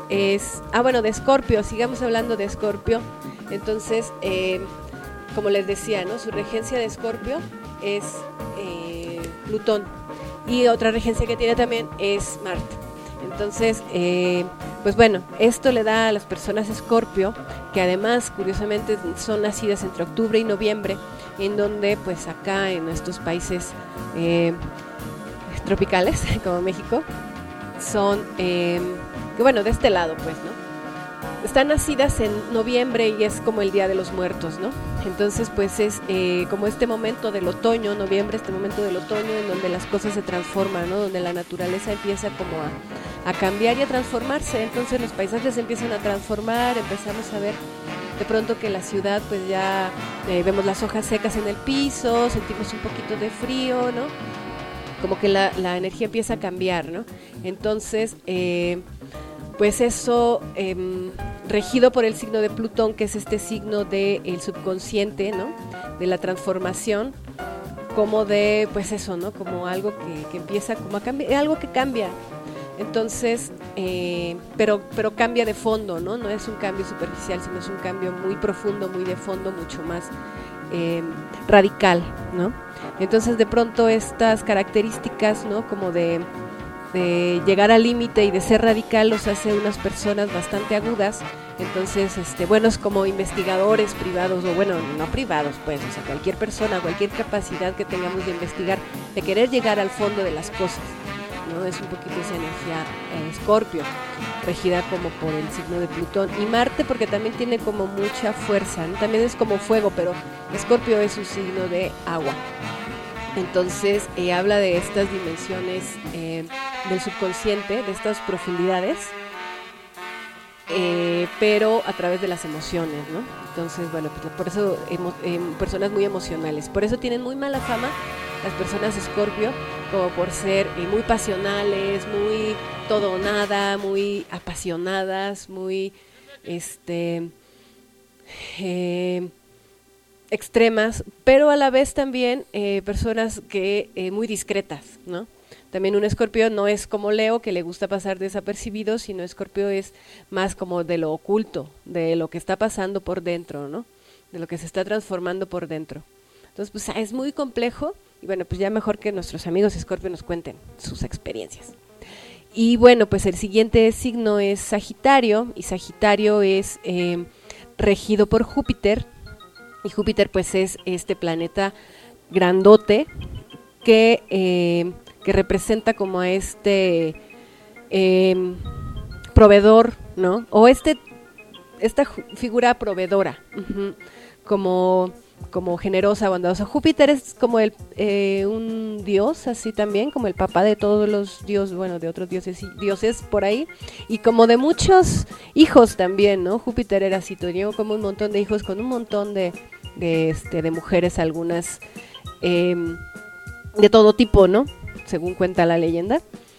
es, ah bueno, de Escorpio, sigamos hablando de Escorpio. Entonces, eh, como les decía, ¿no? Su regencia de Escorpio es eh, Plutón, y otra regencia que tiene también es Marte. Entonces, eh, pues bueno, esto le da a las personas Escorpio, que además, curiosamente, son nacidas entre octubre y noviembre, en donde, pues acá en nuestros países eh, tropicales, como México, son, eh, que bueno, de este lado, pues, ¿no? Están nacidas en noviembre y es como el Día de los Muertos, ¿no? Entonces, pues es eh, como este momento del otoño, noviembre, este momento del otoño en donde las cosas se transforman, ¿no? Donde la naturaleza empieza como a, a cambiar y a transformarse. Entonces los paisajes empiezan a transformar, empezamos a ver de pronto que la ciudad, pues ya eh, vemos las hojas secas en el piso, sentimos un poquito de frío, ¿no? Como que la, la energía empieza a cambiar, ¿no? Entonces, eh, pues eso, eh, regido por el signo de Plutón, que es este signo del subconsciente, ¿no? De la transformación, como de, pues eso, ¿no? Como algo que, que empieza como a cambiar, algo que cambia. Entonces, eh, pero, pero cambia de fondo, ¿no? No es un cambio superficial, sino es un cambio muy profundo, muy de fondo, mucho más eh, radical, ¿no? Entonces, de pronto estas características, ¿no? Como de de llegar al límite y de ser radical los hace unas personas bastante agudas. Entonces, este, bueno, es como investigadores privados, o bueno, no privados, pues, o sea, cualquier persona, cualquier capacidad que tengamos de investigar, de querer llegar al fondo de las cosas, ¿no? Es un poquito esa energía eh, Escorpio, regida como por el signo de Plutón. Y Marte, porque también tiene como mucha fuerza, ¿no? También es como fuego, pero Escorpio es un signo de agua. Entonces, eh, habla de estas dimensiones eh, del subconsciente, de estas profundidades, eh, pero a través de las emociones, ¿no? Entonces, bueno, pues por eso emo, eh, personas muy emocionales. Por eso tienen muy mala fama las personas Escorpio, como por ser eh, muy pasionales, muy todo o nada, muy apasionadas, muy, este... Eh, extremas, pero a la vez también eh, personas que eh, muy discretas, ¿no? También un Escorpio no es como Leo, que le gusta pasar desapercibido, sino Escorpio es más como de lo oculto, de lo que está pasando por dentro, ¿no? De lo que se está transformando por dentro. Entonces, pues es muy complejo, y bueno, pues ya mejor que nuestros amigos Escorpio nos cuenten sus experiencias. Y bueno, pues el siguiente signo es Sagitario, y Sagitario es eh, regido por Júpiter. Y Júpiter pues es este planeta grandote que, eh, que representa como a este eh, proveedor, ¿no? O este esta figura proveedora, uh-huh, como, como generosa, bondadosa. Júpiter es como el eh, un dios, así también, como el papá de todos los dioses, bueno, de otros dioses y dioses por ahí, y como de muchos hijos también, ¿no? Júpiter era así, tenía como un montón de hijos con un montón de de este de mujeres, algunas eh, de todo tipo, ¿no? Según cuenta la leyenda.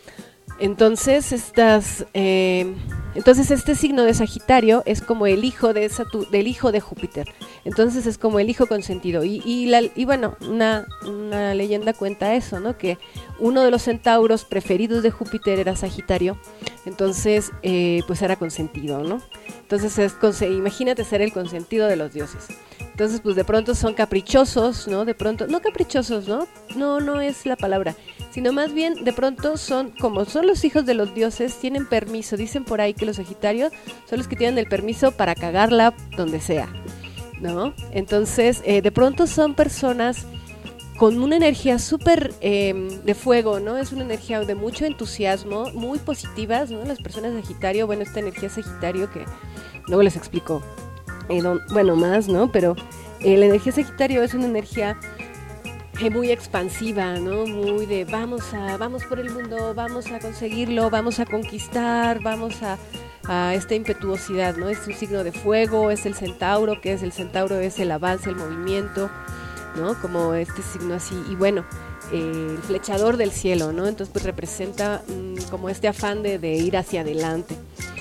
Entonces estas eh, entonces este signo de Sagitario es como el hijo de Satu- del hijo de Júpiter. Entonces es como el hijo consentido y y, la, y bueno, una una leyenda cuenta eso, ¿no? Que uno de los centauros preferidos de Júpiter era Sagitario. Entonces eh, pues era consentido, ¿no? Entonces es conse- imagínate ser el consentido de los dioses. Entonces, pues de pronto son caprichosos, ¿no? De pronto, no caprichosos, ¿no? No, no es la palabra, sino más bien de pronto son, como son los hijos de los dioses, tienen permiso. Dicen por ahí que los Sagitarios son los que tienen el permiso para cagarla donde sea, ¿no? Entonces, eh, de pronto son personas con una energía súper eh, de fuego, ¿no? Es una energía de mucho entusiasmo, muy positivas, ¿no? Las personas Sagitario, bueno, esta energía Sagitario que luego les explico. Eh, no, bueno, más, ¿no? Pero eh, la energía Sagitario es una energía eh, muy expansiva, ¿no? Muy de vamos a, vamos por el mundo, vamos a conseguirlo, vamos a conquistar, vamos a, a esta impetuosidad, ¿no? Es un signo de fuego, es el centauro, que es el centauro, es el avance, el movimiento, ¿no? Como este signo así, y bueno, eh, el flechador del cielo, ¿no? Entonces pues representa mmm, como este afán de, de ir hacia adelante.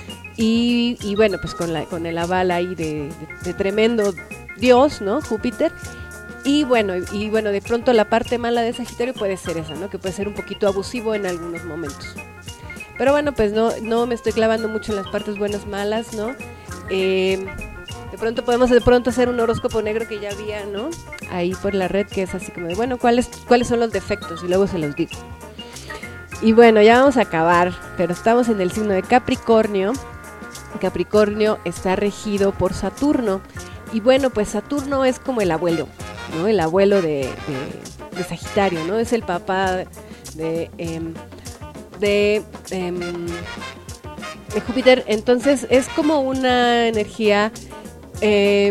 Y, y bueno, pues con, la, con el aval ahí de, de, de tremendo dios, ¿no? Júpiter. Y bueno, y bueno, de pronto la parte mala de Sagitario puede ser esa, ¿no? Que puede ser un poquito abusivo en algunos momentos. Pero bueno, pues no, no me estoy clavando mucho en las partes buenas, malas, ¿no? Eh, de pronto podemos de pronto hacer un horóscopo negro que ya había, ¿no? Ahí por la red, que es así como de, bueno, ¿cuáles, cuáles son los defectos? Y luego se los digo. Y bueno, ya vamos a acabar, pero estamos en el signo de Capricornio. Capricornio está regido por Saturno. Y bueno, pues Saturno es como el abuelo, ¿no? El abuelo de, de, de Sagitario, ¿no? Es el papá de... Eh, de, eh, de Júpiter. Entonces es como una energía eh,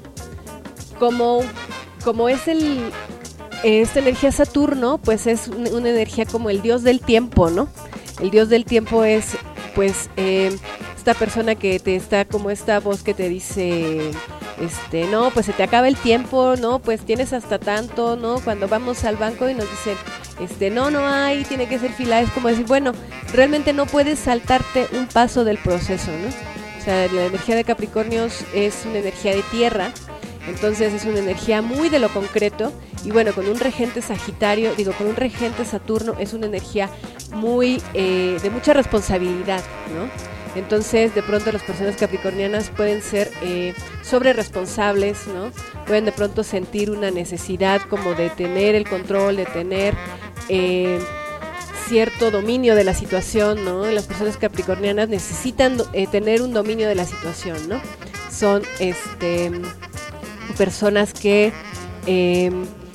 como, como es el esta energía Saturno, pues es una, una energía como el dios del tiempo, ¿no? El dios del tiempo es pues eh, esta persona que te está como esta voz que te dice este no, pues se te acaba el tiempo, no, pues tienes hasta tanto, ¿no? Cuando vamos al banco y nos dicen este no, no hay, tiene que ser fila, es como decir, bueno, realmente no puedes saltarte un paso del proceso, ¿no? O sea, la energía de Capricornios es una energía de tierra, entonces es una energía muy de lo concreto, y bueno, con un regente Sagitario, digo, con un regente Saturno es una energía muy eh, de mucha responsabilidad, ¿no? Entonces, de pronto las personas capricornianas pueden ser eh, sobre responsables, ¿no? Pueden de pronto sentir una necesidad como de tener el control, de tener eh, cierto dominio de la situación, ¿no? Las personas capricornianas necesitan eh, tener un dominio de la situación, ¿no? Son este personas que eh,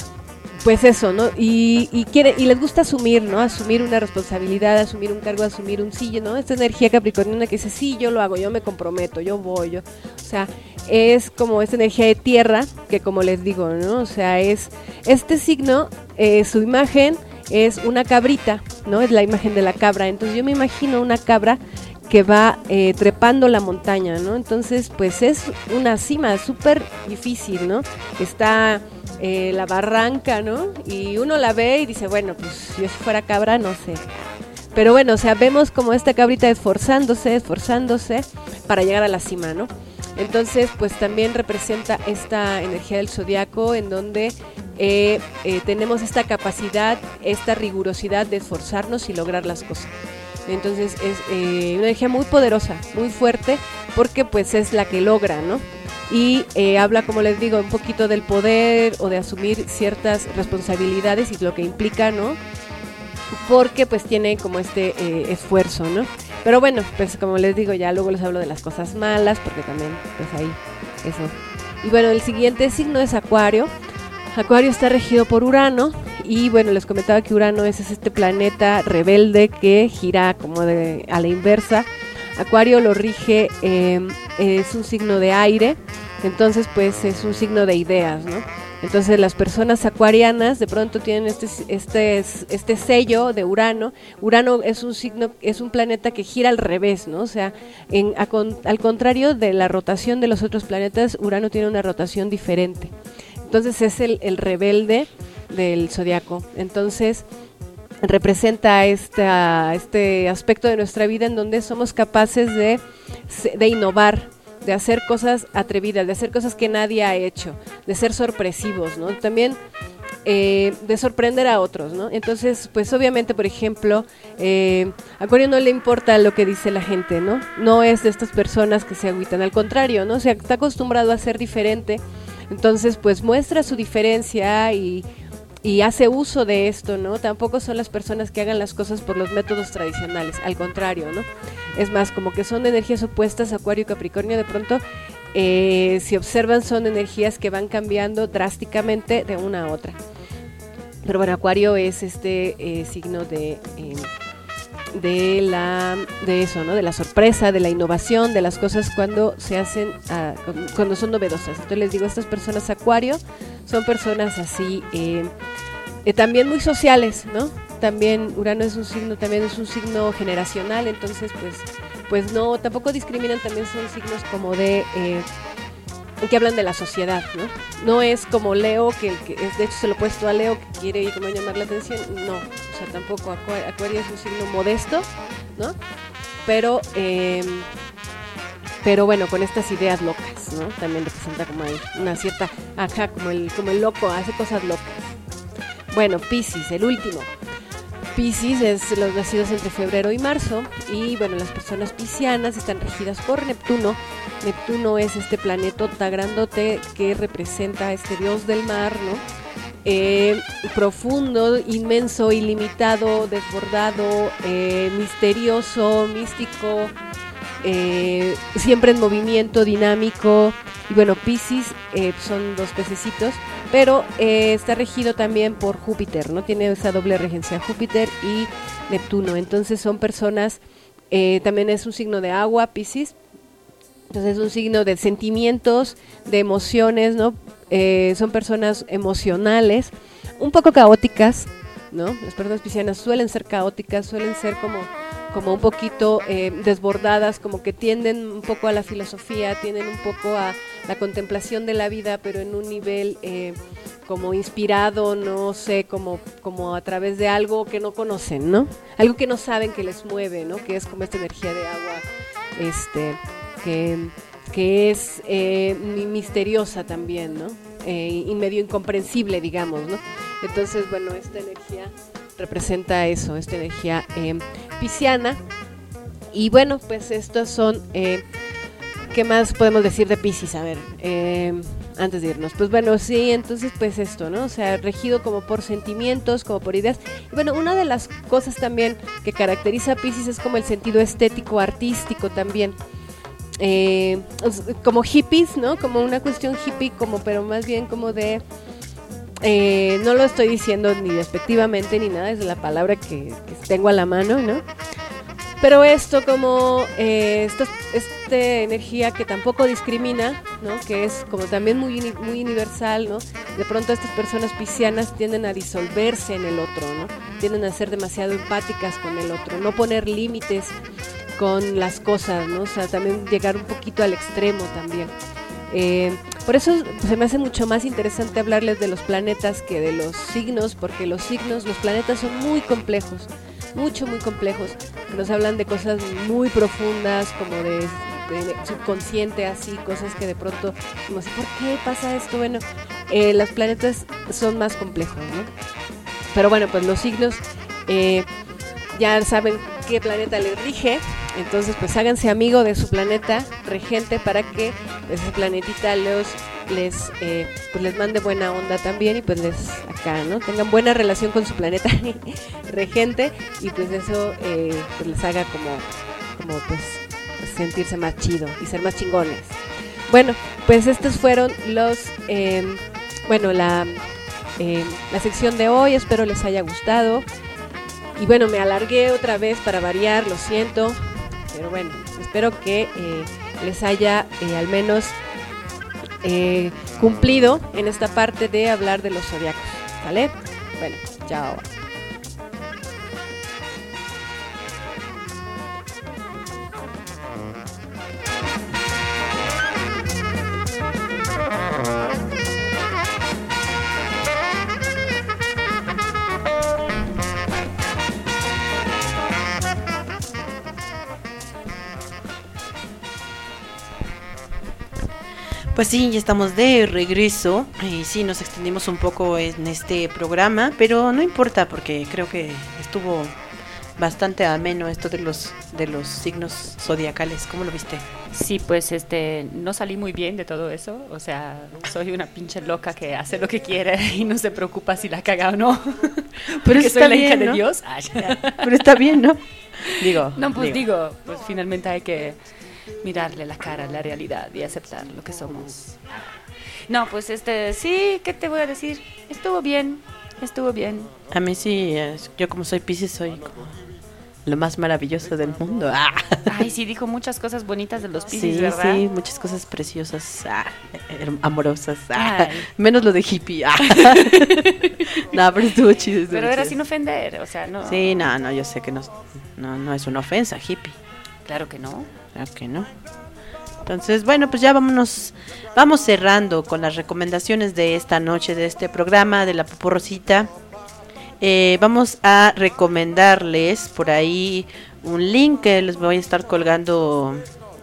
pues eso, ¿no? Y, y quiere, y les gusta asumir, ¿no? Asumir una responsabilidad, asumir un cargo, asumir un sí, ¿no? Esta energía capricorniana que dice, sí, yo lo hago, yo me comprometo, yo voy, yo, o sea, es como esta energía de tierra, que como les digo, ¿no? O sea, es, este signo, eh, su imagen es una cabrita, ¿no? Es la imagen de la cabra, entonces yo me imagino una cabra que va eh, trepando la montaña, ¿no? Entonces, pues es una cima súper difícil, ¿no? Está eh, la barranca, ¿no? Y uno la ve y dice, bueno, pues yo si fuera cabra, no sé. Pero bueno, o sea, vemos como esta cabrita esforzándose, esforzándose para llegar a la cima, ¿no? Entonces, pues también representa esta energía del zodiaco en donde eh, eh, tenemos esta capacidad, esta rigurosidad de esforzarnos y lograr las cosas. Entonces es eh, una energía muy poderosa, muy fuerte, porque pues es la que logra, ¿no? Y eh, habla, como les digo, un poquito del poder o de asumir ciertas responsabilidades y lo que implica, ¿no? Porque pues tiene como este eh, esfuerzo, ¿no? Pero bueno, pues como les digo, ya luego les hablo de las cosas malas, porque también pues ahí eso. Y bueno, el siguiente signo es Acuario. Acuario está regido por Urano y bueno, les comentaba que Urano es, es este planeta rebelde que gira como de, a la inversa. Acuario lo rige, eh, es un signo de aire, entonces pues es un signo de ideas, ¿no? Entonces las personas acuarianas de pronto tienen este, este, este sello de Urano. Urano es un signo, es un planeta que gira al revés, ¿no? O sea, en, a, al contrario de la rotación de los otros planetas, Urano tiene una rotación diferente. Entonces es el, el rebelde del zodiaco. Entonces representa esta, este aspecto de nuestra vida en donde somos capaces de, de innovar, de hacer cosas atrevidas, de hacer cosas que nadie ha hecho, de ser sorpresivos, ¿no? También eh, de sorprender a otros, ¿no? Entonces, pues obviamente, por ejemplo, eh, a Acuario no le importa lo que dice la gente, ¿no? No es de estas personas que se agüitan, al contrario, ¿no? O sea, está acostumbrado a ser diferente. Entonces, pues muestra su diferencia y, y hace uso de esto, ¿no? Tampoco son las personas que hagan las cosas por los métodos tradicionales, al contrario, ¿no? Es más, como que son energías opuestas, Acuario y Capricornio, de pronto, eh, si observan, son energías que van cambiando drásticamente de una a otra. Pero bueno, Acuario es este eh, signo de... Eh, de la de eso, ¿no? De la sorpresa, de la innovación, de las cosas cuando se hacen uh, cuando son novedosas. Entonces les digo, estas personas Acuario son personas así eh, eh, también muy sociales, ¿no? También Urano es un signo, también es un signo generacional, entonces pues pues no, tampoco discriminan, también son signos como de eh, que hablan de la sociedad, ¿no? No es como Leo, que, que es, de hecho se lo he puesto a Leo, que quiere como llamar la atención, no, o sea, tampoco, Acuario, Acuario es un signo modesto, ¿no? Pero, eh, pero bueno, con estas ideas locas, ¿no? También representa como ahí una cierta, ajá, como el, como el loco, hace cosas locas. Bueno, Piscis, el último. Piscis es los nacidos entre febrero y marzo, y bueno, las personas piscianas están regidas por Neptuno. Neptuno es este planetota grandote que representa a este dios del mar, ¿no? Eh, profundo, inmenso, ilimitado, desbordado, eh, misterioso, místico, eh, siempre en movimiento, dinámico. Y bueno, Piscis eh, son dos pececitos, pero eh, está regido también por Júpiter, ¿no? Tiene esa doble regencia, Júpiter y Neptuno. Entonces son personas, eh, también es un signo de agua, Piscis. Entonces es un signo de sentimientos, de emociones, ¿no? Eh, son personas emocionales, un poco caóticas, ¿no? Las personas piscianas suelen ser caóticas, suelen ser como, como un poquito eh, desbordadas, como que tienden un poco a la filosofía, tienden un poco a la contemplación de la vida, pero en un nivel eh, como inspirado, no sé, como, como a través de algo que no conocen, ¿no? Algo que no saben que les mueve, ¿no? Que es como esta energía de agua, este, que... que es eh, misteriosa también, ¿no? Eh, y medio incomprensible, digamos, ¿no? Entonces, bueno, esta energía representa eso, esta energía eh, pisciana. Y bueno, pues estos son, eh, ¿qué más podemos decir de Piscis? A ver, eh, antes de irnos. Pues bueno, sí, entonces pues esto, ¿no? O sea, regido como por sentimientos, como por ideas. Y bueno, una de las cosas también que caracteriza a Piscis es como el sentido estético, artístico también. Eh, como hippies, ¿no? Como una cuestión hippie, como, pero más bien como de, eh, no lo estoy diciendo ni despectivamente ni nada, es la palabra que, que tengo a la mano, ¿no? Pero esto como, eh, esto, esta energía que tampoco discrimina, ¿no? Que es como también muy, muy universal, ¿no? De pronto estas personas piscianas tienden a disolverse en el otro, ¿no? Tienden a ser demasiado empáticas con el otro, no poner límites con las cosas, ¿no? O sea, también llegar un poquito al extremo también. Eh, por eso se me hace mucho más interesante hablarles de los planetas que de los signos, porque los signos, los planetas son muy complejos, mucho, muy complejos. Nos hablan de cosas muy profundas, como de, de subconsciente, así, cosas que de pronto, como así, ¿por qué pasa esto? Bueno, eh, los planetas son más complejos, ¿no? Pero bueno, pues los signos, eh, ya saben qué planeta les rige, entonces pues háganse amigo de su planeta regente para que ese planetita los, les, eh, pues les mande buena onda también, y pues les acá, ¿no? Tengan buena relación con su planeta regente, y pues eso eh, pues les haga como, como pues sentirse más chido y ser más chingones. Bueno, pues estos fueron los, eh, bueno, la, eh, la sección de hoy, espero les haya gustado. Y bueno, me alargué otra vez para variar, lo siento, pero bueno, espero que eh, les haya eh, al menos eh, cumplido en esta parte de hablar de los zodiacos, ¿vale? Bueno, chao. Pues sí, ya estamos de regreso y sí, nos extendimos un poco en este programa, pero no importa porque creo que estuvo bastante ameno esto de los de los signos zodiacales. ¿Cómo lo viste? Sí, pues este no salí muy bien de todo eso, o sea, soy una pinche loca que hace lo que quiere y no se preocupa si la caga o no. Pero que está soy la bien, hija ¿no? de Dios. Pero está bien, ¿no? Digo, no, pues digo. digo, pues finalmente hay que mirarle la cara a la realidad y aceptar lo que somos. No, pues este, sí, ¿qué te voy a decir? Estuvo bien, estuvo bien. A mí sí, yo como soy Piscis soy como lo más maravilloso del mundo. Ah. Ay, sí, dijo muchas cosas bonitas de los Piscis, sí, ¿verdad? Sí, muchas cosas preciosas, ah, amorosas, ah, menos lo de hippie. Ah. No, pero estuvo chido. Estuvo pero era chido. sin ofender, o sea, no. Sí, no, no, yo sé que no, no, no es una ofensa, hippie. Claro que no. Claro que no. Entonces, bueno, pues ya vámonos, vamos cerrando con las recomendaciones de esta noche, de este programa de La Poporrosita. Eh, vamos a recomendarles por ahí un link que les voy a estar colgando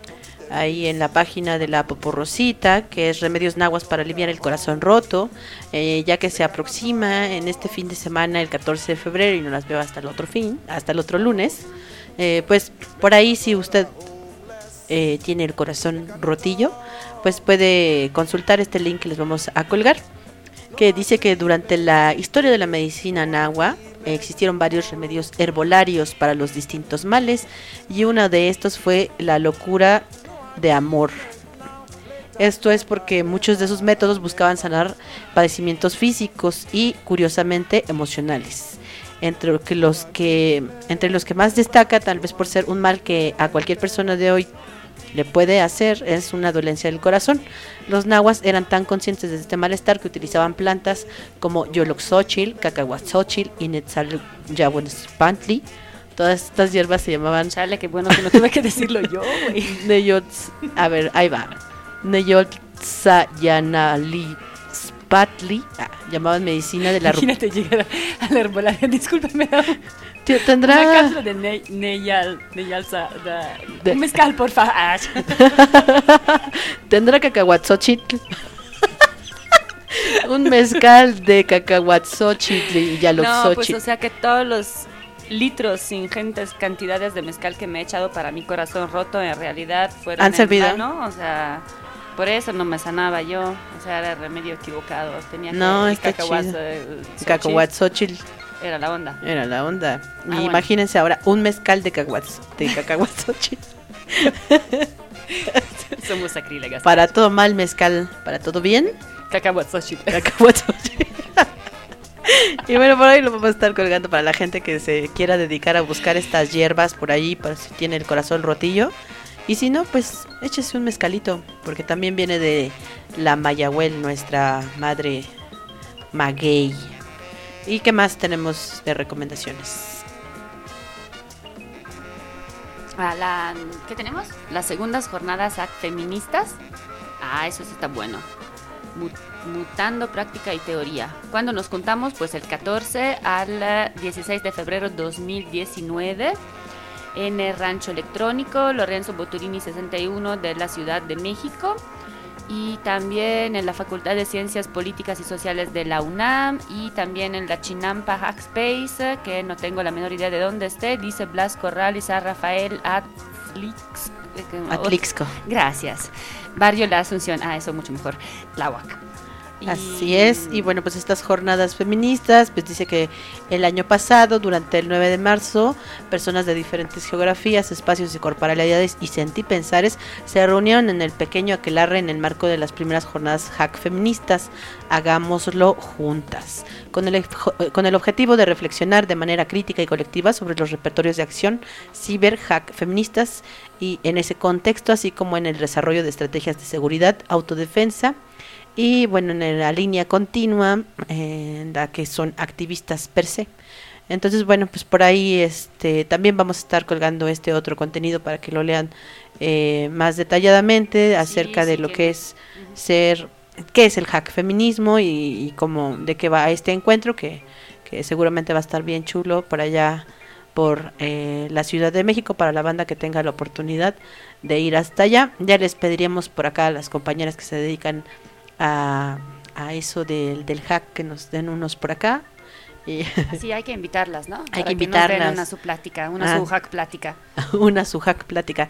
ahí en la página de la Poporrosita, que es Remedios Nahuas para aliviar el corazón roto, eh, ya que se aproxima en este fin de semana el catorce de febrero y no las veo hasta el otro fin, hasta el otro lunes. Eh, pues por ahí si usted eh, tiene el corazón rotillo, pues puede consultar este link que les vamos a colgar, que dice que durante la historia de la medicina nahua eh, existieron varios remedios herbolarios para los distintos males, y uno de estos fue la locura de amor. Esto es porque muchos de esos métodos buscaban sanar padecimientos físicos y, curiosamente, emocionales. Entre los que entre los que más destaca, tal vez por ser un mal que a cualquier persona de hoy le puede hacer, es una dolencia del corazón. Los nahuas eran tan conscientes de este malestar que utilizaban plantas como Yoloxochil, Cacahuatzóchil y Netzayahuanspantli. Todas estas hierbas se llamaban... Chale, qué bueno que no tuve que decirlo yo, güey. Neyotz, a ver, ahí va. Neyotzayanalispatli, ah, llamaban medicina de la... Imagínate llegar a la herbolaria, discúlpeme. Tendrá... Una cápsula de ne Neyal, Neyalza, de... un mezcal, por favor. Tendrá cacahuatzóchitl. Un mezcal de cacahuatzóchitl y yaloxóchitl. No, pues o sea que todos los litros, ingentes cantidades de mezcal que me he echado para mi corazón roto en realidad fueron han servido, ¿no? O sea, por eso no me sanaba yo, o sea, era el remedio equivocado. Tenía no, que está chido. Cacahuatzóchitl era la onda. Era la onda. Ah, y bueno. Imagínense ahora un mezcal de cacahuatz, de cacahuatzóchitl. Somos sacrílegas. Para todo mal mezcal, para todo bien. Cacahuatzóchitl. Cacahuatzóchitl. Y bueno, por ahí lo vamos a estar colgando para la gente que se quiera dedicar a buscar estas hierbas por ahí, para si tiene el corazón rotillo. Y si no, pues échese un mezcalito, porque también viene de la Mayahuel, nuestra madre maguey. ¿Y qué más tenemos de recomendaciones? A la, ¿qué tenemos? Las segundas jornadas feministas. Ah, eso sí está bueno. Mutando práctica y teoría. ¿Cuándo nos juntamos? Pues el catorce al dieciséis de febrero dos mil diecinueve en el Rancho Electrónico Lorenzo Boturini sesenta y uno de la Ciudad de México, y también en la Facultad de Ciencias Políticas y Sociales de la UNAM, y también en la Chinampa Hackspace, que no tengo la menor idea de dónde esté, dice Blas Corral y San Rafael Atlix, Atlixco. Gracias. Barrio La Asunción. Ah, eso mucho mejor. Tláhuac. Así es, y bueno, pues estas jornadas feministas, pues dice que el año pasado, durante el nueve de marzo, personas de diferentes geografías, espacios y corporalidades y sentipensares se reunieron en el pequeño aquelarre en el marco de las primeras jornadas hack feministas, Hagámoslo Juntas, con el, con el objetivo de reflexionar de manera crítica y colectiva sobre los repertorios de acción ciber hack feministas, y en ese contexto, así como en el desarrollo de estrategias de seguridad, autodefensa, y bueno, en la línea continua, eh, en la que son activistas per se. Entonces, bueno, pues por ahí este también vamos a estar colgando este otro contenido para que lo lean eh, más detalladamente acerca sí, de sí, lo que, que es uh-huh. ser, qué es el hack feminismo y, y cómo, de qué va este encuentro, que, que seguramente va a estar bien chulo por allá por eh, la Ciudad de México, para la banda que tenga la oportunidad de ir hasta allá. Ya les pediríamos por acá a las compañeras que se dedican A, a eso del, del hack que nos den unos por acá. Y sí, hay que invitarlas, ¿no? Hay Para que invitarlas. Que nos den una su plática, una ah, su hack plática. Una su hack plática.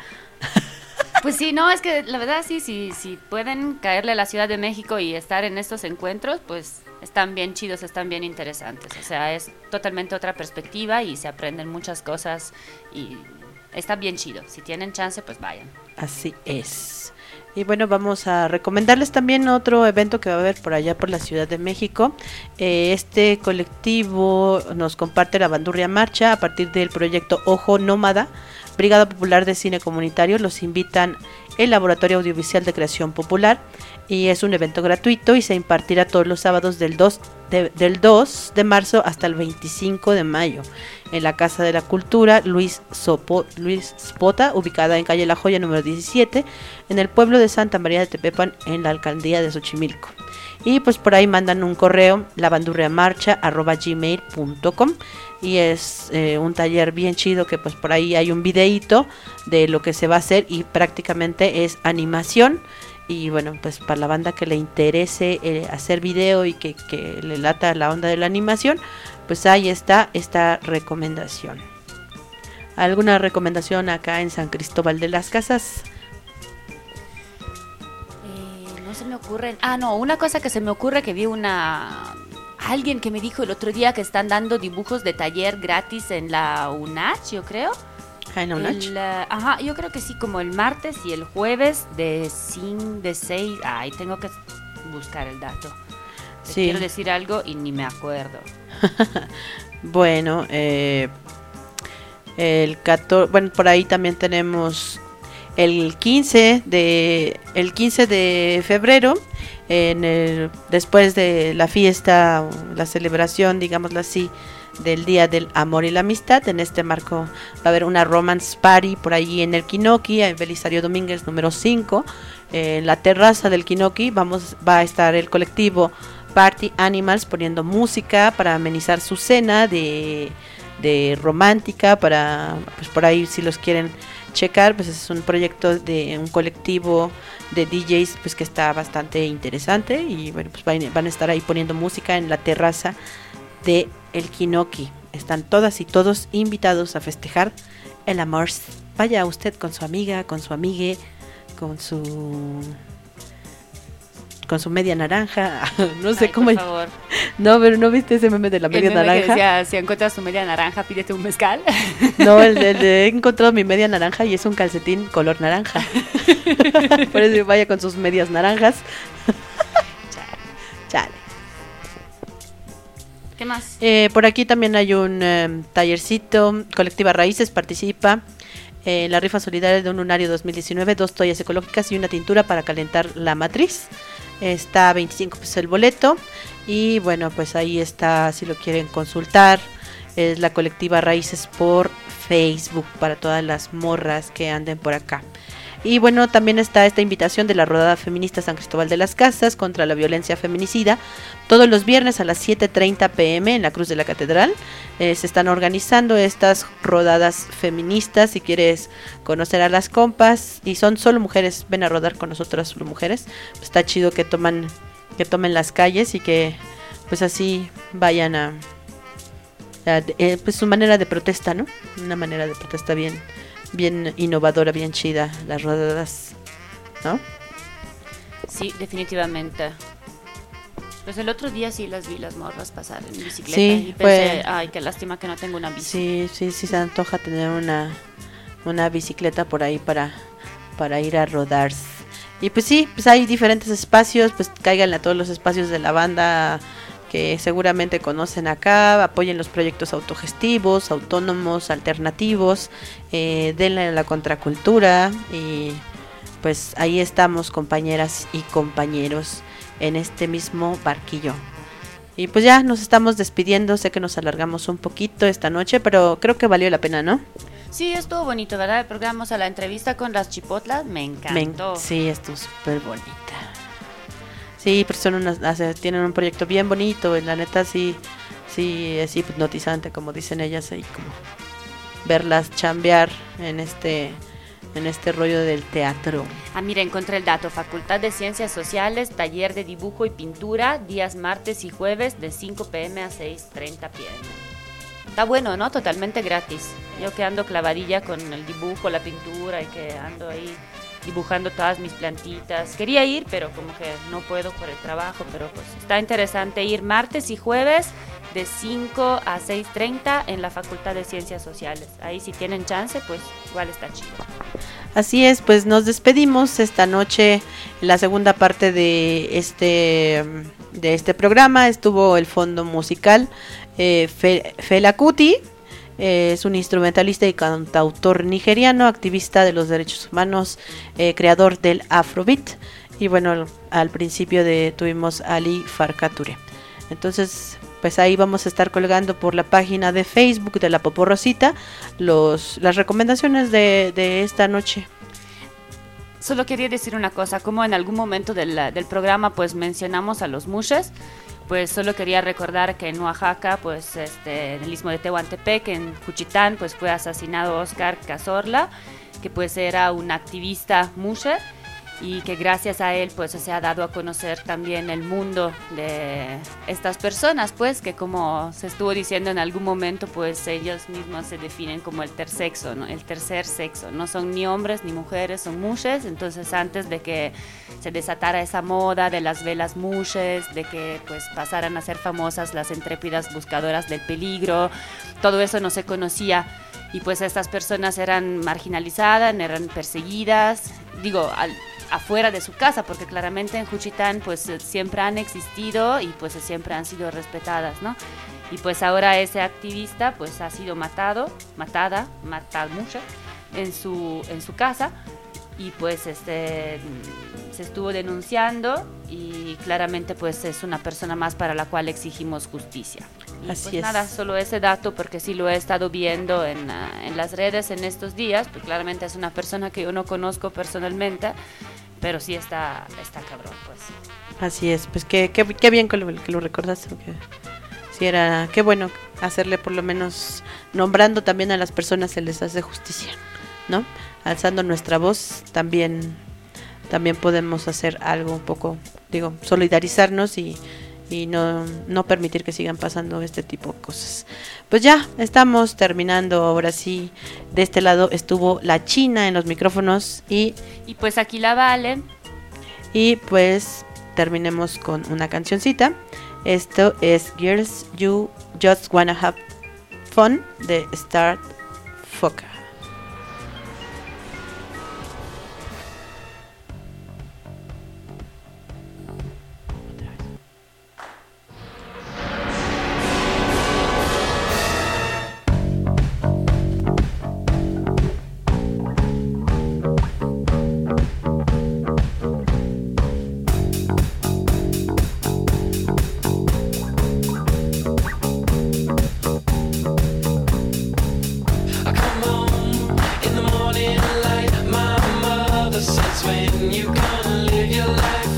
Pues sí, no, es que la verdad sí, sí, sí pueden caerle a la Ciudad de México y estar en estos encuentros, pues están bien chidos, están bien interesantes. O sea, es totalmente otra perspectiva y se aprenden muchas cosas y está bien chido. Si tienen chance, pues vayan. Así es. Y bueno, vamos a recomendarles también otro evento que va a haber por allá por la Ciudad de México. Eh, este colectivo nos comparte la Bandurria Marcha a partir del proyecto Ojo Nómada, Brigada Popular de Cine Comunitario. Los invitan el Laboratorio Audiovisual de Creación Popular, y es un evento gratuito y se impartirá todos los sábados del dos de, del dos de marzo hasta el veinticinco de mayo en la Casa de la Cultura Luis, Sopo, Luis Spota, ubicada en calle La Joya número diecisiete, en el pueblo de Santa María de Tepepan, en la alcaldía de Xochimilco. Y pues por ahí mandan un correo, lavandurriamarcha arroba gmail punto com, y es eh, un taller bien chido que pues por ahí hay un videíto de lo que se va a hacer y prácticamente es animación. Y bueno, pues para la banda que le interese eh, hacer video y que, que le lata la onda de la animación, pues ahí está esta recomendación. ¿Alguna recomendación acá en San Cristóbal de las Casas? No se me ocurre. Ah, no, una cosa que se me ocurre que vi una... Alguien que me dijo el otro día que están dando dibujos de taller gratis en la UNACH, yo creo. Ah, ¿en la UNACH? El, uh, ajá, yo creo que sí, como el martes y el jueves de cinco, de seis... Ay, tengo que buscar el dato. Les Sí. quiero decir algo y ni me acuerdo. Bueno, eh, el catorce, bueno, por ahí también tenemos el quince de el quince de febrero, en el, después de la fiesta, la celebración, digámoslo así, del Día del Amor y la Amistad. En este marco va a haber una romance party por ahí en el Kinoki, en Belisario Domínguez número cinco, eh, en la terraza del Kinoki. Vamos, va a estar el colectivo Party Animals poniendo música para amenizar su cena de, de romántica, para pues por ahí si los quieren checar, pues es un proyecto de un colectivo de D Js pues que está bastante interesante y bueno, pues van, van a estar ahí poniendo música en la terraza de el Kinoki. Están todas y todos invitados a festejar el amor. Vaya usted con su amiga, con su amigue, con su con su media naranja, no sé. Ay, cómo. Por favor. No, pero ¿no viste ese meme de la media el meme naranja? Que decía, si encuentras tu media naranja, pídete un mezcal. No, el de, el de he encontrado mi media naranja y es un calcetín color naranja. Por eso vaya con sus medias naranjas. Chale. ¿Qué más? Eh, por aquí también hay un eh, tallercito. Colectiva Raíces participa en eh, la rifa solidaria de un lunario dos mil diecinueve, dos toallas ecológicas y una tintura para calentar la matriz. Está a veinticinco pesos el boleto. Y bueno, pues ahí está, si lo quieren consultar. Es la Colectiva Raíces por Facebook para todas las morras que anden por acá. Y bueno, también está esta invitación de la Rodada Feminista San Cristóbal de las Casas contra la violencia feminicida. Todos los viernes a las siete treinta pm en la Cruz de la Catedral. Eh, se están organizando estas rodadas feministas. Si quieres conocer a las compas y son solo mujeres, ven a rodar con nosotras solo mujeres. Pues está chido que toman, que tomen las calles y que pues así vayan a... a eh, pues su manera de protesta, ¿no? Una manera de protesta bien... bien innovadora, bien chida, las rodadas, ¿no? Sí, definitivamente. Pues el otro día sí las vi, las morras pasar en bicicleta. Sí, y pensé, fue... ay, qué lástima que no tengo una bici. Sí, sí, sí se antoja tener una, una bicicleta por ahí para, para ir a rodar. Y pues sí, pues hay diferentes espacios, pues cáiganle a todos los espacios de la banda que seguramente conocen acá, apoyen los proyectos autogestivos, autónomos, alternativos, eh, denle a la contracultura y pues ahí estamos, compañeras y compañeros, en este mismo barquillo. Y pues ya nos estamos despidiendo, sé que nos alargamos un poquito esta noche, pero creo que valió la pena, ¿no? Sí, estuvo bonito, ¿verdad? El programa, o sea, la entrevista con las chipotlas, me encantó. Me, sí, estuvo súper bonita. Sí, pero son unas, hace, tienen un proyecto bien bonito, la neta sí, sí es hipnotizante, como dicen ellas, ahí como verlas chambear en este, en este rollo del teatro. Ah, mira, encontré el dato, Facultad de Ciencias Sociales, taller de dibujo y pintura, días martes y jueves de cinco pm a seis treinta pm. Está bueno, ¿no? Totalmente gratis. Yo que ando clavadilla con el dibujo, la pintura y que ando ahí dibujando todas mis plantitas. Quería ir, pero como que no puedo por el trabajo, pero pues está interesante ir martes y jueves de cinco a seis treinta en la Facultad de Ciencias Sociales. Ahí si tienen chance, pues igual está chido. Así es, pues nos despedimos esta noche. La segunda parte de este de este programa estuvo el fondo musical eh, Fe, Fela Kuti. Eh, es un instrumentalista y cantautor nigeriano, activista de los derechos humanos, eh, creador del Afrobeat. Y bueno, al, al principio de tuvimos Ali Farka Touré. Entonces, pues ahí vamos a estar colgando por la página de Facebook de la Popo Rosita los, las recomendaciones de, de esta noche. Solo quería decir una cosa, como en algún momento del, del programa pues mencionamos a los mushes, pues solo quería recordar que en Oaxaca, pues este, en el istmo de Tehuantepec, en Juchitán, pues fue asesinado Oscar Cazorla, que pues era un activista mushe, y que gracias a él pues se ha dado a conocer también el mundo de estas personas, pues que como se estuvo diciendo en algún momento, pues ellos mismos se definen como el tercer sexo, ¿no? El tercer sexo, no son ni hombres ni mujeres, son mushes. Entonces antes de que se desatara esa moda de las velas mushes, de que pues pasaran a ser famosas las intrépidas buscadoras del peligro, todo eso no se conocía. Y pues estas personas eran marginalizadas, eran perseguidas, digo, al, afuera de su casa, porque claramente en Juchitán pues siempre han existido y pues siempre han sido respetadas, ¿no? Y pues ahora ese activista pues ha sido matado, matada, matada mucho en su, en su casa, y pues este se estuvo denunciando y claramente pues es una persona más para la cual exigimos justicia. Y Así pues es. nada, solo ese dato porque sí lo he estado viendo en, uh, en las redes en estos días, pues claramente es una persona que yo no conozco personalmente, pero sí está, está cabrón, pues. Así es, pues qué, qué, qué bien que lo, que lo recordaste, porque sí era, qué bueno hacerle por lo menos, nombrando también a las personas se les hace justicia, ¿no? Alzando nuestra voz también, también podemos hacer algo un poco, digo, solidarizarnos y, y no, no permitir que sigan pasando este tipo de cosas. Pues ya estamos terminando, ahora sí, de este lado estuvo la China en los micrófonos y... Y pues aquí la Vale. Y pues terminemos con una cancioncita. Esto es Girls You Just Wanna Have Fun de Star Fokker.